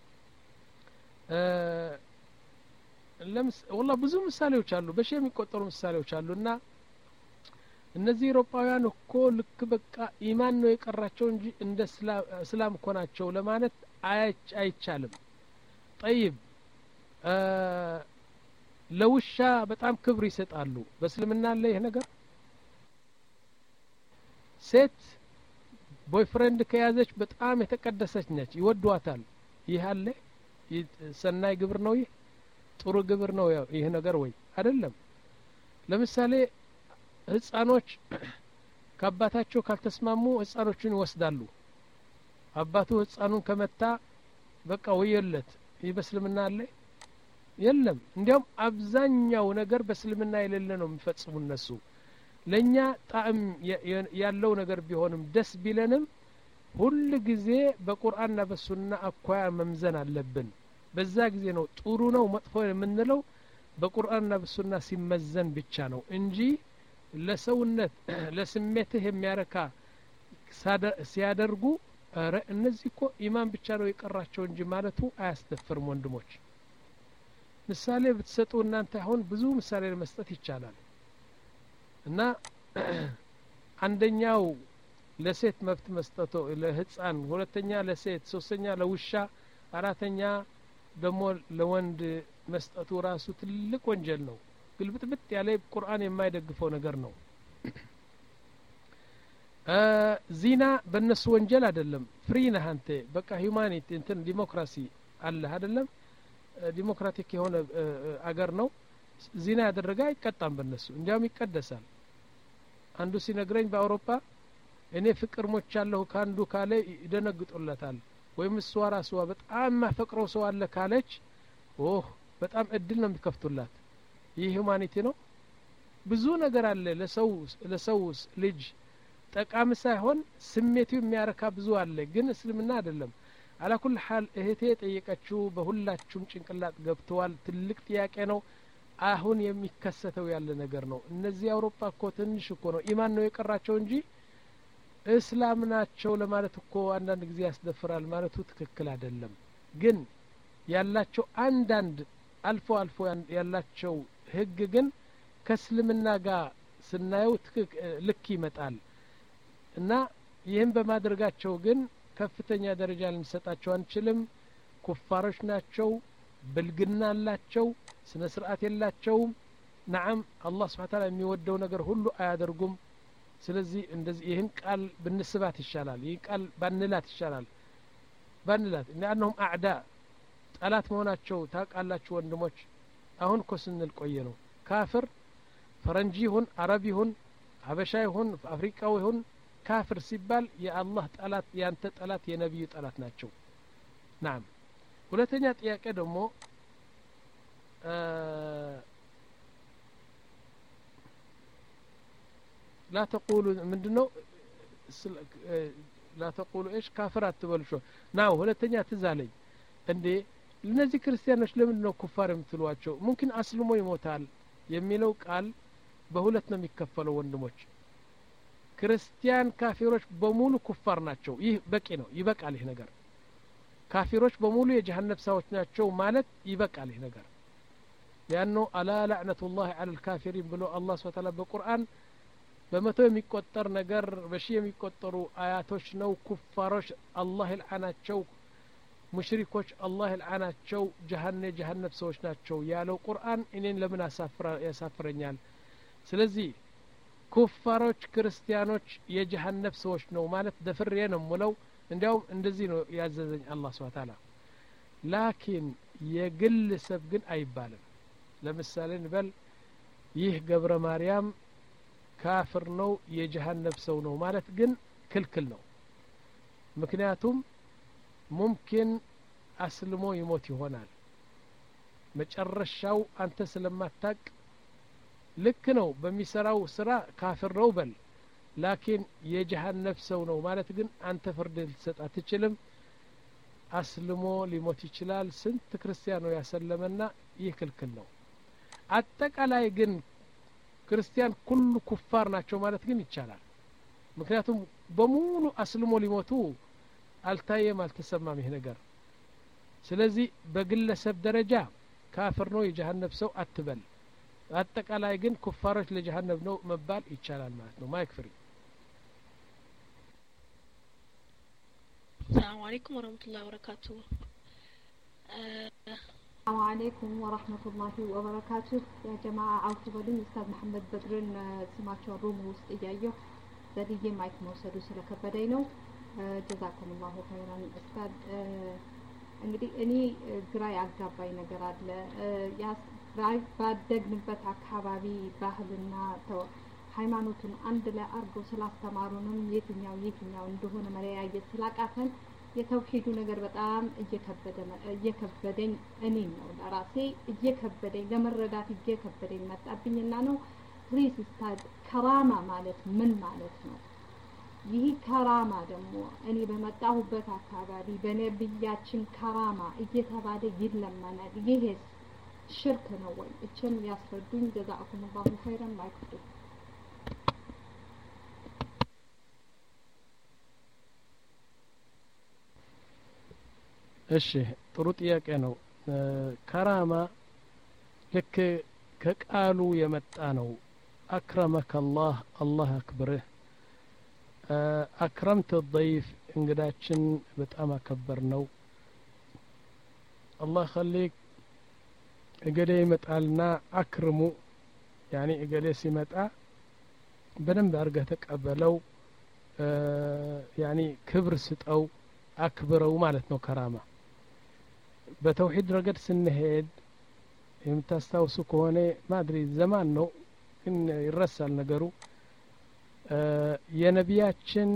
ለምስ والله ብዙ ምሳሌዎች አሉ በሺ የሚቆጠሩ ምሳሌዎች አሉና እነዚህ አውሮፓውያን እኮ ልክ በቃ ኢማን ነው የቀራቸው እንጂ እንደ እስላም እኮ ናቸው ለማለት አይቻልም طيب ለውሻ በጣም ክብር ይሰጣሉ በእስልምና አለ ይሄ ነገር ሴት ቦይፍሬንድ ከያዘች በጣም የተቀደሰች ነች ይወዷታል ይህ አለ ሰናይ ግብር ነው ይህ ጥሩ ግብር ነው ይሄ ነገር ወይ አይደለም ለምሳሌ ህፃኖች ከአባታቸው ካልተስማሙ ህፃኖችን ይወስዳሉ አባቱ ህፃኑን ከመታ በቃ ወየለት ይህ በእስልምና አለ የለም እንዲያውም አብዛኛው ነገር በእስልምና የሌለ ነው የሚፈጽሙ እነሱ ለኛ ጣዕም ያለው ነገር ቢሆንም ደስ ቢለንም ሁሉ ጊዜ በቁርአንና በሱና አኳያ መምዘን አለብን በዛ ጊዜ ነው ጥሩ ነው መጥፎ የምንለው በቁርአንና በሱና ሲመዘን ብቻ ነው እንጂ ለሰውነት ለስሜትህ የሚያረካ ሲያደርጉ አረ እነዚህ እኮ ኢማን ብቻ ነው የቀራቸው እንጂ ማለቱ አያስተፍርም ወንድሞች ምሳሌ ብትሰጡ እናንተ አሁን ብዙ ምሳሌ ለመስጠት ይቻላል እና አንደኛው ለሴት መብት መስጠቱ ለህፃን ሁለተኛ ለሴት ሶስተኛ ለውሻ አራተኛ ደሞ ለወንድ መስጠቱ ራሱ ትልቅ ወንጀል ነው ግልብጥብጥ ያለ ቁርአን የማይደግፈው ነገር ነው ዚና በእነሱ ወንጀል አይደለም ፍሪ ነህ አንተ በቃ ሂዩማኒቲ እንትን ዲሞክራሲ አለ አይደለም ዲሞክራቲክ የሆነ አገር ነው ዚና ያደረገ አይቀጣም በእነሱ እንዲያውም ይቀደሳል አንዱ ሲነግረኝ በአውሮፓ እኔ ፍቅር ሞቻለሁ ካንዱ ካለ ይደነግጡለታል ወይም እሷ ራሷ በጣም ማፈቅረው ሰው አለ ካለች ኦህ በጣም እድል ነው የሚከፍቱላት ይህ ሂዩማኒቲ ነው ብዙ ነገር አለ ለሰው ለሰው ልጅ ጠቃሚ ሳይሆን ስሜቱ የሚያረካ ብዙ አለ ግን እስልምና አይደለም على كل حال እህቴ ጠየቀችው በሁላችሁም ጭንቅላት ገብተዋል ትልቅ ጥያቄ ነው አሁን የሚከሰተው ያለ ነገር ነው እነዚህ አውሮፓ እኮ ትንሽ እኮ ነው ኢማን ነው የቀራቸው እንጂ እስላም ናቸው ለማለት እኮ አንዳንድ ጊዜ ያስደፍራል ማለቱ ትክክል አይደለም ግን ያላቸው አንዳንድ አልፎ አልፎ ያላቸው ህግ ግን ከእስልምና ጋር ስናየው ልክ ይመጣል እና ይህን በማድረጋቸው ግን ከፍተኛ ደረጃ ልንሰጣቸው አንችልም ኩፋሮች ናቸው ብልግና አላቸው ስነ ስርዓት የላቸውም نعم الله سبحانه وتعالى የሚወደው ነገር ሁሉ አያደርጉም ስለዚህ እንደዚህ ይህን ቃል ብንስባት ይሻላል ይህን ቃል ባንላት ይሻላል ባንላት لانهم اعداء ጠላት መሆናቸው ታውቃላችሁ ወንድሞች አሁን እኮ ስንል ቆየ ነው ካፍር ፈረንጂ ይሁን አረብ ይሁን ሀበሻ ይሁን አፍሪካው ይሁን ካፍር ሲባል የአላህ ጠላት ያንተ ጠላት የነብዩ ጠላት ናቸው نعم ሁለተኛ ጥያቄ ደግሞ لا تقولوا ምንድነው لا تقولوا ايش كافر አትበሉ ናው ሁለተኛ ትዛለኝ እንዴ እነዚህ ክርስቲያኖች ለምን ነው ኩፋር የምትሏቸው ሙምኪን አስልሞ ይሞታል የሚለው ቃል በሁለት ነው የሚከፈለው ወንድሞች ክርስቲያን ካፊሮች በሙሉ ኩፋር ናቸው ይህ በቂ ነው ይበቃል ይህ ነገር ካፊሮች በሙሉ የጀሃነም ሰዎች ናቸው ማለት ይበቃል ይህ ነገር لانه الا لعنه الله على الكافرين ብሎ አላህ Subhanahu Wa Ta'ala በቁርአን በመቶ የሚቆጠር ነገር በሺ የሚቆጠሩ አያቶች ነው ኩፋሮች አላህ ይልዓናቸው ሙሽሪኮች አላህ ይልዓናቸው ጀሃነም ጀሃነም ሰዎች ናቸው ያለው ቁርአን እኔን ለምን አሳፍራ ያሳፍረኛል ስለዚህ ኩፋሮች ክርስቲያኖች የጀሃነም ሰዎች ነው ማለት ደፍሬ ነው ሙለው እንዲያው እንደዚህ ነው ያዘዘኝ አላህ Subhanahu Wa Ta'ala ላኪን የግል ሰብ ግን አይባልም ለምሳሌ እንበል ይህ ገብረ ማርያም ካፍር ነው የጀሃነም ሰው ነው ማለት ግን ክልክል ነው ምክንያቱም ሙምኪን አስልሞ ይሞት ይሆናል መጨረሻው አንተ ስለማታቅ ልክ ነው በሚሰራው ስራ ካፍር ነው በል ላኪን የጀሃነም ሰው ነው ማለት ግን አንተ ፍርድ ልትሰጥ አትችልም አስልሞ ሊሞት ይችላል ስንት ክርስቲያኖ ያሰለመና ይህ ክልክል ነው አጠቃላይ ግን ክርስቲያን ሁሉ ኩፋር ናቸው ማለት ግን ይቻላል ምክንያቱም በሙሉ አስልሞ ሊሞቱ አልታየም አልተሰማም ይሄ ነገር ስለዚህ በግለሰብ ደረጃ ካፍር ነው የጀሃነም ሰው አትበል አጠቃላይ ግን ኩፋሮች ለጀሃነም ነው መባል ይቻላል ማለት ነው ማይክ ፍሪ السلام عليكم ورحمة الله وبركاته السلام عليكم ورحمة الله وبركاته يا جماعة عوض بدون أستاذ محمد بدرن سمعت الروم واستجايه ذلك مايك موسى سلك بدينه جزاكم الله خيرا أستاذ እንግዲህ እኔ ግራ ያጋባኝ ነገር አለ ያ ባደግንበት አካባቢ ባህልና ሃይማኖቱን አንድ ላይ አርጎ ስላስተማሩንም የትኛው የትኛው እንደሆነ መለያየት ስላቃተን የተውሂዱ ነገር በጣም እየከበደ እየከበደኝ እኔ ነው ለራሴ እየከበደኝ ለመረዳት እየከበደኝ መጣብኝና ነው ፕሊዝ ኡስታዝ ከራማ ማለት ምን ማለት ነው ይህ ከራማ ደግሞ እኔ በመጣሁበት አካባቢ በነብያችን ከራማ እየተባለ ይለመናል ይሄስ ሽርክ ነው ወይ እችን ያስረዱኝ ጀዛአኩም الله خيرا ማይክዱ እሺ ጥሩ ጥያቄ ነው ከራማ ልክ ከቃሉ የመጣ ነው አክረመከ الله الله አክብርህ أكرمت الضيف እንግዳችን በጣም አከበር ነው الله خليك እገሌ ይመጣልና አክርሙ ያኒ እገሌ ሲመጣ በደንብ አርገህ ተቀበለው ያኒ ክብር ስጠው አክብረው ማለት ነው ከራማ በተውሂድ ረገድ ስንሄድ የምታስታውሱ ከሆነ ማድሪ ዘማን ነው ግን ይረሳል ነገሩ የነቢያችን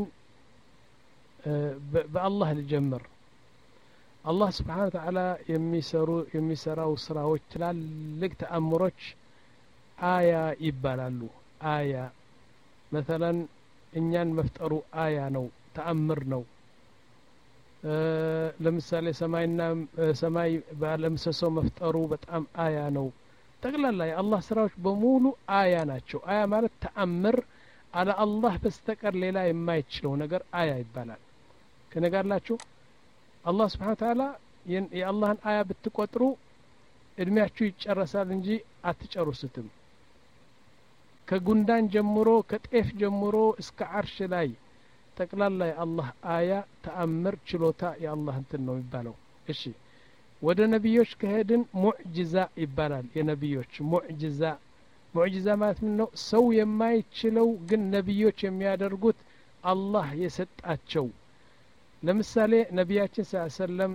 በአላህ ልጀምር አላህ Subhanahu Wa Ta'ala የሚሰሩ የሚሰራው ስራዎች ትላልቅ ተአምሮች አያ ይባላሉ አያ مثلا እኛን መፍጠሩ አያ ነው ተአምር ነው ለምሳሌ ሰማይና ሰማይ ባለምሰሶ መፍጠሩ በጣም አያ ነው ጠቅላላ የአላህ ስራዎች በሙሉ አያ ናቸው አያ ማለት ተአምር على الله بستقر ሌላ የማይችለው ነገር አያ ይባላል ከነጋላችሁ አላህ Subhanahu Wa Ta'ala የአላህን አያ ብትቆጥሩ እድሜያችሁ ይጨረሳል እንጂ አትጨርሱትም ከጉንዳን ጀምሮ ከጤፍ ጀምሮ እስከ አርሽ ላይ ጠቅላላ የአላህ አያ ተአምር ችሎታ የአላህ እንትን ነው ይባላል እሺ ወደ ነብዮች ከሄድን ሙዕጂዛ ይባላል የነብዮች ሙዕጂዛ ሙዕጂዛ ማለት ምን ነው ሰው የማይችለው ግን ነብዮች የሚያደርጉት አላህ የሰጣቸው ለምሳሌ ነብያችን ሰለላም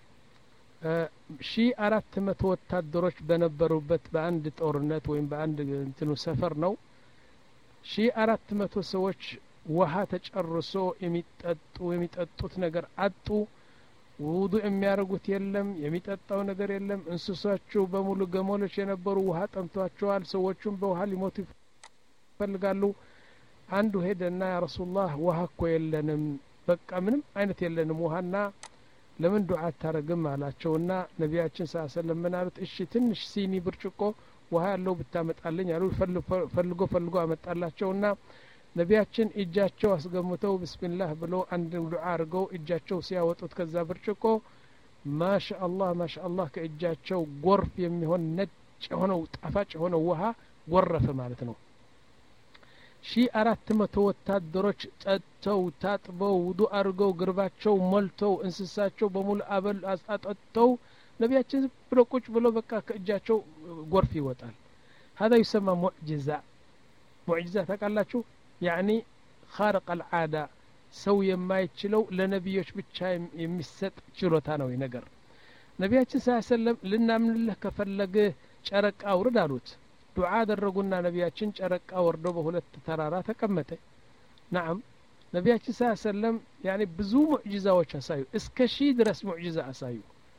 ሺ አራት መቶ ወታደሮች በነበሩበት በአንድ ጦርነት ወይም በአንድ እንትኑ ሰፈር ነው ሺ አራት መቶ ሰዎች ውሃ ተጨርሶ የሚጠጡ የሚጠጡት ነገር አጡ ውዱእ የሚያረጉት የለም የሚጠጣው ነገር የለም እንስሶቹ በሙሉ ገመሎች የነበሩ ውሃ ጠምቷቸዋል ሰዎቹም በውሃ ሊሞቱ ይፈልጋሉ አንዱ ሄደና ያ ረሱላህ ውሃ እኮ የለንም በቃ ምንም አይነት የለንም ውሃና ለምን ዱዓ ታረግም አላቸውና ነቢያችን ሰለላም ምን አሉት እሺ ትንሽ ሲኒ ብርጭቆ ውሃ ያለው ብታመጣልኝ አሉ ፈልጎ ፈልጎ አመጣላቸውና ነቢያችን እጃቸው አስገምተው ቢስሚላህ ብሎ አንድ ዱዓ አርገው እጃቸው ሲያወጡት ከዛ ብርጭቆ ማሻአላህ ማሻአላህ ከእጃቸው ጎርፍ የሚሆን ነጭ ሆነው ጣፋጭ ሆነው ውሃ ጎረፈ ማለት ነው ሺ አራት መቶ ወታደሮች ጠጥተው ታጥበው ውዱእ አርገው ግርባቸው ሞልተው እንስሳቸው በሙሉ አበል አጣጣው ነቢያችን ብሎ ቁጭ ብሎ በቃ ከእጃቸው ጎርፍ ይወጣል هذا يسمى معجزة معجزة ታውቃላችሁ يعني خارق العادة ሰው የማይችለው ለነብዮች ብቻ የሚሰጥ ችሎታ ነው ይነገር ነቢያችን ሰለላም ልናምንልህ ከፈለገ ጨረቃ አውርድ አሉት ዱዓ አደረጉና ነቢያችን ጨረቃ ወርዶ በሁለት ተራራ ተቀመጠ نعم ነቢያችን ሰለላም يعني ብዙ ሙዕጂዛዎች አሳዩ እስከ ሺ ድረስ ሙዕጂዛ አሳዩ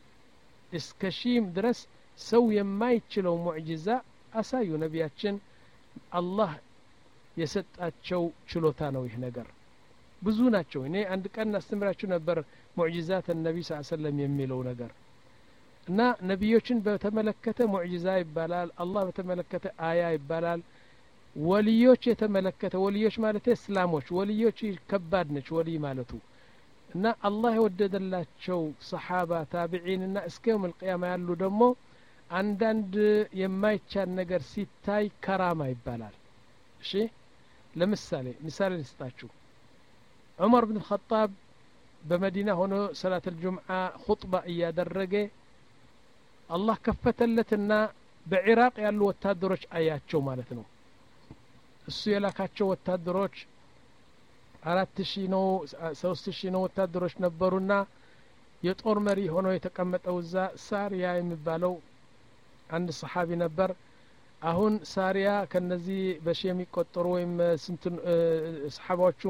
እስከ ሺህም ድረስ ሰው የማይችለው ሙዕጂዛ አሳዩ ነቢያችን አላህ የሰጣቸው ችሎታ ነው ይህ ነገር ብዙ ናቸው እኔ አንድ ቀን አስተምራችሁ ነበር ሙዕጂዛት ነብይ ሰለላሁ ዐለይሂ ወሰለም የሚለው ነገር እና ነቢዮችን በተመለከተ ሙዕጂዛ ይባላል አላህ በተመለከተ አያ ይባላል ወልዮች የተመለከተ ወልዮች ማለት እስላሞች ወልዮች ከባድ ነች ወልይ ማለቱ እና አላህ የወደደላቸው ሰሃባ ታቢዒን እና እስከ የውም القيامه ያሉ ደግሞ አንዳንድ የማይቻል ነገር ሲታይ ከራማ ይባላል እሺ ለምሳሌ ምሳሌ ልስጣችሁ ዑመር ኢብኑ الخطاب በመዲና ሆኖ ሰላት الجمعه ኹጥባ እያደረገ አላህ ከፈተለትና በኢራቅ ያሉ ወታደሮች አያቸው ማለት ነው እሱ የላካቸው ወታደሮች አራት ሺህ ነው ሶስት ሺህ ነው ወታደሮች ነበሩና የጦር መሪ ሆኖ የተቀመጠው እዛ ሳሪያ የሚባለው አንድ ሰሃቢ ነበር አሁን ሳሪያ ከነዚህ በሺ የሚቆጠሩ ወይም ስንት ሰሃባዎቹ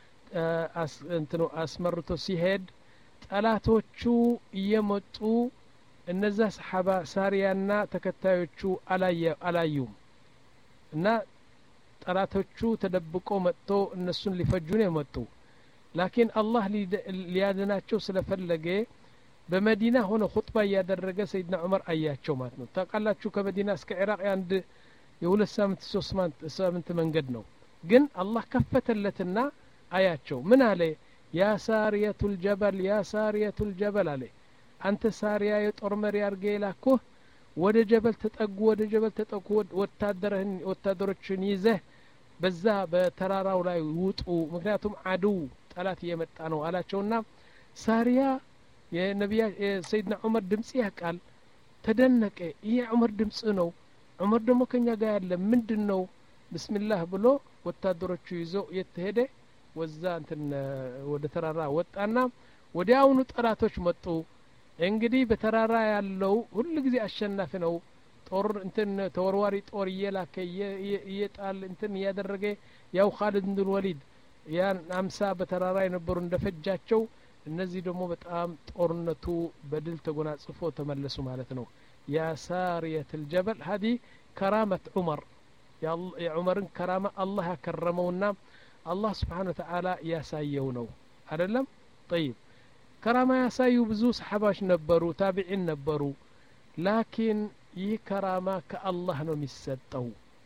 እንትኑ አስመርቶ ሲሄድ ጠላቶቹ እየመጡ እነዛ ሰሃባ ሳሪያና ተከታዮቹ አላየ አላዩም እና ጠላቶቹ ተደብቆ መጥቶ እነሱን ሊፈጁ ነው የመጡ ላኪን አላህ ሊያድናቸው ስለፈለገ በመዲና ሆኖ ኹጥባ ያደረገ ሰይድና ዑመር አያቸው ማለት ነው ታቃላችሁ ከመዲና እስከ ኢራቅ አንድ የሁለት ሳምንት ሶስት ሳምንት መንገድ ነው ግን አላህ ከፈተለትና አያቸው ምን አለ ያ ሳሪያቱል ጀበል ያ ሳሪያቱል ጀበል አለ አንተ ሳሪያ የጦር መሪ አርገ ይላኩህ ወደ ጀበል ተጠጉ ወደ ጀበል ተጠጉ ወታደረን ወታደሮችን ይዘህ በዛ በተራራው ላይ ውጡ ምክንያቱም አዱ ጠላት እየመጣ ነው አላቸውና ሳሪያ የነቢያ ሰይድና ዑመር ድምጽ ያቃል ተደነቀ ይሄ ዑመር ድምጽ ነው ዑመር ደግሞ ከኛ ጋር ያለ ምንድነው ቢስሚላህ ብሎ ወታደሮቹ ይዞ የተሄደ ወዛ እንትን ወደ ተራራ ወጣና ወዲያውኑ ጠላቶች መጡ እንግዲህ በተራራ ያለው ሁሉ ጊዜ አሸናፊ ነው ጦር እንትን ተወርዋሪ ጦር እየላከ እየጣል እንትን ያደረገ ያው ኻሊድ ኢብኑ ወሊድ ያን አምሳ በተራራ የነበሩ እንደፈጃቸው እነዚህ ደግሞ በጣም ጦርነቱ በድል ተጎናጽፎ ተመለሱ ማለት ነው ያ ሳሪያቱል ጀበል هذه كرامه عمر يا عمر كرامه الله ያከረመውና አላህ Subhanahu Wa Ta'ala ያሳየው ነው አይደለም طيب ከራማ ያሳዩ ብዙ ሰሃባዎች ነበሩ ታቢዒን ነበሩ ላኪን ይህ ከራማ ከአላህ ነው የሚሰጠው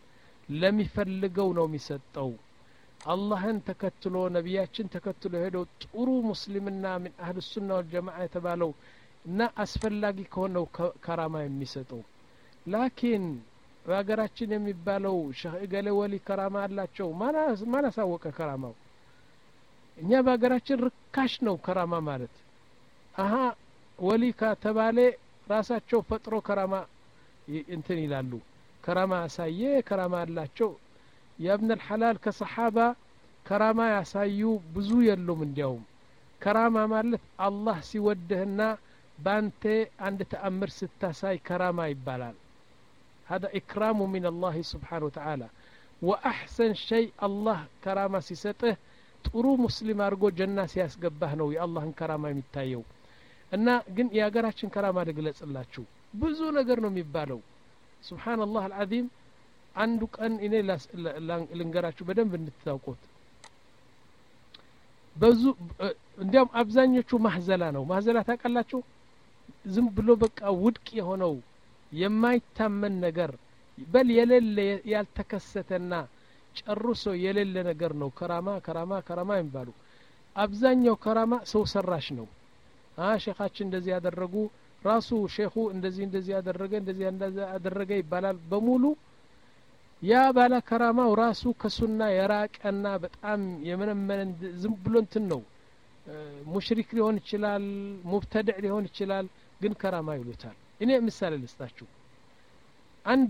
ለሚፈልገው ነው የሚሰጠው አላህን ተከትሎ ነቢያችን ተከትሎ ሄደው ጥሩ ሙስሊምና ምን አህሉ ሱና ወል ጀማዓ የተባለው እና አስፈላጊ ከሆነው ከራማ የሚሰጠው ላኪን በአገራችን የሚባለው ሸህ ገለ ወሊ ከራማ አላቸው ማና ማና ሳወቀ ከራማው እኛ በአገራችን ርካሽ ነው ከራማ ማለት አሃ ወሊ ከተባለ ራሳቸው ፈጥሮ ከራማ እንትን ይላሉ ከራማ ያሳየ ከራማ አላቸው ያብነ الحلال ከሰሃባ ከራማ ያሳዩ ብዙ የሉም እንዲያውም ከራማ ማለት አላህ ሲወደህና ባንተ አንድ ተአምር ስታሳይ ከራማ ይባላል هذا إكرام من الله سبحانه وتعالى وأحسن شيء الله كرامة سيسته ጥሩ ሙስሊም አርጎ ጀና ሲያስገባህ ነው የአላህን ከራማ የሚታየው እና ግን ያገራችን ከራማ ደግለጽላችሁ ብዙ ነገር ነው የሚባለው ሱብሃንአላህ አልዓዚም አንዱ ቀን እኔ ልንገራችሁ በደንብ እንድታውቁት ብዙ እንዲያም አብዛኞቹ ማህዘላ ነው ማህዘላ ታውቃላችሁ ዝም ብሎ በቃ ውድቅ የሆነው የማይታመን ነገር በል የሌለ ያልተከሰተና ጨርሶ የሌለ ነገር ነው ከራማ ከራማ ከራማ ይባሉ አብዛኛው ከራማ ሰው ሰራሽ ነው አ ሼኻችን እንደዚህ ያደረጉ ራሱ ሼኹ እንደዚህ እንደዚህ ያደረገ እንደዚህ እንደዚህ ያደረገ ይባላል በሙሉ ያ ባላ ከራማው ራሱ ከሱና የራቀና በጣም የመነመነ ዝም ብሎ እንትን ነው ሙሽሪክ ሊሆን ይችላል ሙብተድዕ ሊሆን ይችላል ግን ከራማ ይሉታል እኔ ምሳሌ ልስጣችሁ አንዱ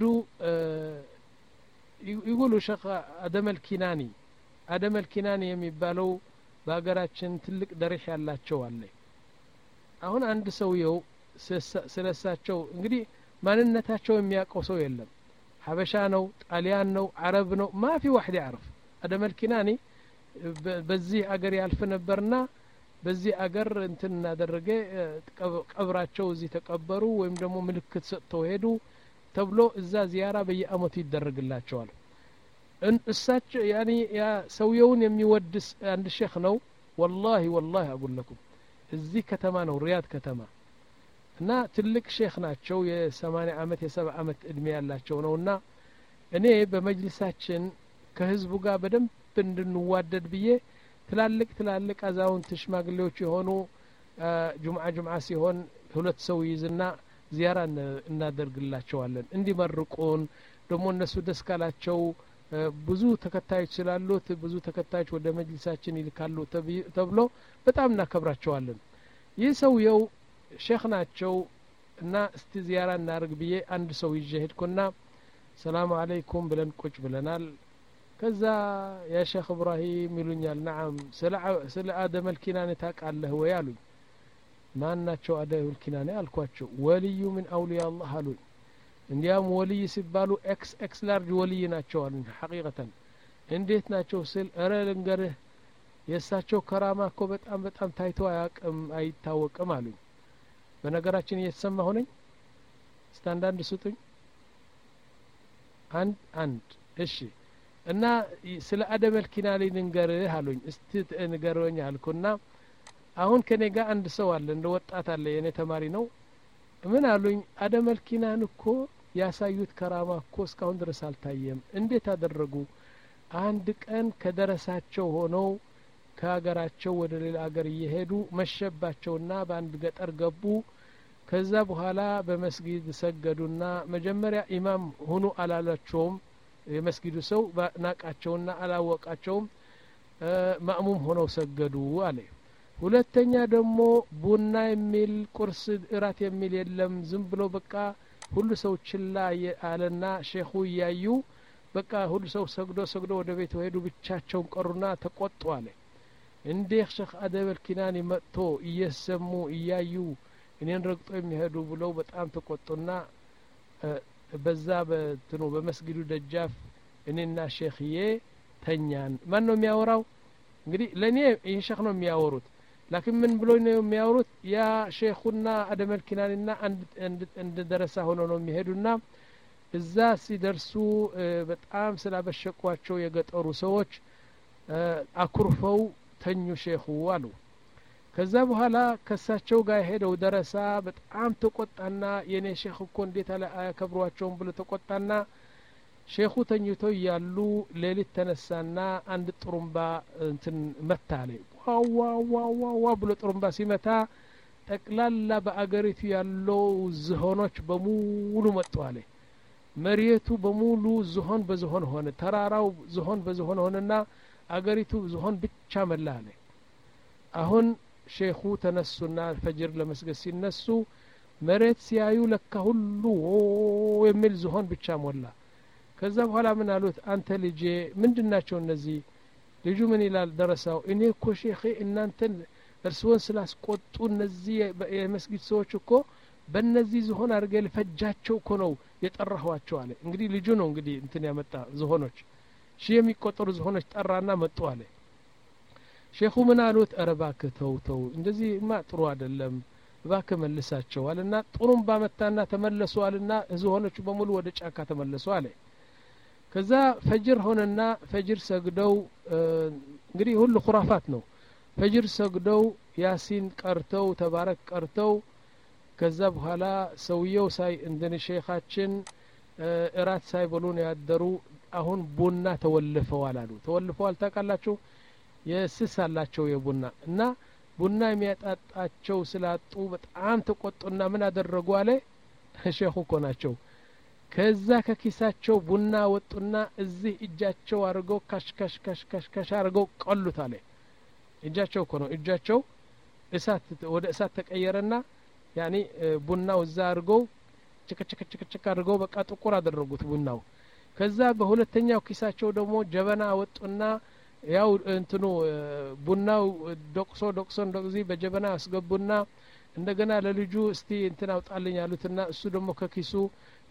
يقولوا شيخ ادم الكناني ادم الكناني የሚባለው በአገራችን ትልቅ ደረጃ ያላቸው አለ አሁን አንድ ሰውየው ስለሳቸው እንግዲህ ማንነታቸው የሚያውቀው ሰው የለም ሀበሻ ነው ጣሊያን ነው አረብ ነው ማፊ واحد يعرف ادم الكناني በዚህ አገር ያልፍ ነበርና በዚህ አገር እንትን እናደረገ ቀብራቸው እዚህ ተቀበሩ ወይም ደግሞ ምልክት ሰጥተው ሄዱ ተብሎ እዛ ዚያራ በየአመቱ ይደረግላቸዋል። እሳቸው ያኒ ያ ሰውየውን የሚወድስ አንድ ሼክ ነው والله والله اقول لكم እዚህ ከተማ ነው ሪያድ ከተማ እና ትልቅ ሼክ ናቸው የ80 አመት የ70 አመት እድሜ ያላቸው ነውና እኔ በመጅልሳችን ከህዝቡ ጋር በደንብ እንድንዋደድ ብዬ ትላልቅ ትላልቅ አዛውንት ሽማግሌዎች የሆኑ ጁምዓ ጁምዓ ሲሆን ሁለት ሰው ይዝና ዚያራ እናደርግላቸዋለን እንዲመርቁን ደሞ እነሱ ደስ ካላቸው ብዙ ተከታዮች ስላሉት ብዙ ተከታዮች ወደ መጅልሳችን ይልካሉ ተብሎ በጣም እናከብራቸዋለን። ይህ ሰውየው ሼክ ናቸው እና እስቲ ዚያራ እናርግ ብዬ አንድ ሰው ይዤ ሄድኩና ሰላም አለይኩም ብለን ቁጭ ብለናል። ከዛ ያ ሼክ ኢብራሂም ይሉኛል ነዓም ስለ አደም አልኪናኒ ታውቃለህ ወይ አሉኝ። ማን ናቸው አደም አልኪናኒ አልኳቸው። ወልዩ ምን አውሊያ አላህ አሉኝ። እንዲያም ወልይ ሲባሉ ኤክስ ኤክስ ላርጅ ወልይ ናቸው አሉኝ። ሐቂቀተን እንዴት ናቸው ስል እረ ልንገርህ የእሳቸው ከራማ እኮ በጣም በጣም ታይቶ አያውቅም አይታወቅም አሉኝ። በነገራችን እየተሰማሁ ነኝ። ስታንዳርድ ስጡኝ አንድ አንድ እሺ እና ስለ አደም አልኪናኒ ንገርህ አሉኝ። እስቲ ንገሩኝ አልኩና አሁን ከኔ ጋር አንድ ሰው አለ እንደ ወጣት አለ የኔ ተማሪ ነው። ምን አሉኝ አደም አልኪናኒ እኮ ያሳዩት ከራማ እኮ እስካሁን ድረስ አልታየም። እንዴት አደረጉ? አንድ ቀን ከደረሳቸው ሆነው ከሀገራቸው ወደ ሌላ ሀገር እየሄዱ መሸባቸውና በአንድ ገጠር ገቡ። ከዛ በኋላ በመስጊድ ሰገዱና መጀመሪያ ኢማም ሆኑ አላላቸውም። የመስጊዱ ሰው ናቃቸውና አላወቃቸውም። ማእሙም ሆነው ሰገዱ አለ። ሁለተኛ ደግሞ ቡና የሚል ቁርስ እራት የሚል የለም። ዝም ብሎ በቃ ሁሉ ሰው ችላ አለና ሼኹ ያዩ በቃ ሁሉ ሰው ሰግዶ ሰግዶ ወደ ቤት ሄዱ። ብቻቸውን ቀሩና ተቆጡ አለ። እንዴ ሼክ አደም አልኪናኒ መጥቶ እየሰሙ እያዩ እኔን ረግጦ የሚሄዱ ብለው በጣም ተቆጡና በዛ በትኑ በመስጊዱ ደጃፍ እኔና ሼኽዬ ተኛን። ማን ነው የሚያወራው? እንግዲህ ለኔ ይሄ ሼክ ነው የሚያወሩት። ላኪን ምን ብሎ ነው የሚያወሩት? ያ ሼኹና አደም አልኪናኒና አንድ እንደ ደረሳ ሆኖ ነው የሚሄዱና እዛ ሲደርሱ በጣም ስላበሸቋቸው የገጠሩ ሰዎች አኩርፈው ተኙ ሼኹ አሉ። ከዛ በኋላ ከሳቸው ጋር ሄደው ደረሳ በጣም ተቆጣና የኔ ሼኽ እኮ እንዴት አለ አያከብሯቸውም ብሎ ተቆጣና ሼኹ ተኝተው ያሉ ሌሊት ተነሳና አንድ ጥሩምባ እንትን መታለ። ዋው ዋው ዋው ብሎ ጥሩምባ ሲመታ ጠቅላላ በአገሪቱ ያለው ዝሆኖች በሙሉ መጡ አለ። መሬቱ በሙሉ ዝሆን በዝሆን ሆነ። ተራራው ዝሆን በዝሆን ሆነና አገሪቱ ዝሆን ብቻ መላ አለ። አሁን ሼኹ ተነሱና ፈጅር ለመስገድ ሲነሱ መሬት ሲያዩ ለካ ሁሉ የሚል ዝሆን ብቻ ሞላ። ከዛ በኋላ ምን አሉት? አንተ ልጄ ምንድናቸው እነዚህ? ልጁ ምን ይላል ደረሳው? እኔ እኮ ሼኽ እናንተን እርስዎን ስላስቆጡ እነዚህ የመስጊድ ሰዎች እኮ በእነዚህ ዝሆን አድርገ ልፈጃቸው እኮ ነው የጠራኋቸው አለ። እንግዲህ ልጁ ነው እንግዲህ እንትን ያመጣ ዝሆኖች ሺህ የሚቆጠሩ ዝሆኖች ጠራና መጡ አለ። ሼኹ ምን አሉት? ኧረ እባክህ ተው ተው እንደዚህማ ጥሩ አይደለም እባክህ መልሳቸው አለና ጥሩምባ መታና ተመለሱ አለና ዝሆኖቹ በሙሉ ወደ ጫካ ተመለሱ አለ። ከዛ ፈጅር ሆነና ፈጅር ሰግደው እንግዲህ ሁሉ ኹራፋት ነው። ፈጅር ሰግደው ያሲን ቀርተው ተባረክ ቀርተው ከዛ በኋላ ሰውየው ሳይ እንደነ ሼኻችን እራት ሳይበሉን ያደሩ አሁን ቡና ተወልፈዋል አሉ። ተወልፈዋል ታውቃላችሁ? የስስ አላቸው የቡና እና ቡና የሚያጣጣቸው ስላጡ በጣም ተቆጡና ምን አደረጉ አለ። ሼኹ እኮ ናቸው። ከዛ ከኪሳቸው ቡና ወጡና እዚህ እጃቸው አድርገው ካሽ ካሽ ካሽ ካሽ ካሽ አድርገው ቀሉት አለ። እጃቸው እኮ ነው እጃቸው እሳት ወደ እሳት ተቀየረና ያኒ ቡናው እዛ አድርገው ጭቅጭቅጭቅጭቅ አድርገው በቃ ጥቁር አደረጉት ቡናው። ከዛ በሁለተኛው ኪሳቸው ደግሞ ጀበና ወጡና ያው እንትኑ ቡናው ዶቅሶ ዶቅሶ እንደዚህ በጀበና አስገቡና እንደገና ለልጁ እስቲ እንትን አውጣልኝ አሉትና እሱ ደግሞ ከኪሱ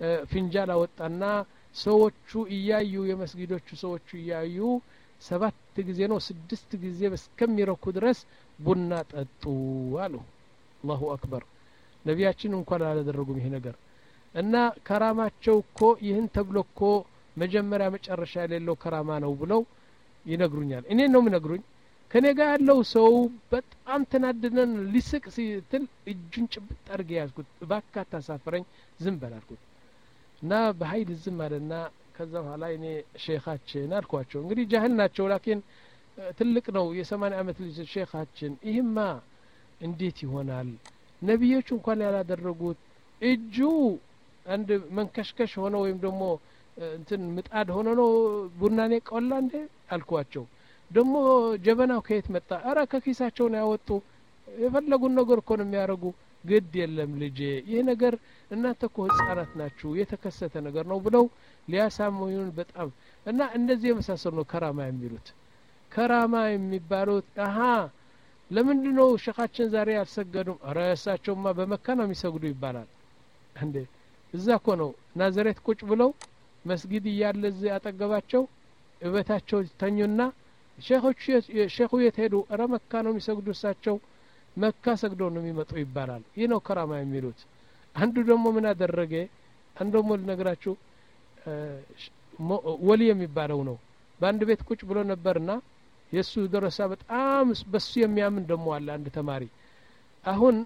ፍንጃል አወጣና ሰዎቹ እያዩ የመስጊዶቹ ሰዎቹ እያዩ ሰባት አራት ጊዜ ነው ስድስት ጊዜ በስከሚረኩ ድረስ ቡና ጠጡ አሉ አላሁ አክበር ነቢያችን እንኳን አላደረጉም ይሄ ነገር እና ከራማቸው እኮ ይህን ተብሎ እኮ መጀመሪያ መጨረሻ የሌለው ከራማ ነው ብለው ይነግሩኛል እኔ ነው የሚነግሩኝ ከኔ ጋር ያለው ሰው በጣም ተናደነን ሊስቅ ሲል እጁን ጭብጥ አድርጌ ያዝኩት እባክህ አታሳፍረኝ ዝም በል አልኩት እና በኃይል ዝም አለና ከዛ በኋላ እኔ ሼኻችን አልኳቸው እንግዲህ ጃህል ናቸው ላኪን ትልቅ ነው የሰማንያ አመት ልጅ ሼኻችን ይህማ እንዴት ይሆናል ነብዮች እንኳን ያላደረጉት እጁ አንድ መንከሽከሽ ሆኖ ወይም ደግሞ እንትን ምጣድ ሆኖ ነው ቡናኔ ቆላ እንደ አልኳቸው ደግሞ ጀበናው ከየት መጣ አራ ከኪሳቸው ነው ያወጡ የፈለጉን ነገር እኮ ነው የሚያረጉ ግድ የለም ልጄ ይሄ ነገር እናንተ እኮ ህፃናት ናችሁ የተከሰተ ነገር ነው ብለው ሊያሳሙዩን በጣም እና እንደዚህ የመሳሰሉ ነው ከራማ የሚሉት ከራማ የሚባሉት አሃ ለምንድነው ሸኻችን ዛሬ ያልሰገዱም አራ እሳቸውማ በመካ ነው የሚሰግዱ ይባላል እንዴ እዛ እኮ ነው ናዝሬት ቁጭ ብለው መስጊድ እያለ እዚህ አጠገባቸው እበታቸው ተኙና ሼኾቹ ሼኹ የተሄዱ አራ መካ ነው የሚሰግዱ እሳቸው መካ ሰግደው ነው የሚመጡ ይባላል ይህ ነው ከራማ የሚሉት አንዱ ደግሞ ምን አደረገ አንዱ ደግሞ ልነግራችሁ ወሊ የሚባለው ነው በአንድ ቤት ቁጭ ብሎ ነበርና የሱ ደረሳ በጣም በሱ የሚያምን ደግሞ አለ አንድ ተማሪ አሁን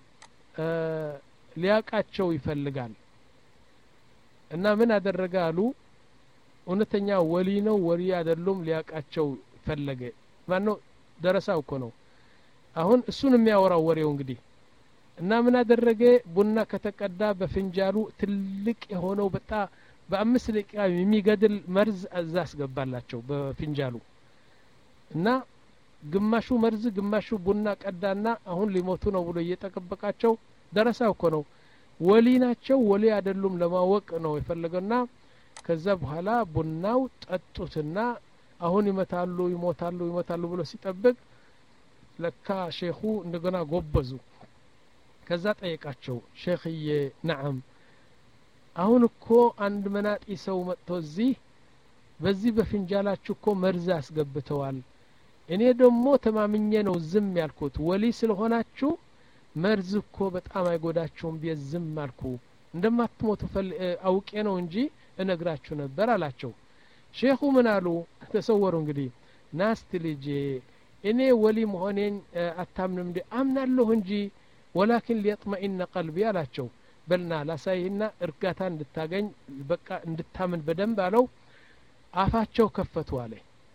ሊያቃቸው ይፈልጋል እና ምን አደረገ አሉ እውነተኛ ወሊ ነው ወሊ አይደሉም ሊያቃቸው ፈለገ ማነው ደረሳው እኮ ነው አሁን እሱን የሚያወራው ወሬው እንግዲህ እና ምን አደረገ ቡና ከተቀዳ በፍንጃሉ ትልቅ የሆነው በጣም በአምስት ደቂቃ የሚገድል መርዝ አዛ አስገባላቸው በፍንጃሉ እና ግማሹ መርዝ ግማሹ ቡና ቀዳና አሁን ሊሞቱ ነው ብሎ እየተጠበቃቸው ደረሳው እኮ ነው ወሊ ናቸው ወሊ አይደሉም ለማወቅ ነው የፈለገና ከዛ በኋላ ቡናው ጠጡትና አሁን ይመታሉ ይሞታሉ ይሞታሉ ብሎ ሲጠብቅ ለካ ሼኹ እንደገና ጎበዙ ከዛ ጠየቃቸው ሼኽዬ ነዓም አሁን እኮ አንድ መናጢ ሰው መጥቶ እዚህ በዚህ በፍንጃላችሁ እኮ መርዝ አስገብተዋል እኔ ደግሞ ተማምኜ ነው ዝም ያልኩት ወሊ ስለሆናችሁ መርዝ እኮ በጣም አይጎዳችሁም ቢዝም አልኩ እንደማትሞቱ አውቄ ነው እንጂ እነግራችሁ ነበር አላቸው ሼኹ ምን አሉ ተሰወሩ እንግዲህ ናስት ልጄ እኔ ወሊ መሆኔን አታምንም እንዴ አምናለሁ እንጂ ወላኪን ሊጥመኢን ቀልቢ አላቸው በልና ላሳይና እርጋታ እንድታገኝ በቃ እንድታምን በደንብ አለው አፋቸው ከፈቱ አለ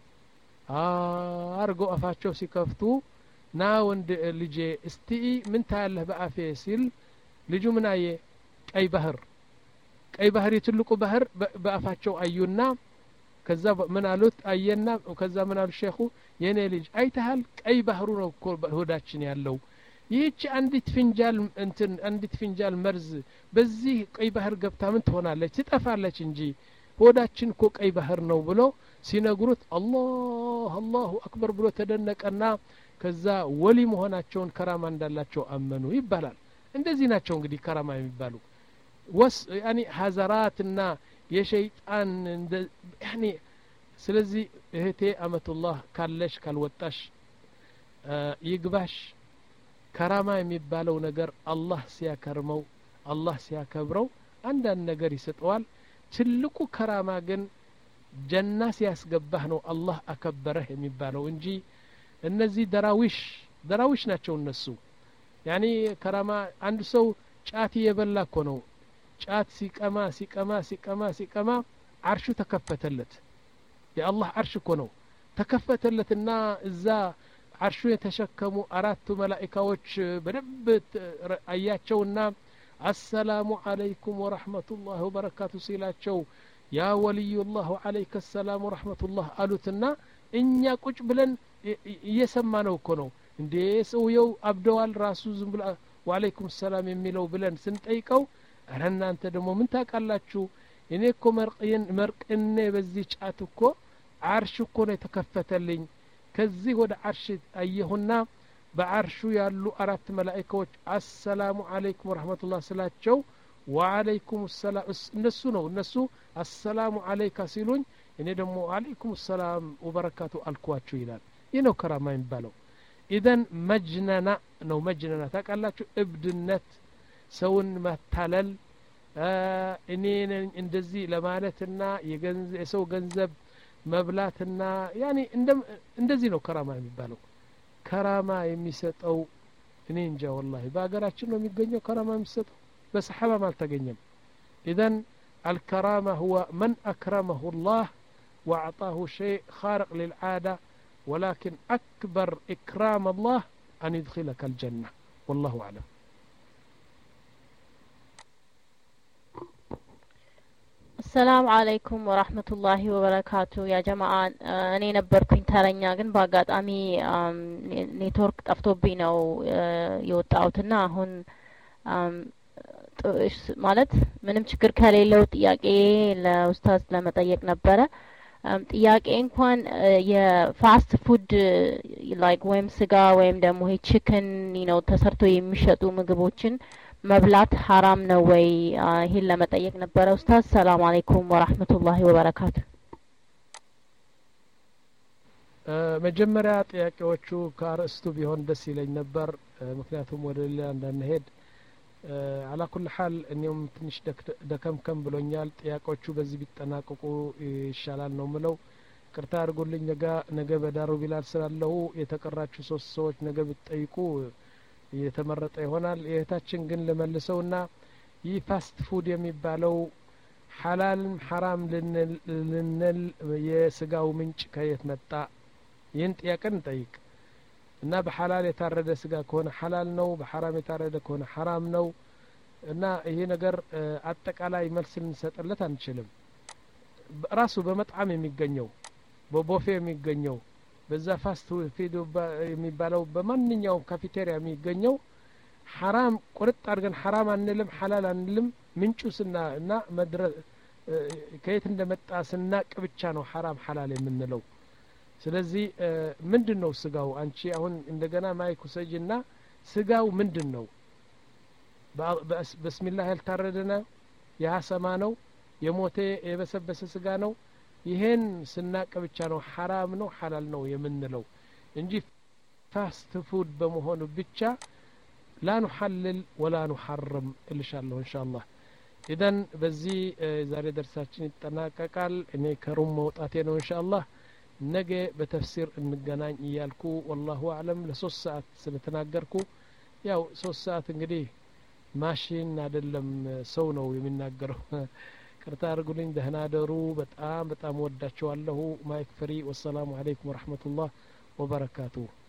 አርጎ አፋቸው ሲከፍቱ ና ወንድ ልጄ እስቲ ምን ታያለህ በአፌ ሲል ልጁ ምን አየ ቀይ ባህር ቀይ ባህር የትልቁ ባህር በአፋቸው አዩና ከዛ ምን አሉት አየና ከዛ ምን አሉ ሼኹ የኔ ልጅ አይተሃል ቀይ ባህሩ ነው እኮ ሆዳችን ያለው ይህች አንዲት ፍንጃል እንትን አንዲት ፍንጃል መርዝ በዚህ ቀይ ባህር ገብታ ምን ትሆናለች ትጠፋለች እንጂ ሆዳችን እኮ ቀይ ባህር ነው ብሎ ሲነግሩት አላህ አላሁ አክበር ብሎ ተደነቀና ከዛ ወሊ መሆናቸውን ከራማ እንዳላቸው አመኑ ይባላል እንደዚህ ናቸው እንግዲህ ከራማ የሚባሉ ወስ ያኒ ሐዘራትና የሸይጣን ያኒ ስለዚህ እህቴ አመቱላህ ካለሽ ካልወጣሽ ይግባሽ ከራማ የሚባለው ነገር አላህ ሲያከርመው አላህ ሲያከብረው አንዳንድ ነገር ይሰጠዋል ትልቁ ከራማ ግን ጀና ሲያስገባህ ነው አላህ አከበረህ የሚባለው እንጂ እነዚህ ደራዊሽ ደራዊሽ ናቸው እነሱ ያኒ ከራማ አንድ ሰው ጫት የበላ እኮ ነው ጫት ሲቀማ ሲቀማ ሲቀማ ሲቀማ አርሹ ተከፈተለት የአላህ አርሽ እኮ ነው ተከፈተለትና እዛ አርሹ የተሸከሙ አራቱ መላእክቶች በደብ አያቸውና አሰላሙ አለይኩም ወራህመቱላሂ ወበረካቱ ሲላቸው ያ ወልዩላህ ወአለይከ ሰላም ወራህመቱላህ አሉትና እኛ ቁጭ ብለን እየሰማነው እኮ ነው እንዴ ሰውየው አብደዋል ራሱ ዝም ብሎ ወአለይኩም ሰላም የሚለው ብለን ስንጠይቀው አረና አንተ ደግሞ ምን ታቃላችሁ እኔ እኮ መርቅን መርቅኔ በዚህ ጫት እኮ አርሽ እኮ ነው የተከፈተልኝ ከዚህ ወደ አርሽ አየሁና በአርሹ ያሉ አራት መላእክቶች አሰላሙ አለይኩም ወራህመቱላህ ስላቸው وعليكم السلام እነሱ ነው እነሱ السلام عليك ሲሉኝ እኔ ደግሞ عليكم السلام وبركاته አልኳችሁ ይላል ይህ ነው ከራማ የሚባለው ኢዘን መጅነና ነው መጅነና ታውቃላችሁ እብድነት ሰውን ማታለል እኔ እንደዚህ ለማለትና የገንዘብ የሰው ገንዘብ መብላትና ያኒ እንደዚህ ነው ከራማ የሚባለው ከራማ የሚሰጠው እኔ እንጃ والله በአገራችን ነው የሚገኘው ከራማ የሚሰጠው በሰሐባ አልተገኘም ኢዘን الكرامة هو من أكرمه الله وأعطاه شيء خارق للعادة ولكن أكبر إكرام الله أن يدخلك الجنة والله أعلم السلام عليكم ورحمة الله وبركاته يا جماعة أنا نبركين ترنيا جن بعد أمي نيتورك تفتوبين أو يوتاوتنا هون ማለት ምንም ችግር ከሌለው ጥያቄ ለኡስታዝ ለመጠየቅ ነበረ ጥያቄ እንኳን የፋስት ፉድ ላይክ ወይም ስጋ ወይም ደግሞ ይሄ ቺክን ነው ተሰርቶ የሚሸጡ ምግቦችን መብላት حرام ነው ወይ ይሄን ለመጠየቅ ነበረ ኡስታዝ ሰላም አለይኩም ወራህመቱላሂ ወበረካቱ መጀመሪያ ጥያቄዎቹ ካርስቱ ቢሆን ደስ ይለኝ ነበር ምክንያቱም ወደ ሌላ እንዳንሄድ على كل حال انهم ትንሽ ደከም ከም ብሎኛል ጥያቄዎቹ በዚህ ቢጠናቀቁ ይሻላል ነው ምለው ቅርታ አድርጉልኝ ነገ ነገ በዳሩ ቢላል ስላለው የተቀራችሁ ሶስት ሰዎች ነገ ብትጠይቁ የተመረጠ ይሆናል የታችን ግን ለመልሰውና ይህ ፋስት ፉድ የሚባለው ሐላልም ሐራም ልንል የስጋው ምንጭ ከየት መጣ ይህን ጥያቄ እንጠይቅ እና በሐላል የታረደ ስጋ ከሆነ ሐላል ነው በሐራም የታረደ ከሆነ ሐራም ነው እና ይሄ ነገር አጠቃላይ መልስ እንሰጥለት አንችልም ራሱ በመጣም የሚገኘው በቦፌ የሚገኘው በዛ ፋስት ፉድ የሚባለው በማንኛውም ካፌቴሪያ የሚገኘው ሐራም ቁርጥ አድርገን ሐራም አንልም ሐላል አንልም ምንጩስና እና መድረ ከየት እንደመጣ ስናቅ ብቻ ነው ሐራም ሐላል የምንለው ስለዚህ ምንድነው ስጋው አንቺ አሁን እንደገና ማይኩ ሰጅና ስጋው ምንድነው በስሚላህ ያልታረደና ያሰማ ነው የሞተ የበሰበሰ ስጋ ነው ይሄን ስናቀ ብቻ ነው حرام ነው حلال ነው የምንለው እንጂ ፋስት ፉድ በመሆኑ ብቻ لا نحلل ولا نحرم إن شاء الله إن شاء الله إذن በዚህ ዛሬ ደርሳችን ይጠናቀቃል እኔ ከሩም መውጣቴ ነው إن شاء الله ነገ በተፍሲር እንገናኝ ይያልኩ والله اعلم ለሶስት ሰዓት ስለተናገርኩ ያው ሶስት ሰዓት እንግዲህ ማሽን አይደለም ሰው ነው የሚናገረው ቅርታ አድርጉልኝ ደህና ደሩ በጣም በጣም ወዳችኋለሁ ማይክ ፍሪ ወሰላሙ አለይኩም ወራህመቱላህ ወበረካቱሁ